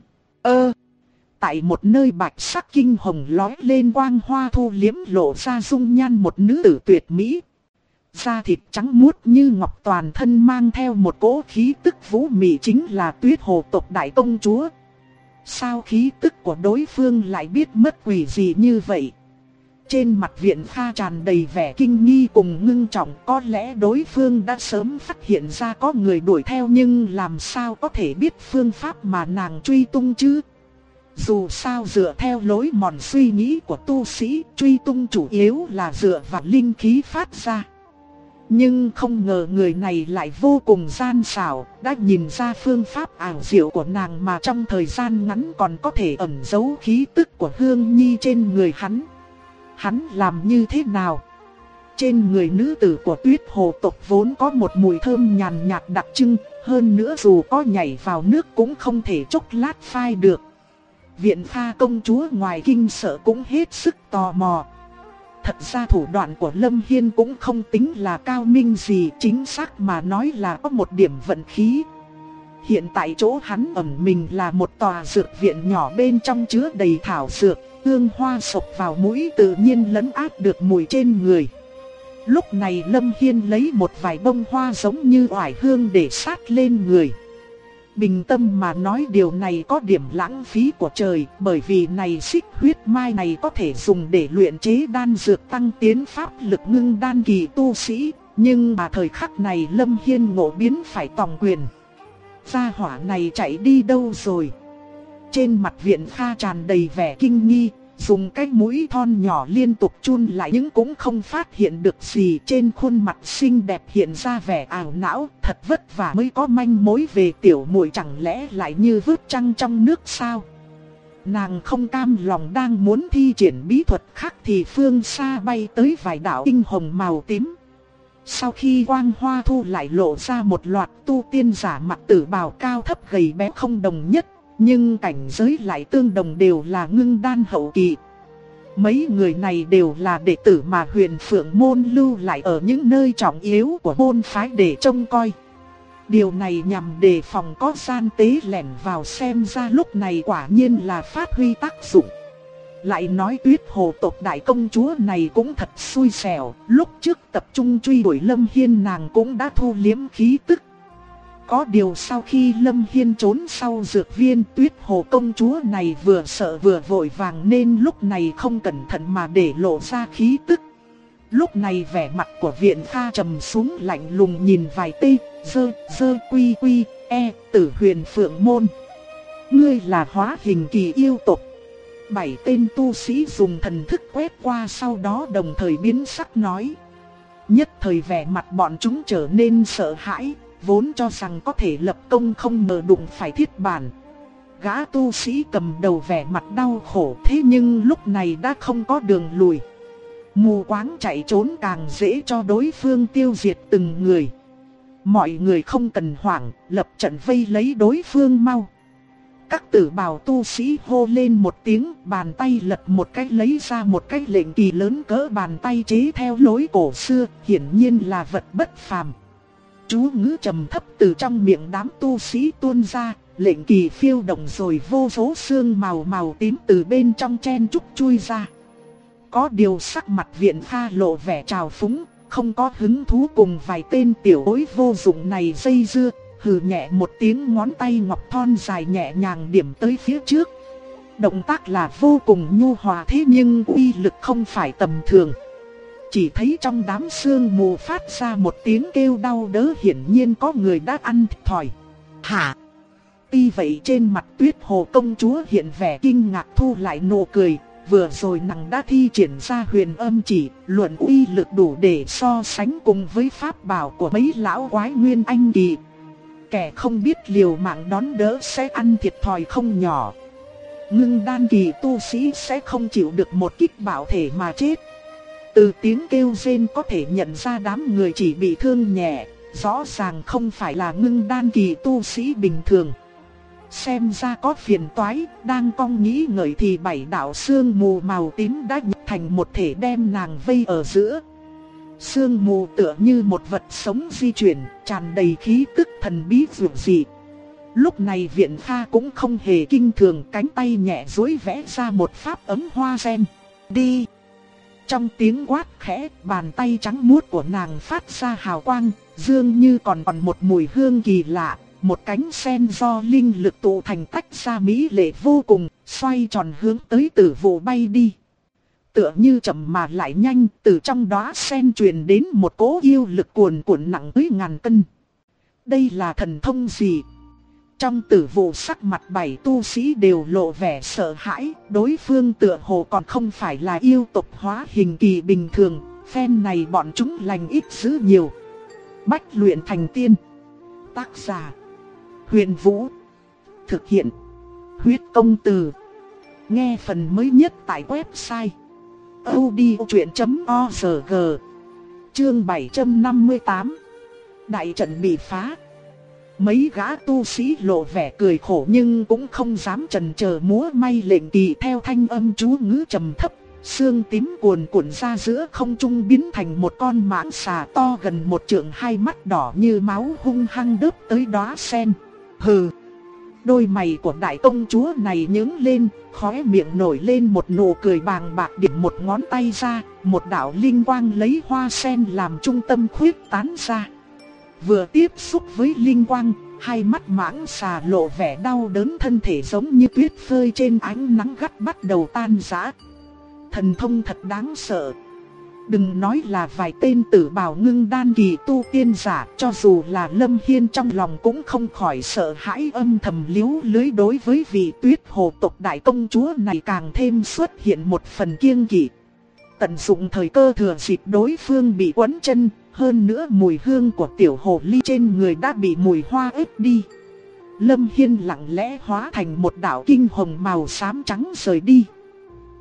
Tại một nơi bạch sắc kinh hồng lóe lên quang hoa thu liếm lộ ra dung nhan một nữ tử tuyệt mỹ. Da thịt trắng muốt như ngọc, toàn thân mang theo một cỗ khí tức vũ mị, chính là Tuyết Hồ tộc đại công chúa. Sao khí tức của đối phương lại biết mất quỷ gì như vậy? Trên mặt Viện Kha tràn đầy vẻ kinh nghi cùng ngưng trọng, có lẽ đối phương đã sớm phát hiện ra có người đuổi theo, nhưng làm sao có thể biết phương pháp mà nàng truy tung chứ? Dù sao dựa theo lối mòn suy nghĩ của tu sĩ, truy tung chủ yếu là dựa vào linh khí phát ra. Nhưng không ngờ người này lại vô cùng gian xảo, đã nhìn ra phương pháp ảo diệu của nàng mà trong thời gian ngắn còn có thể ẩn giấu khí tức của Hương Nhi trên người hắn. Hắn làm như thế nào? Trên người nữ tử của Tuyết Hồ tộc vốn có một mùi thơm nhàn nhạt đặc trưng, hơn nữa dù có nhảy vào nước cũng không thể chốc lát phai được. Viện Kha công chúa ngoài kinh sợ cũng hết sức tò mò. Thật ra thủ đoạn của Lâm Hiên cũng không tính là cao minh gì, chính xác mà nói là có một điểm vận khí. Hiện tại chỗ hắn ẩn mình là một tòa dược viện nhỏ, bên trong chứa đầy thảo dược, hương hoa sộc vào mũi tự nhiên lấn át được mùi trên người. Lúc này Lâm Hiên lấy một vài bông hoa giống như oải hương để sát lên người. Bình tâm mà nói điều này có điểm lãng phí của trời, bởi vì này xích huyết mai này có thể dùng để luyện chế đan dược tăng tiến pháp lực ngưng đan kỳ tu sĩ. Nhưng mà thời khắc này Lâm Hiên ngộ biến phải tòng quyền. Gia hỏa này chạy đi đâu rồi? Trên mặt Viện Kha tràn đầy vẻ kinh nghi, dùng cái mũi thon nhỏ liên tục chun lại nhưng cũng không phát hiện được gì. Trên khuôn mặt xinh đẹp hiện ra vẻ ảo não, thật vất vả mới có manh mối về tiểu muội, chẳng lẽ lại như vớt trăng trong nước sao? Nàng không cam lòng đang muốn thi triển bí thuật khác thì phương xa bay tới vài đạo tinh hồng màu tím. Sau khi quang hoa thu lại lộ ra một loạt tu tiên giả mặc tử bào cao thấp gầy bé không đồng nhất, nhưng cảnh giới lại tương đồng, đều là ngưng đan hậu kỳ. Mấy người này đều là đệ tử mà Huyền Phượng môn lưu lại ở những nơi trọng yếu của môn phái để trông coi. Điều này nhằm đề phòng có gian tế lẻn vào, xem ra lúc này quả nhiên là phát huy tác dụng. Lại nói Tuyết Hồ tộc đại công chúa này cũng thật xui xẻo, lúc trước tập trung truy đuổi Lâm Hiên nàng cũng đã thu liếm khí tức. Có điều sau khi Lâm Hiên trốn sau dược viên, Tuyết Hồ công chúa này vừa sợ vừa vội vàng nên lúc này không cẩn thận mà để lộ ra khí tức. Lúc này vẻ mặt của Viện Kha trầm xuống, lạnh lùng nhìn vài tê, dơ quy quy, tử Huyền Phượng môn. Ngươi là hóa hình kỳ yêu tộc. 7 tên tu sĩ dùng thần thức quét qua, sau đó đồng thời biến sắc nói. Nhất thời vẻ mặt bọn chúng trở nên sợ hãi, vốn cho rằng có thể lập công không ngờ đụng phải thiết bản. Gã tu sĩ cầm đầu vẻ mặt đau khổ, thế nhưng lúc này đã không có đường lùi. Mù quáng chạy trốn càng dễ cho đối phương tiêu diệt từng người. Mọi người không cần hoảng, lập trận vây lấy đối phương mau. Các tử bào tu sĩ hô lên một tiếng, bàn tay lật một cách lấy ra một cái lệnh kỳ lớn cỡ bàn tay chế theo lối cổ xưa, hiển nhiên là vật bất phàm. Chú ngữ trầm thấp từ trong miệng đám tu sĩ tuôn ra, lệnh kỳ phiêu động rồi vô số xương màu tím từ bên trong chen chúc chui ra. Có điều sắc mặt Viện Kha lộ vẻ trào phúng, không có hứng thú cùng vài tên tiểu bối vô dụng này dây dưa, hừ nhẹ một tiếng, ngón tay ngọc thon dài nhẹ nhàng điểm tới phía trước. Động tác là vô cùng nhu hòa, thế nhưng uy lực không phải tầm thường. Chỉ thấy trong đám sương mù phát ra một tiếng kêu đau đớn, hiển nhiên có người đã ăn thiệt thòi. Hả? Tuy vậy trên mặt Tuyết Hồ công chúa hiện vẻ kinh ngạc, thu lại nụ cười. Vừa rồi nàng đã thi triển ra huyền âm chỉ, luận uy lực đủ để so sánh cùng với pháp bảo của mấy lão quái nguyên anh kỳ. Kẻ không biết liều mạng đón đỡ sẽ ăn thiệt thòi không nhỏ. Ngưng đan kỳ tu sĩ sẽ không chịu được một kích bảo thể mà chết. Từ tiếng kêu rên có thể nhận ra đám người chỉ bị thương nhẹ, rõ ràng không phải là ngưng đan kỳ tu sĩ bình thường. Xem ra có phiền toái, đang cong nghĩ ngợi thì 7 đạo sương mù màu tím đã nhập thành một thể đem nàng vây ở giữa. Sương mù tựa như một vật sống di chuyển, tràn đầy khí tức thần bí dịu dị. Lúc này Viện Kha cũng không hề kinh thường, cánh tay nhẹ duỗi vẽ ra một pháp ấm hoa sen. Đi! Trong tiếng quát khẽ, bàn tay trắng muốt của nàng phát ra hào quang, dường như còn một mùi hương kỳ lạ. Một cánh sen do linh lực tụ thành tách ra mỹ lệ vô cùng, xoay tròn hướng tới Tử Vụ bay đi. Tựa như chậm mà lại nhanh, từ trong đóa sen truyền đến một cỗ yêu lực cuồn cuộn nặng tới ngàn cân. Đây là thần thông gì? Trong Tử Vụ sắc mặt 7 tu sĩ đều lộ vẻ sợ hãi, đối phương tựa hồ còn không phải là yêu tộc hóa hình kỳ bình thường, phen này bọn chúng lành ít dữ nhiều. Bách luyện thành tiên. Tác giả Huyền Vũ. Thực hiện Huyết Công Từ. Nghe phần mới nhất tại website audiochuyện.org. Chương 758. Đại trận bị phá. Mấy gã tu sĩ lộ vẻ cười khổ nhưng cũng không dám chần chờ, múa may lệnh kỳ theo thanh âm chú ngữ trầm thấp. Sương tím cuồn cuộn ra giữa không trung biến thành một con mãng xà to gần 1 trượng, hai mắt đỏ như máu hung hăng đớp tới đóa sen. Hừ. Đôi mày của đại công chúa này nhướng lên, khóe miệng nổi lên một nụ cười bàng bạc, điểm một ngón tay ra, một đạo linh quang lấy hoa sen làm trung tâm khuyết tán ra. Vừa tiếp xúc với linh quang, hai mắt mãng xà lộ vẻ đau đớn, thân thể giống như tuyết phơi trên ánh nắng gắt bắt đầu tan rã. Thần thông thật đáng sợ. Đừng nói là vài tên tử bào ngưng đan kỳ tu tiên giả, cho dù là Lâm Hiên trong lòng cũng không khỏi sợ hãi, âm thầm liếu lưới. Đối với vị Tuyết Hồ tộc đại công chúa này càng thêm xuất hiện một phần kiêng kỵ. Tận dụng thời cơ thừa dịp đối phương bị quấn chân, hơn nữa mùi hương của tiểu hồ ly trên người đã bị mùi hoa ép đi. Lâm Hiên lặng lẽ hóa thành một đạo kinh hồng màu xám trắng rời đi.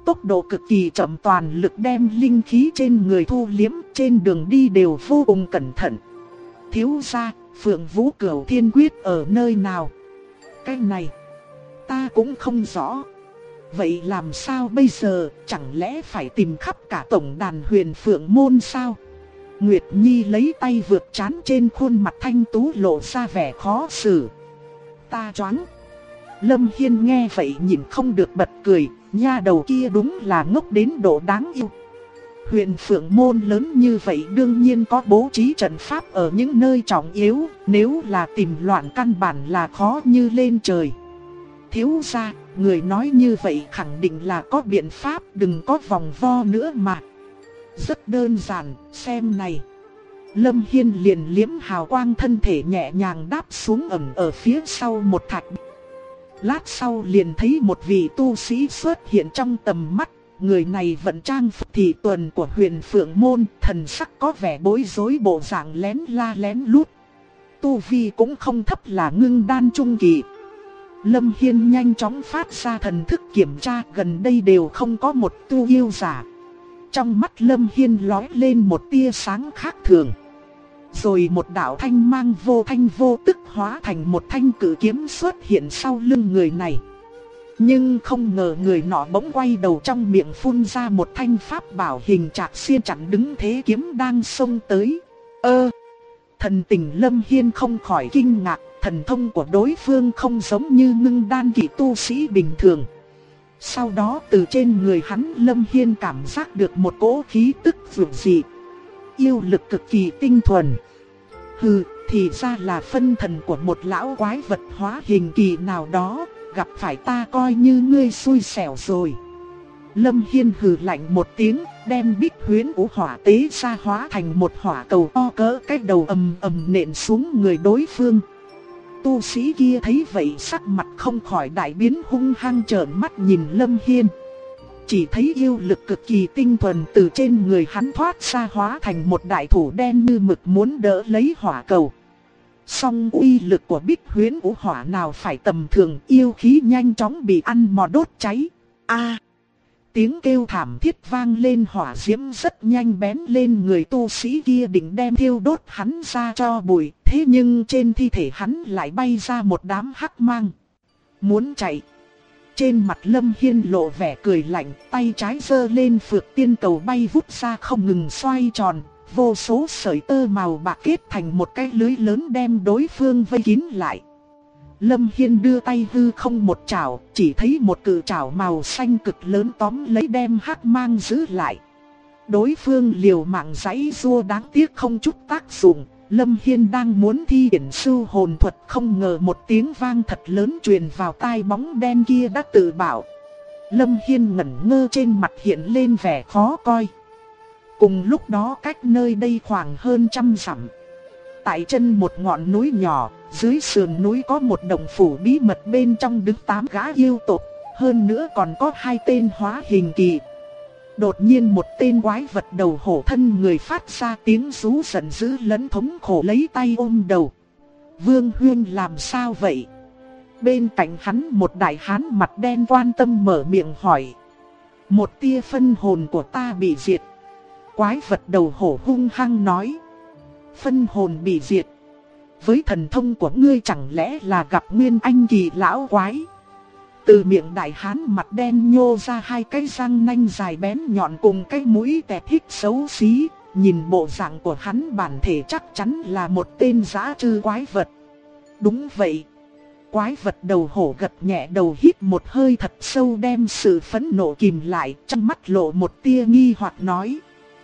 tốc độ cực kỳ chậm, toàn lực đem linh khí trên người thu liếm, trên đường đi đều vô cùng cẩn thận. Thiếu gia, Phượng Vũ Cửu Thiên Quyết ở nơi nào? Cái này, ta cũng không rõ. Vậy làm sao bây giờ, chẳng lẽ phải tìm khắp cả tổng đàn Huyền Phượng môn sao? Nguyệt Nhi lấy tay vượt trán, trên khuôn mặt thanh tú lộ ra vẻ khó xử. Ta choáng. Lâm Hiên nghe vậy nhìn không được bật cười, nha đầu kia đúng là ngốc đến độ đáng yêu. Huyền Phượng môn lớn như vậy đương nhiên có bố trí trận pháp ở những nơi trọng yếu, nếu là tìm loạn căn bản là khó như lên trời. Thiếu gia, người nói như vậy khẳng định là có biện pháp, đừng có vòng vo nữa mà. Rất đơn giản, xem này. Lâm Hiên liền liếm hào quang thân thể nhẹ nhàng đáp xuống ẩn ở phía sau một thạch. Lát sau liền thấy một vị tu sĩ xuất hiện trong tầm mắt. Người này vận trang phục thị tuần của Huyền Phượng môn, thần sắc có vẻ bối rối, bộ dạng lén la lén lút. Tu vi cũng không thấp, là ngưng đan trung kỳ. Lâm Hiên nhanh chóng phát ra thần thức kiểm tra, gần đây đều không có một tu yêu giả. Trong mắt Lâm Hiên lóe lên một tia sáng khác thường. Rồi một đạo thanh mang vô thanh vô tức hóa thành một thanh cử kiếm xuất hiện sau lưng người này. Nhưng không ngờ người nọ bỗng quay đầu, trong miệng phun ra một thanh pháp bảo hình trạc xiên chặn đứng thế kiếm đang xông tới. Thần tình Lâm Hiên không khỏi kinh ngạc, thần thông của đối phương không giống như ngưng đan kỳ tu sĩ bình thường. Sau đó từ trên người hắn Lâm Hiên cảm giác được một cỗ khí tức vượt dị, yêu lực cực kỳ tinh thuần. Hừ, thì ra là phân thần của một lão quái vật hóa hình kỳ nào đó, gặp phải ta coi như ngươi xui xẻo rồi. Lâm Hiên hừ lạnh một tiếng, đem Bích Huyễn Vũ Hỏa tế ra hóa thành một hỏa cầu to cỡ cái đầu, ầm ầm nện xuống người đối phương. Tu sĩ kia thấy vậy sắc mặt không khỏi đại biến, hung hăng trợn mắt nhìn Lâm Hiên. Chỉ thấy yêu lực cực kỳ tinh thuần từ trên người hắn thoát ra, hóa thành một đại thủ đen như mực muốn đỡ lấy hỏa cầu. Song uy lực của Bích Huyễn Vũ Hỏa nào phải tầm thường, yêu khí nhanh chóng bị ăn mòn đốt cháy. Tiếng kêu thảm thiết vang lên, hỏa diễm rất nhanh bén lên người tu sĩ kia, định đem thiêu đốt hắn ra cho bụi. Thế nhưng trên thi thể hắn lại bay ra một đám hắc mang. Muốn chạy. Trên mặt Lâm Hiên lộ vẻ cười lạnh, tay trái giơ lên, phược tiên cầu bay vút ra không ngừng xoay tròn. Vô số sợi tơ màu bạc kết thành một cái lưới lớn đem đối phương vây kín lại. Lâm Hiên đưa tay hư không một chảo, chỉ thấy một cự chảo màu xanh cực lớn tóm lấy đem hắc mang giữ lại. Đối phương liều mạng giãy giụa đáng tiếc không chút tác dụng. Lâm Hiên đang muốn thi triển sưu hồn thuật, không ngờ một tiếng vang thật lớn truyền vào tai bóng đen kia đã tự bảo. Lâm Hiên ngẩn ngơ, trên mặt hiện lên vẻ khó coi. Cùng lúc đó cách nơi đây khoảng hơn 100 dặm, tại chân một ngọn núi nhỏ, dưới sườn núi có một động phủ bí mật, bên trong đứng 8 gã yêu tộc, hơn nữa còn có 2 tên hóa hình kỳ. Đột nhiên một tên quái vật đầu hổ thân người phát ra tiếng rú giận dữ lẫn thống khổ, lấy tay ôm đầu. Vương Huyên làm sao vậy? Bên cạnh hắn một đại hán mặt đen quan tâm mở miệng hỏi. Một tia phân hồn của ta bị diệt. Quái vật đầu hổ hung hăng nói. Phân hồn bị diệt? Với thần thông của ngươi chẳng lẽ là gặp nguyên anh kỳ lão quái? Từ miệng đại hán mặt đen nhô ra 2 cái răng nanh dài bén nhọn cùng cái mũi tẹt hít xấu xí. Nhìn bộ dạng của hắn bản thể chắc chắn là một tên dã trư quái vật. Đúng vậy. Quái vật đầu hổ gật nhẹ đầu, hít một hơi thật sâu, đem sự phẫn nộ kìm lại, trong mắt lộ một tia nghi hoặc nói.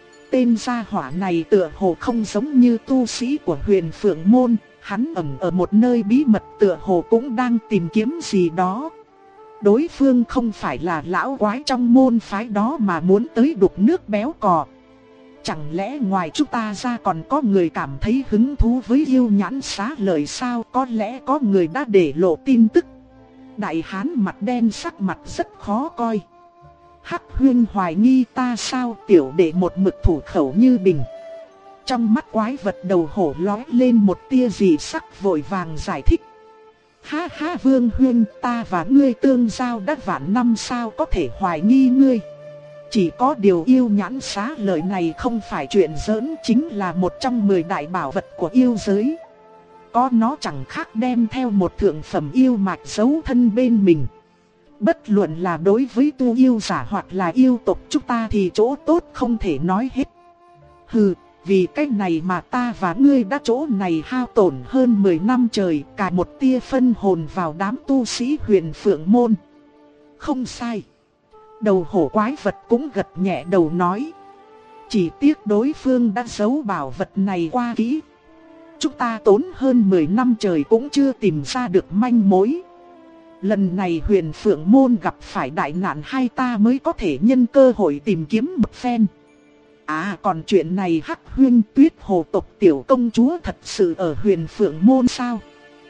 Tên gia hỏa này tựa hồ không giống như tu sĩ của Huyền Phượng môn, hắn ẩn ở một nơi bí mật, tựa hồ cũng đang tìm kiếm gì đó. Đối phương không phải là lão quái trong môn phái đó mà muốn tới đục nước béo cò. Chẳng lẽ ngoài chúng ta ra còn có người cảm thấy hứng thú với yêu nhãn xá lợi sao? Có lẽ có người đã để lộ tin tức. Đại hán mặt đen sắc mặt rất khó coi. Hắc Huyên hoài nghi ta sao? Tiểu đệ một mực thủ khẩu như bình. Trong mắt quái vật đầu hổ lóe lên một tia dị sắc, vội vàng giải thích. Ha ha Vương Huynh, ta và ngươi tương giao đã vạn năm, sao có thể hoài nghi ngươi. Chỉ có điều yêu nhãn xá lợi này không phải chuyện giỡn, chính là một trong 10 đại bảo vật của yêu giới. Có nó chẳng khác đem theo một thượng phẩm yêu mạch giấu thân bên mình. Bất luận là đối với tu yêu giả hoặc là yêu tộc chúng ta thì chỗ tốt không thể nói hết. Hừ, vì cái này mà ta và ngươi đã chỗ này hao tổn hơn 10 năm trời, cả một tia phân hồn vào đám tu sĩ Huyền Phượng Môn. Không sai. Đầu hổ quái vật cũng gật nhẹ đầu nói. Chỉ tiếc đối phương đã giấu bảo vật này qua kỹ. Chúng ta tốn hơn 10 năm trời cũng chưa tìm ra được manh mối. Lần này Huyền Phượng Môn gặp phải đại nạn, hai ta mới có thể nhân cơ hội tìm kiếm một phen. À còn chuyện này Hắc Huyên, Tuyết Hồ tộc tiểu công chúa thật sự ở Huyền Phượng Môn sao?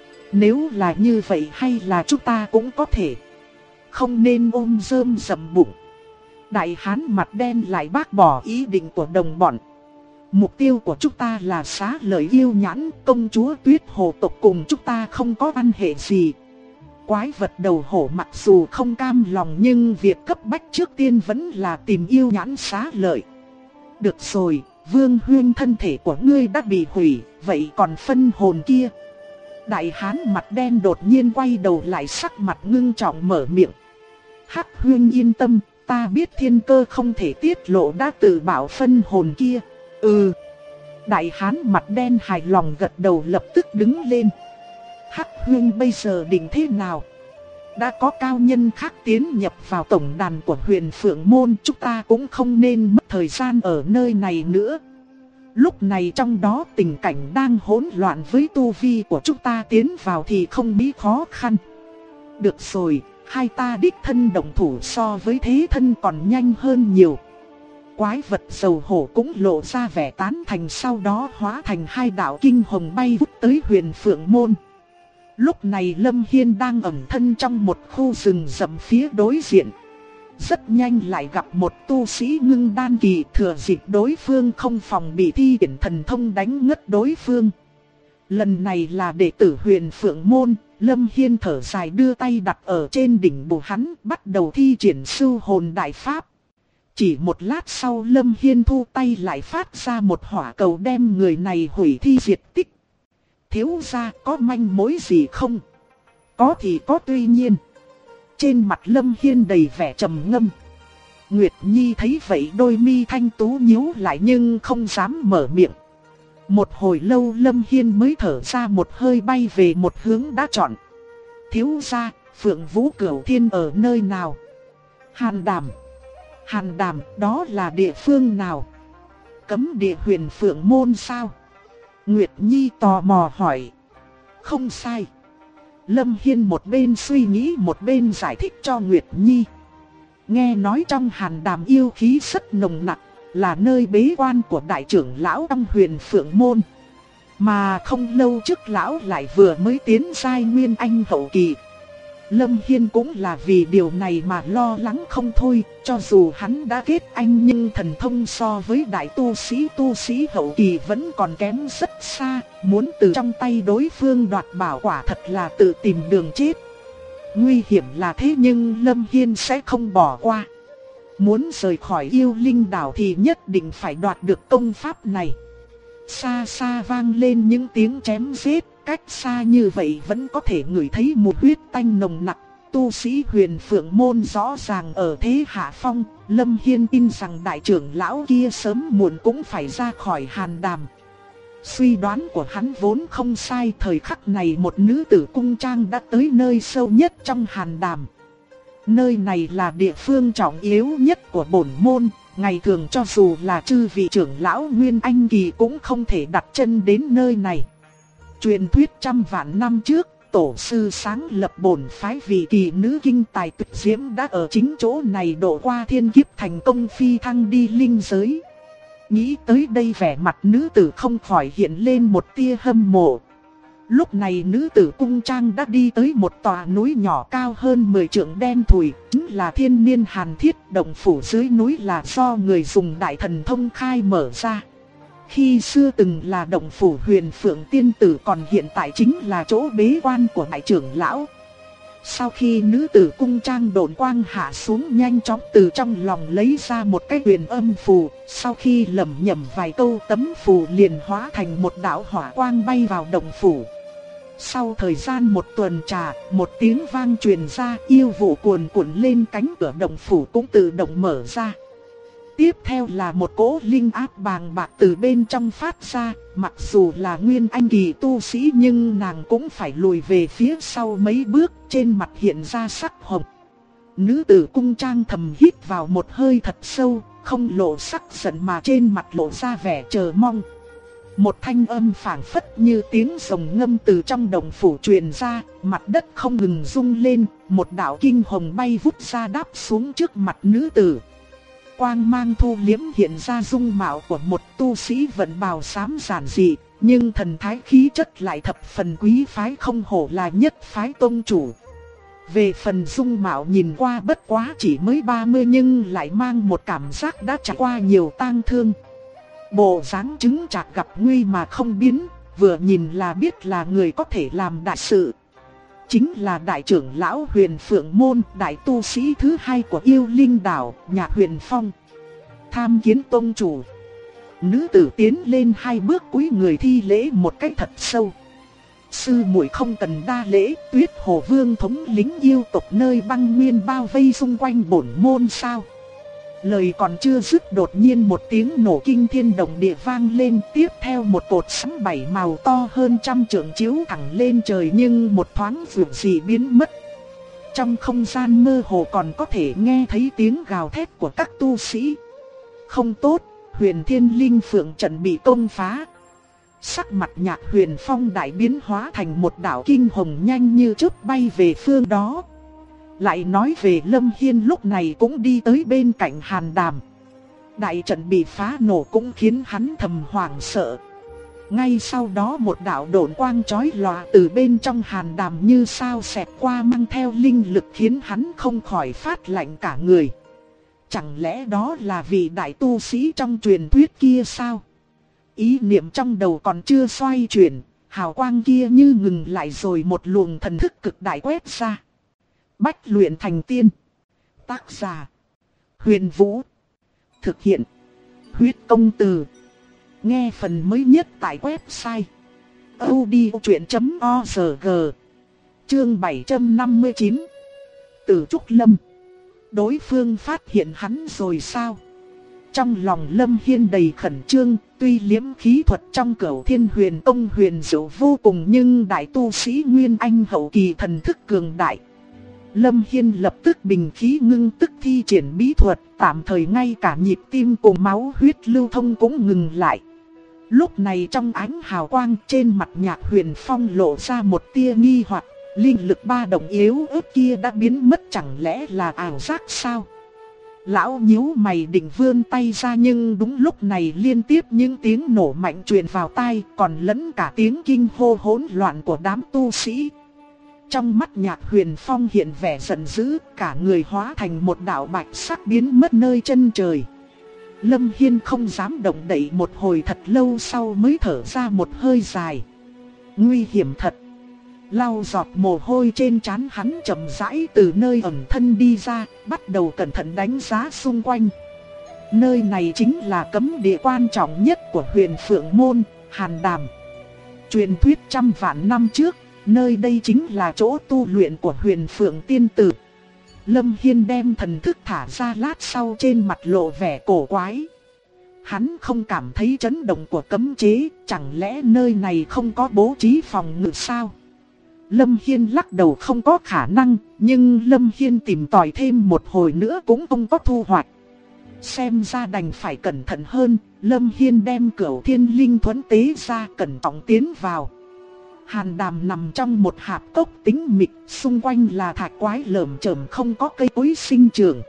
Nếu là như vậy hay là chúng ta cũng có thể không nên ôm rơm rậm bụng. Đại hán mặt đen lại bác bỏ ý định của đồng bọn. Mục tiêu của chúng ta là xá lợi yêu nhãn, công chúa Tuyết Hồ tộc cùng chúng ta không có quan hệ gì. Quái vật đầu hổ mặc dù không cam lòng nhưng việc cấp bách trước tiên vẫn là tìm yêu nhãn xá lợi. Được rồi, Vương Huyên, thân thể của ngươi đã bị hủy, vậy còn phân hồn kia? Đại hán mặt đen đột nhiên quay đầu lại, sắc mặt ngưng trọng mở miệng. Hắc Huyên yên tâm, ta biết thiên cơ không thể tiết lộ đã tự bảo phân hồn kia. Ừ. Đại hán mặt đen hài lòng gật đầu, lập tức đứng lên. Hắc Huyên bây giờ định thế nào? Đã có cao nhân khác tiến nhập vào tổng đàn của Huyền Phượng Môn, chúng ta cũng không nên mất thời gian ở nơi này nữa. Lúc này trong đó tình cảnh đang hỗn loạn, với tu vi của chúng ta tiến vào thì không bị khó khăn. Được rồi, hai ta đích thân động thủ so với thế thân còn nhanh hơn nhiều. Quái vật dầu hổ cũng lộ ra vẻ tán thành, sau đó hóa thành hai đạo kinh hồng bay vút tới Huyền Phượng Môn. Lúc này Lâm Hiên đang ẩn thân trong một khu rừng rậm phía đối diện. Rất nhanh lại gặp một tu sĩ ngưng đan kỳ, thừa dịp đối phương không phòng bị thi triển thần thông đánh ngất đối phương. Lần này là đệ tử Huyền Phượng Môn, Lâm Hiên thở dài đưa tay đặt ở trên đỉnh bù hắn, bắt đầu thi triển Sưu Hồn Đại Pháp. Chỉ một lát sau Lâm Hiên thu tay lại phát ra một hỏa cầu đem người này hủy thi diệt tích. Thiếu gia có manh mối gì không? Có thì có, tuy nhiên. Trên mặt Lâm Hiên đầy vẻ trầm ngâm. Nguyệt Nhi thấy vậy đôi mi thanh tú nhíu lại nhưng không dám mở miệng. Một hồi lâu Lâm Hiên mới thở ra một hơi, bay về một hướng đã chọn. Thiếu gia, Phượng Vũ Cửu Thiên ở nơi nào? Hàn Đàm. Hàn Đàm, đó là địa phương nào? Cấm địa Huyền Phượng Môn sao? Nguyệt Nhi tò mò hỏi. Không sai. Lâm Hiên một bên suy nghĩ một bên giải thích cho Nguyệt Nhi. Nghe nói trong Hàn Đàm yêu khí rất nồng nặc, là nơi bế quan của đại trưởng lão trong Huyền Phượng Môn. Mà không lâu trước lão lại vừa mới tiến giai Nguyên Anh hậu kỳ. Lâm Hiên cũng là vì điều này mà lo lắng không thôi, cho dù hắn đã kết anh nhưng thần thông so với đại tu sĩ hậu kỳ vẫn còn kém rất xa, muốn từ trong tay đối phương đoạt bảo quả thật là tự tìm đường chết. Nguy hiểm là thế nhưng Lâm Hiên sẽ không bỏ qua. Muốn rời khỏi yêu linh đảo thì nhất định phải đoạt được công pháp này. Xa xa vang lên những tiếng chém giết, cách xa như vậy vẫn có thể ngửi thấy mùi huyết tanh nồng nặc. Tu sĩ Huyền Phượng Môn rõ ràng ở thế hạ phong, Lâm Hiên tin rằng đại trưởng lão kia sớm muộn cũng phải ra khỏi Hàn Đàm. Suy đoán của hắn vốn không sai, thời khắc này một nữ tử cung trang đã tới nơi sâu nhất trong Hàn Đàm. Nơi này là địa phương trọng yếu nhất của bổn môn, ngày thường cho dù là chư vị trưởng lão Nguyên Anh kỳ cũng không thể đặt chân đến nơi này. Truyền thuyết trăm vạn năm trước, tổ sư sáng lập bổn phái vì kỳ nữ kinh tài tuyệt diễm đã ở chính chỗ này độ qua thiên kiếp thành công phi thăng đi linh giới. Nghĩ tới đây vẻ mặt nữ tử không khỏi hiện lên một tia hâm mộ. Lúc này nữ tử cung trang đã đi tới một tòa núi nhỏ cao hơn 10 trượng đen thùi, chính là Thiên Niên Hàn Thiết. Động phủ dưới núi là do người dùng đại thần thông khai mở ra. Khi xưa từng là động phủ Huyền Phượng tiên tử, còn hiện tại chính là chỗ bế quan của đại trưởng lão. Sau khi nữ tử cung trang độn quang hạ xuống, nhanh chóng từ trong lòng lấy ra một cái huyền âm phù, sau khi lẩm nhẩm vài câu, tấm phù liền hóa thành một đạo hỏa quang bay vào động phủ. Sau thời gian một tuần trà, một tiếng vang truyền ra, yêu vụ cuồn cuộn lên, cánh cửa động phủ cũng tự động mở ra. Tiếp theo là một cỗ linh áp bàng bạc từ bên trong phát ra, mặc dù là nguyên anh kỳ tu sĩ nhưng nàng cũng phải lùi về phía sau mấy bước, trên mặt hiện ra sắc hồng. Nữ tử cung trang thầm hít vào một hơi thật sâu, không lộ sắc giận mà trên mặt lộ ra vẻ chờ mong. Một thanh âm phảng phất như tiếng rồng ngâm từ trong động phủ truyền ra, mặt đất không ngừng rung lên, một đạo kinh hồng bay vút ra đáp xuống trước mặt nữ tử. Quang mang thu liếm hiện ra dung mạo của một tu sĩ vận bào xám giản dị, nhưng thần thái khí chất lại thập phần quý phái, không hổ là nhất phái tông chủ. Về phần dung mạo nhìn qua bất quá chỉ mới 30 nhưng lại mang một cảm giác đã trải qua nhiều tang thương. Bộ dáng chứng chạc gặp nguy mà không biến, vừa nhìn là biết là người có thể làm đại sự. Chính là đại trưởng lão Huyền Phượng Môn, đại tu sĩ thứ hai của Yêu Linh Đảo, nhà Huyền Phong. Tham kiến tông chủ. Nữ tử tiến lên hai bước cúi người thi lễ một cách thật sâu. Sư muội không cần đa lễ, Tuyết Hồ Vương thống lĩnh yêu tộc nơi băng nguyên bao vây xung quanh bổn môn sao? Lời còn chưa dứt, đột nhiên một tiếng nổ kinh thiên động địa vang lên, tiếp theo một cột sáng bảy màu to hơn trăm trượng chiếu thẳng lên trời, nhưng một thoáng vụt dị biến mất. Trong không gian mơ hồ còn có thể nghe thấy tiếng gào thét của các tu sĩ. Không tốt, Huyền Thiên Linh Phượng trận bị công phá. Sắc mặt Nhạc Huyền Phong đại biến, hóa thành một đạo kinh hồng nhanh như chớp bay về phương đó. Lại nói về Lâm Hiên, lúc này cũng đi tới bên cạnh Hàn Đàm. Đại trận bị phá nổ cũng khiến hắn thầm hoảng sợ. Ngay sau đó một đạo độn quang chói lòa từ bên trong Hàn Đàm như sao xẹt qua, mang theo linh lực khiến hắn không khỏi phát lạnh cả người. Chẳng lẽ đó là vị đại tu sĩ trong truyền thuyết kia sao? Ý niệm trong đầu còn chưa xoay chuyển, hào quang kia như ngừng lại rồi một luồng thần thức cực đại quét ra. Bách luyện thành tiên. Tác giả: Huyền Vũ. Thực hiện: Huyết Công Từ. Nghe phần mới nhất tại website audiochuyện.org. Chương 759. Tử Trúc Lâm. Đối phương phát hiện hắn rồi sao? Trong lòng Lâm Hiên đầy khẩn trương, tuy liễm khí thuật trong Cửu Thiên Huyền Tông huyền diệu vô cùng nhưng đại tu sĩ Nguyên Anh hậu kỳ thần thức cường đại. Lâm Hiên lập tức bình khí ngưng tức thi triển bí thuật, tạm thời ngay cả nhịp tim cùng máu huyết lưu thông cũng ngừng lại. Lúc này trong ánh hào quang, trên mặt Nhạc Huyền Phong lộ ra một tia nghi hoặc, linh lực ba động yếu ớt kia đã biến mất, chẳng lẽ là ảo giác sao? Lão nhíu mày định vươn tay ra, nhưng đúng lúc này liên tiếp những tiếng nổ mạnh truyền vào tai, còn lẫn cả tiếng kinh hô hỗn loạn của đám tu sĩ. Trong mắt Nhạc Huyền Phong hiện vẻ giận dữ, cả người hóa thành một đạo bạch sắc biến mất nơi chân trời. Lâm Hiên không dám động đậy, một hồi thật lâu sau mới thở ra một hơi dài. Nguy hiểm thật. Lau giọt mồ hôi trên trán, hắn chậm rãi từ nơi ẩn thân đi ra, bắt đầu cẩn thận đánh giá xung quanh. Nơi này chính là cấm địa quan trọng nhất của Huyền Phượng Môn, Hàn Đàm. Truyền thuyết trăm vạn năm trước, nơi đây chính là chỗ tu luyện của Huyền Phượng tiên tử. Lâm Hiên đem thần thức thả ra, lát sau trên mặt lộ vẻ cổ quái. Hắn không cảm thấy chấn động của cấm chế, chẳng lẽ nơi này không có bố trí phòng ngự sao? Lâm Hiên lắc đầu, không có khả năng, nhưng Lâm Hiên tìm tòi thêm một hồi nữa cũng không có thu hoạch. Xem ra đành phải cẩn thận hơn, Lâm Hiên đem Cửu Thiên Linh Thuẫn tế ra, cẩn trọng tiến vào. Hàn Đàm nằm trong một hạp cốc tĩnh mịch, xung quanh là thạch quái lởm chởm, không có cây cối sinh trưởng.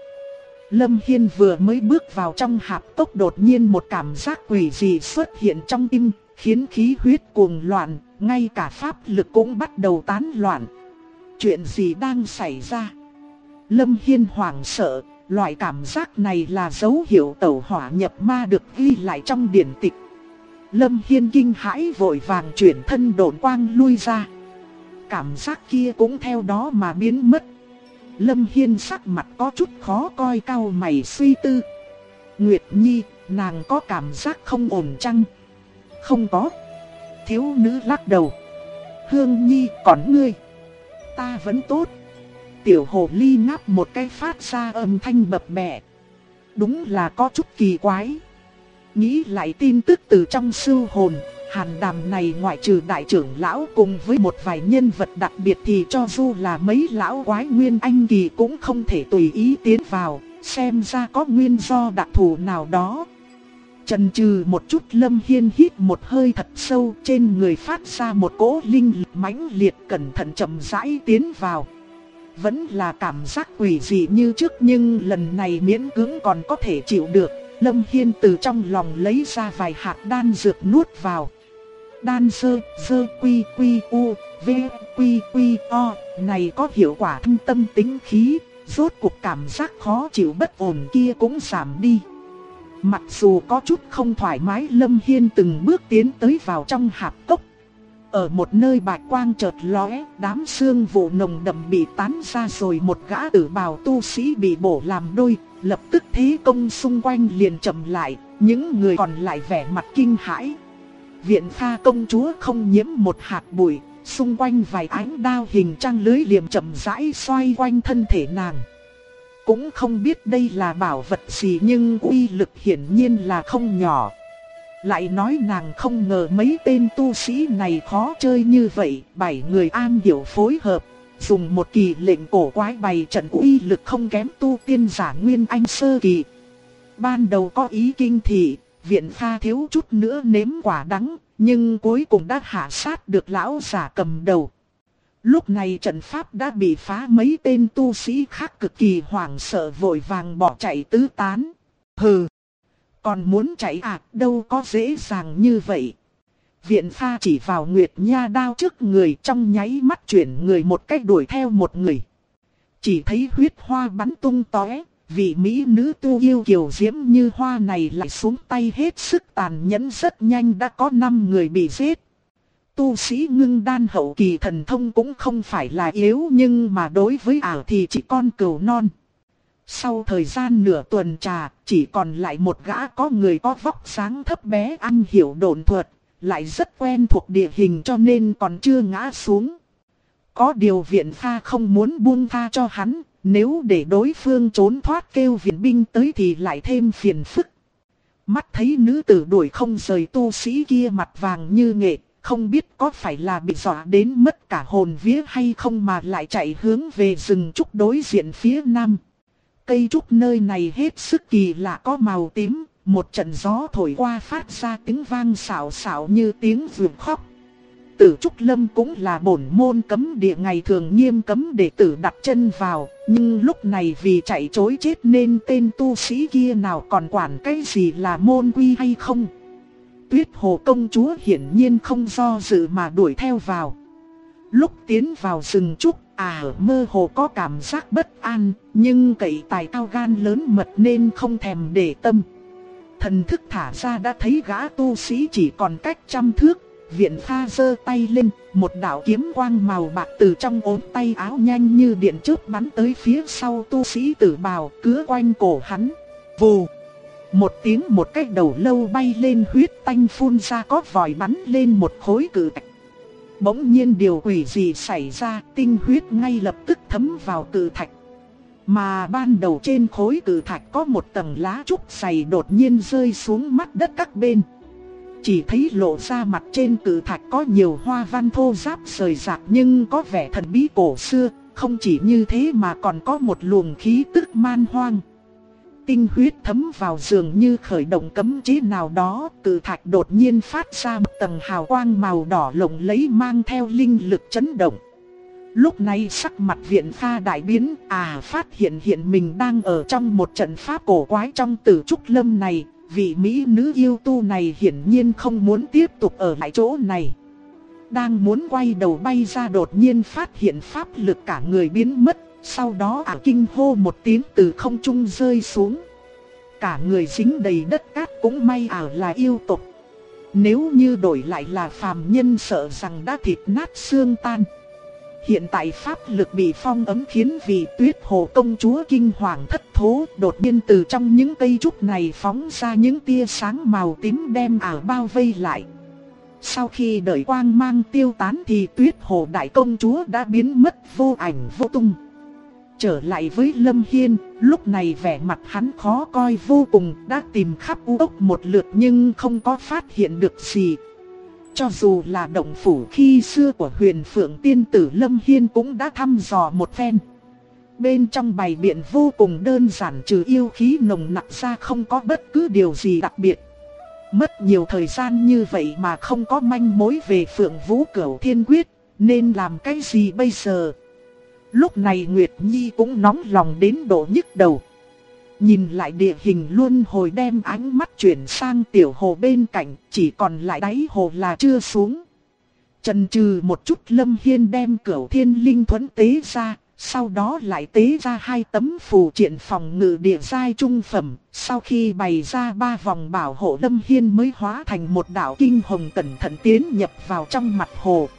Lâm Hiên vừa mới bước vào trong hạp cốc, đột nhiên một cảm giác quỷ dị xuất hiện trong tim, khiến khí huyết cuồng loạn, ngay cả pháp lực cũng bắt đầu tán loạn. Chuyện gì đang xảy ra? Lâm Hiên hoảng sợ, loại cảm giác này là dấu hiệu tẩu hỏa nhập ma được ghi lại trong điển tịch. Lâm Hiên kinh hãi vội vàng chuyển thân độn quang lui ra. Cảm giác kia cũng theo đó mà biến mất. Lâm Hiên sắc mặt có chút khó coi, cau mày suy tư. Nguyệt Nhi, nàng có cảm giác không ổn chăng? Không có. Thiếu nữ lắc đầu. Hương Nhi, còn ngươi? Ta vẫn tốt. Tiểu hồ ly ngáp một cái phát ra âm thanh bập bẹ. Đúng là có chút kỳ quái. Nghĩ lại tin tức từ trong sưu hồn, Hàn Đàm này ngoại trừ đại trưởng lão cùng với một vài nhân vật đặc biệt thì cho dù là mấy lão quái nguyên anh kỳ cũng không thể tùy ý tiến vào, xem ra có nguyên do đặc thù nào đó. Chần chừ một chút, Lâm Hiên hít một hơi thật sâu, trên người phát ra một cỗ linh lực mãnh liệt, cẩn thận chậm rãi tiến vào. Vẫn là cảm giác quỷ dị như trước nhưng lần này miễn cưỡng còn có thể chịu được. Lâm Hiên từ trong lòng lấy ra vài hạt đan dược nuốt vào. Đan sơ quy quy u v quy quy o này có hiệu quả thâm tâm tính khí, rốt cuộc cảm giác khó chịu bất ổn kia cũng giảm đi. Mặc dù có chút không thoải mái, Lâm Hiên từng bước tiến tới vào trong hạp cốc. Ở một nơi bạch quang chợt lóe, đám sương vụ nồng đậm bị tán ra rồi một gã tử bào tu sĩ bị bổ làm đôi, lập tức thế công xung quanh liền chậm lại, những người còn lại vẻ mặt kinh hãi. Viện Pha công chúa không nhiễm một hạt bụi, xung quanh vài ánh đao hình trăng lưới liềm chậm rãi xoay quanh thân thể nàng. Cũng không biết đây là bảo vật gì nhưng uy lực hiển nhiên là không nhỏ. Lại nói nàng không ngờ mấy tên tu sĩ này khó chơi như vậy, 7 người am hiểu phối hợp, dùng một kỳ lệnh cổ quái bày trận uy lực không kém tu tiên giả nguyên anh sơ kỳ. Ban đầu có ý kinh thị, Viện Pha thiếu chút nữa nếm quả đắng, nhưng cuối cùng đã hạ sát được lão giả cầm đầu. Lúc này trận pháp đã bị phá, mấy tên tu sĩ khác cực kỳ hoảng sợ vội vàng bỏ chạy tứ tán. Hừ, còn muốn chạy à, đâu có dễ dàng như vậy. Viện Pha chỉ vào Nguyệt Nha đao trước người, trong nháy mắt chuyển người một cách đuổi theo một người. Chỉ thấy huyết hoa bắn tung tóe, vị mỹ nữ tu yêu kiều diễm như hoa này lại xuống tay hết sức tàn nhẫn, rất nhanh đã có 5 người bị giết. Tu sĩ ngưng đan hậu kỳ thần thông cũng không phải là yếu, nhưng mà đối với ảo thì chỉ con cừu non. Sau thời gian nửa tuần trà, chỉ còn lại một gã có người có vóc dáng thấp bé, am hiểu độn thuật, lại rất quen thuộc địa hình cho nên còn chưa ngã xuống. Có điều Viện Pha không muốn buông tha cho hắn, nếu để đối phương trốn thoát kêu viện binh tới thì lại thêm phiền phức. Mắt thấy nữ tử đuổi không rời, tu sĩ kia mặt vàng như nghệ, không biết có phải là bị dọa đến mất cả hồn vía hay không mà lại chạy hướng về rừng trúc đối diện phía nam. Cây trúc nơi này hết sức kỳ lạ, có màu tím, một trận gió thổi qua phát ra tiếng vang xào xào như tiếng vượn khóc. Tử Trúc Lâm cũng là bổn môn cấm địa, ngày thường nghiêm cấm đệ tử đặt chân vào, nhưng lúc này vì chạy trối chết nên tên tu sĩ kia nào còn quản cái gì là môn quy hay không. Tuyết Hồ công chúa hiển nhiên không do dự mà đuổi theo vào. Lúc tiến vào rừng trúc, mơ hồ có cảm giác bất an, nhưng cậy tài cao gan lớn mật nên không thèm để tâm. Thần thức thả ra đã thấy gã tu sĩ chỉ còn cách 100 thước. Viện Pha giơ tay lên, một đạo kiếm quang màu bạc từ trong ốm tay áo nhanh như điện chớp bắn tới phía sau tu sĩ tử bào, cứa quanh cổ hắn. Vù! Một tiếng, một cái đầu lâu bay lên, huyết tanh phun ra, có vòi bắn lên một khối cự thạch. Bỗng nhiên điều quỷ gì xảy ra, tinh huyết ngay lập tức thấm vào cự thạch. Mà ban đầu trên khối cự thạch có một tầng lá trúc dày đột nhiên rơi xuống mắt đất các bên. Chỉ thấy lộ ra mặt trên cự thạch có nhiều hoa văn thô ráp rời rạc nhưng có vẻ thần bí cổ xưa. Không chỉ như thế mà còn có một luồng khí tức man hoang. Tinh huyết thấm vào dường như khởi động cấm chế nào đó. Cự thạch đột nhiên phát ra một tầng hào quang màu đỏ lộng lẫy mang theo linh lực chấn động. Lúc này sắc mặt Viện Pha đại biến, phát hiện mình đang ở trong một trận pháp cổ quái trong Tử Trúc Lâm này. Vị mỹ nữ yêu tu này hiển nhiên không muốn tiếp tục ở lại chỗ này. Đang muốn quay đầu bay ra, đột nhiên phát hiện pháp lực cả người biến mất. Sau đó kinh hô một tiếng từ không trung rơi xuống. Cả người dính đầy đất cát, cũng may là yêu tộc. Nếu như đổi lại là phàm nhân sợ rằng đã thịt nát xương tan. Hiện tại pháp lực bị phong ấn khiến vị Tuyết Hồ công chúa kinh hoàng thất thố, đột nhiên từ trong những cây trúc này phóng ra những tia sáng màu tím đem ảo bao vây lại. Sau khi đợi quang mang tiêu tán thì Tuyết Hồ đại công chúa đã biến mất vô ảnh vô tung. Trở lại với Lâm Hiên, lúc này vẻ mặt hắn khó coi vô cùng, đã tìm khắp u ốc một lượt nhưng không có phát hiện được gì. Cho dù là động phủ khi xưa của Huyền Phượng tiên tử, Lâm Hiên cũng đã thăm dò một phen. Bên trong bày biện vô cùng đơn giản, trừ yêu khí nồng nặc ra không có bất cứ điều gì đặc biệt. Mất nhiều thời gian như vậy mà không có manh mối về Phượng Vũ Cửu Thiên Quyết, nên làm cái gì bây giờ? Lúc này Nguyệt Nhi cũng nóng lòng đến độ nhức đầu. Nhìn lại địa hình luân hồi, đem ánh mắt chuyển sang tiểu hồ bên cạnh, chỉ còn lại đáy hồ là chưa xuống. Chần chừ một chút, Lâm Hiên đem Cửu Thiên Linh Thuẫn tế ra, sau đó lại tế ra 2 tấm phù triện phòng ngự địa giai trung phẩm. Sau khi bày ra 3 vòng bảo hộ, Lâm Hiên mới hóa thành một đạo kinh hồng cẩn thận tiến nhập vào trong mặt hồ.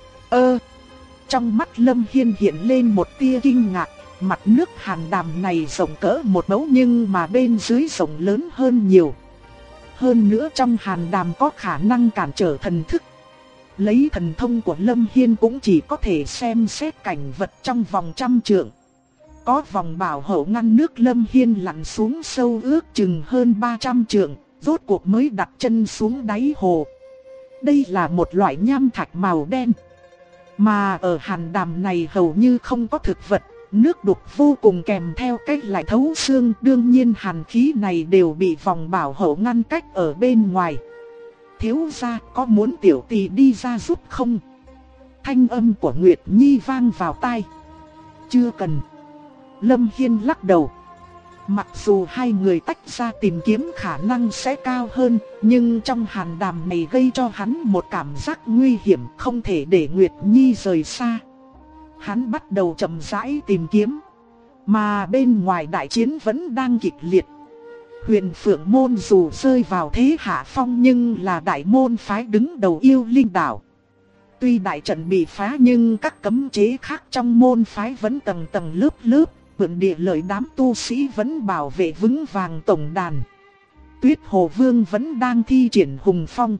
Trong mắt Lâm Hiên hiện lên một tia kinh ngạc. Mặt nước hàn đàm này rộng cỡ 1 mẫu nhưng mà bên dưới rộng lớn hơn nhiều. Hơn nữa trong hàn đàm có khả năng cản trở thần thức. Lấy thần thông của Lâm Hiên cũng chỉ có thể xem xét cảnh vật trong vòng 100 trượng. Có vòng bảo hộ ngăn nước, Lâm Hiên lặn xuống sâu ước chừng hơn 300 trượng, rốt cuộc mới đặt chân xuống đáy hồ. Đây là một loại nham thạch màu đen. Mà ở hàn đàm này hầu như không có thực vật, nước đục vô cùng kèm theo cách lạnh thấu xương. Đương nhiên hàn khí này đều bị vòng bảo hộ ngăn cách ở bên ngoài. Thiếu gia có muốn tiểu tỷ đi ra giúp không? Thanh âm của Nguyệt Nhi vang vào tai. Chưa cần. Lâm Hiên lắc đầu. Mặc dù hai người tách ra tìm kiếm khả năng sẽ cao hơn, nhưng trong hàn đàm này gây cho hắn một cảm giác nguy hiểm, không thể để Nguyệt Nhi rời xa. Hắn bắt đầu chậm rãi tìm kiếm. Mà bên ngoài đại chiến vẫn đang kịch liệt. Huyền Phượng môn dù rơi vào thế hạ phong nhưng là đại môn phái đứng đầu Yêu Linh đảo. Tuy đại trận bị phá nhưng các cấm chế khác trong môn phái vẫn tầng tầng lớp lớp, mượn địa lợi đám tu sĩ vẫn bảo vệ vững vàng tổng đàn. Tuyết Hồ Vương vẫn đang thi triển hùng phong.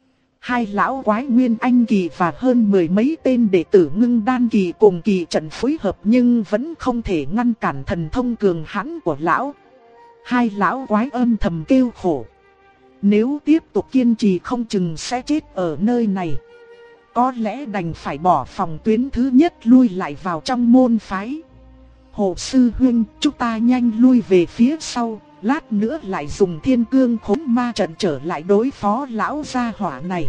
2 lão quái Nguyên Anh kỳ và hơn 10 mấy tên đệ tử Ngưng Đan kỳ cùng kỳ trận phối hợp nhưng vẫn không thể ngăn cản thần thông cường hãn của lão. 2 lão quái âm thầm kêu khổ. Nếu tiếp tục kiên trì không chừng sẽ chết ở nơi này. Có lẽ đành phải bỏ phòng tuyến thứ nhất lui lại vào trong môn phái. Hồ sư huynh, chúng ta nhanh lui về phía sau, lát nữa lại dùng Thiên Cương Khốn Ma trận trở lại đối phó lão gia hỏa này.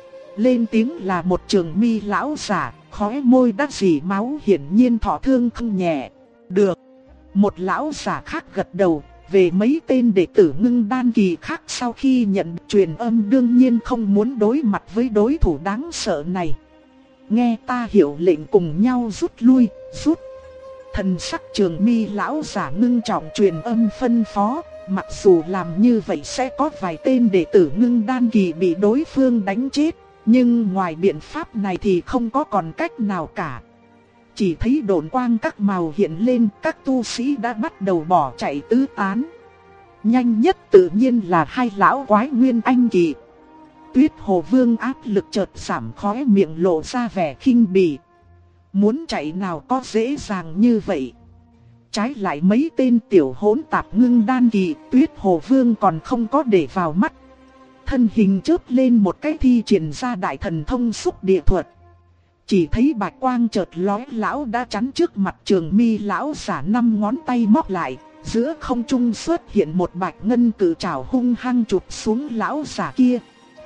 Lên tiếng là một trường mi lão giả, khóe môi đắt dì máu, hiển nhiên thọ thương không nhẹ. Được. Một lão giả khác gật đầu. Về mấy tên đệ tử Ngưng Đan kỳ khác, sau khi nhận truyền âm đương nhiên không muốn đối mặt với đối thủ đáng sợ này. Nghe ta hiệu lệnh cùng nhau rút lui, rút. Thần sắc trường mi lão giả ngưng trọng truyền âm phân phó. Mặc dù làm như vậy sẽ có vài tên đệ tử Ngưng Đan kỳ bị đối phương đánh chết, nhưng ngoài biện pháp này thì không có còn cách nào cả. Chỉ thấy độn quang các màu hiện lên, các tu sĩ đã bắt đầu bỏ chạy tứ tán. Nhanh nhất tự nhiên là 2 lão quái Nguyên Anh kỳ. Tuyết Hồ Vương áp lực chợt giảm, khóe miệng lộ ra vẻ khinh bỉ. Muốn chạy nào có dễ dàng như vậy. Trái lại mấy tên tiểu hỗn tạp Ngưng Đan kỳ, Tuyết Hồ Vương còn không có để vào mắt. Thân hình chớp lên một cái thi triển ra đại thần thông xúc địa thuật. Chỉ thấy bạch quang chợt lóe, lão đã chắn trước mặt trường mi lão giả, 5 ngón tay móc lại, giữa không trung xuất hiện một bạch ngân cự trảo hung hăng chụp xuống lão giả kia.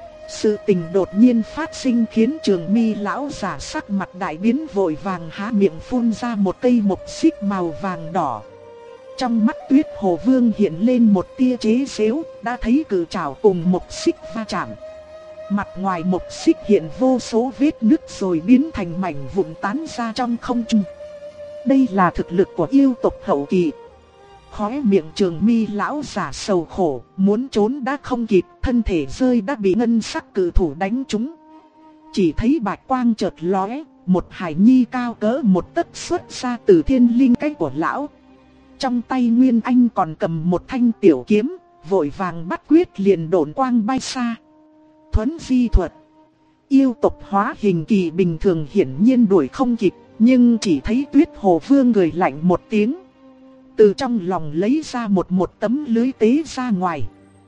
Sự tình đột nhiên phát sinh khiến trường mi lão giả sắc mặt đại biến, vội vàng há miệng phun ra một cây mộc xích màu vàng đỏ. Trong mắt Tuyết Hồ Vương hiện lên một tia chế giễu, đã thấy cự trảo cùng mộc xích va chạm. Mặt ngoài mộc xích hiện vô số vết nứt rồi biến thành mảnh vụn tán ra trong không trung. Đây là thực lực của yêu tộc hậu kỳ. Khóe miệng Trường Mi lão giả sầu khổ, muốn trốn đã không kịp, thân thể rơi đã bị ngân sắc cự thủ đánh trúng. Chỉ thấy bạch quang chợt lóe, một hải nhi cao cỡ một tấc xuất ra từ thiên linh cái của lão. Trong tay Nguyên Anh còn cầm một thanh tiểu kiếm, vội vàng bắt quyết liền độn quang bay xa. Thuấn di thuật. Yêu tộc hóa hình kỳ bình thường hiển nhiên đuổi không kịp, nhưng chỉ thấy Tuyết Hồ Vương cười lạnh một tiếng. Từ trong lòng lấy ra một tấm lưới tế ra ngoài.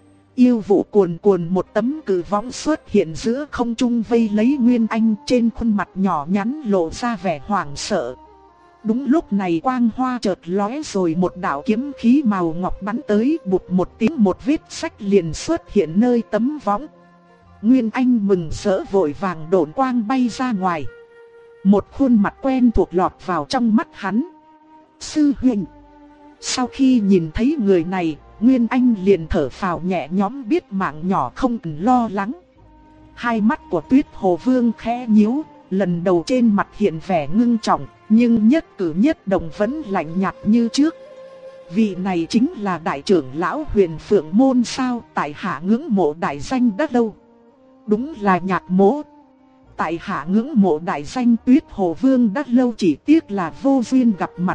Yêu vụ cuồn cuồn, một tấm cự võng xuất hiện giữa không trung vây lấy Nguyên Anh, trên khuôn mặt nhỏ nhắn lộ ra vẻ hoảng sợ. Đúng lúc này quang hoa chợt lóe rồi một đạo kiếm khí màu ngọc bắn tới, bụp một tiếng, một vết sách liền xuất hiện nơi tấm võng. Nguyên Anh mừng rỡ vội vàng độn quang bay ra ngoài. Một khuôn mặt quen thuộc lọt vào trong mắt hắn. Sư huynh. Sau khi nhìn thấy người này, Nguyên Anh liền thở phào nhẹ nhõm, biết mạng nhỏ không cần lo lắng. Hai mắt của Tuyết Hồ Vương khẽ nhíu, lần đầu trên mặt hiện vẻ ngưng trọng, nhưng nhất cử nhất động vẫn lạnh nhạt như trước. Vị này chính là đại trưởng lão Huyền Phượng Môn sao? Tại hạ ngưỡng mộ đại danh đã lâu. Đúng là Nhạc Mỗ. Tại hạ ngưỡng mộ đại danh Tuyết Hồ Vương đã lâu, chỉ tiếc là vô duyên gặp mặt.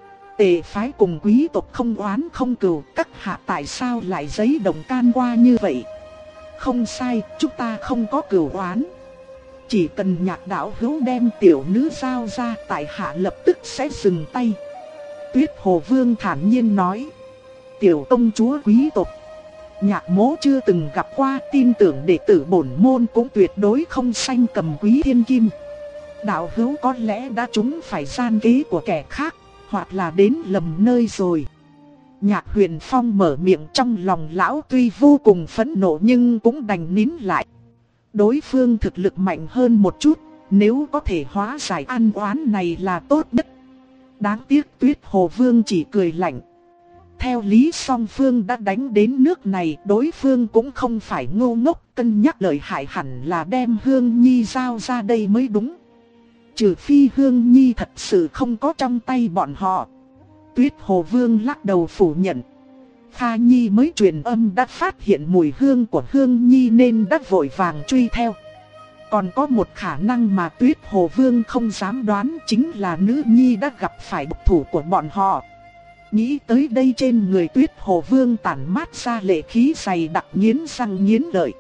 Tề phái cùng quý tộc không oán không cừu, các hạ tại sao lại giấy đồng can qua như vậy? Không sai, chúng ta không có cừu oán. Chỉ cần Nhạc đạo hữu đem tiểu nữ giao ra, tại hạ lập tức sẽ dừng tay. Tuyết Hồ Vương thản nhiên nói. Tiểu công chúa quý tộc, Nhạc Mỗ chưa từng gặp qua, tin tưởng đệ tử bổn môn cũng tuyệt đối không sanh cầm quý thiên kim. Đạo hữu có lẽ đã trúng phải gian kế của kẻ khác, hoặc là đến lầm nơi rồi. Nhạc Huyền Phong mở miệng, trong lòng lão tuy vô cùng phẫn nộ nhưng cũng đành nín lại. Đối phương thực lực mạnh hơn một chút, nếu có thể hóa giải an oán này là tốt nhất. Đáng tiếc Tuyết Hồ Vương chỉ cười lạnh. Theo lý song phương đã đánh đến nước này, đối phương cũng không phải ngu ngốc, cân nhắc lợi hại hẳn là đem Hương Nhi giao ra đây mới đúng. Trừ phi Hương Nhi thật sự không có trong tay bọn họ. Tuyết Hồ Vương lắc đầu phủ nhận. Kha Nhi mới truyền âm đã phát hiện mùi hương của Hương Nhi nên đã vội vàng truy theo. Còn có một khả năng mà Tuyết Hồ Vương không dám đoán, chính là nữ nhi đã gặp phải độc thủ của bọn họ. Nghĩ tới đây trên người Tuyết Hồ Vương tản mát ra lệ khí dày đặc, nghiến răng nghiến lợi.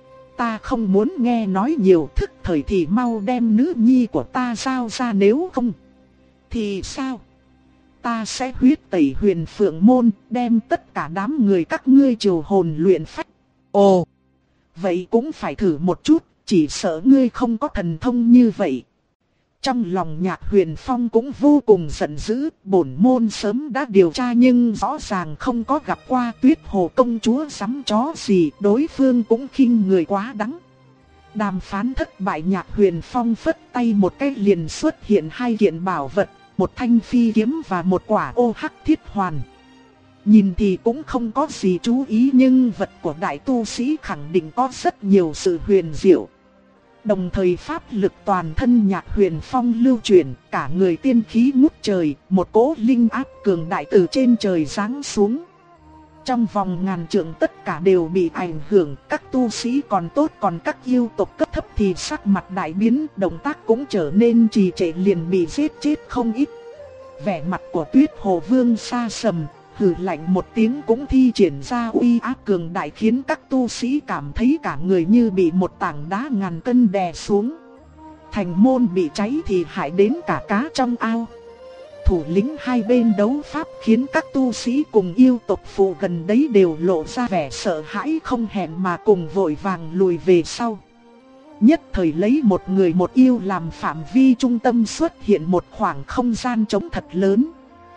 Ta không muốn nghe nói nhiều, thức thời thì mau đem nữ nhi của ta giao ra, nếu không thì sao? Ta sẽ huyết tẩy Huyền Phượng Môn, đem tất cả đám người các ngươi trừ hồn luyện phách. Ồ, vậy cũng phải thử một chút, chỉ sợ ngươi không có thần thông như vậy. Trong lòng Nhạc Huyền Phong cũng vô cùng giận dữ, bổn môn sớm đã điều tra nhưng rõ ràng không có gặp qua Tuyết Hồ công chúa sắm chó gì, đối phương cũng khinh người quá đáng. Đàm phán thất bại, Nhạc Huyền Phong phất tay một cái liền xuất hiện hai kiện bảo vật, một thanh phi kiếm và một quả ô hắc thiết hoàn. Nhìn thì cũng không có gì chú ý nhưng vật của đại tu sĩ khẳng định có rất nhiều sự huyền diệu. Đồng thời pháp lực toàn thân Nhạc Huyền Phong lưu chuyển, cả người tiên khí ngút trời, một cỗ linh áp cường đại từ trên trời giáng xuống. Trong vòng ngàn trượng tất cả đều bị ảnh hưởng, các tu sĩ còn tốt, còn các yêu tộc cấp thấp thì sắc mặt đại biến, động tác cũng trở nên trì trệ, liền bị giết chết không ít. Vẻ mặt của Tuyết Hồ Vương xa sầm, hừ lạnh một tiếng cũng thi triển ra uy áp cường đại, khiến các tu sĩ cảm thấy cả người như bị một tảng đá ngàn cân đè xuống. Thành môn bị cháy thì hại đến cả cá trong ao. Thủ lĩnh hai bên đấu pháp khiến các tu sĩ cùng yêu tộc phụ gần đấy đều lộ ra vẻ sợ hãi không hẹn mà cùng vội vàng lùi về sau. Nhất thời lấy một người một yêu làm phạm vi trung tâm, xuất hiện một khoảng không gian trống thật lớn.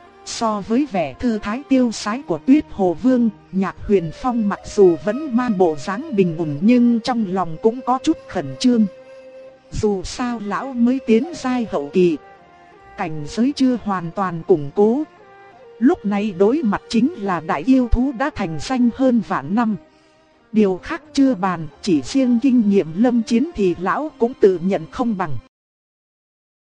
So với vẻ thư thái tiêu sái của Tuyết Hồ Vương, Nhạc Huyền Phong mặc dù vẫn mang bộ dáng bình ổn nhưng trong lòng cũng có chút khẩn trương. Dù sao lão mới tiến giai hậu kỳ, cảnh giới chưa hoàn toàn củng cố. Lúc này đối mặt chính là đại yêu thú đã thành danh hơn vạn năm. Điều khác chưa bàn, chỉ riêng kinh nghiệm lâm chiến thì lão cũng tự nhận không bằng.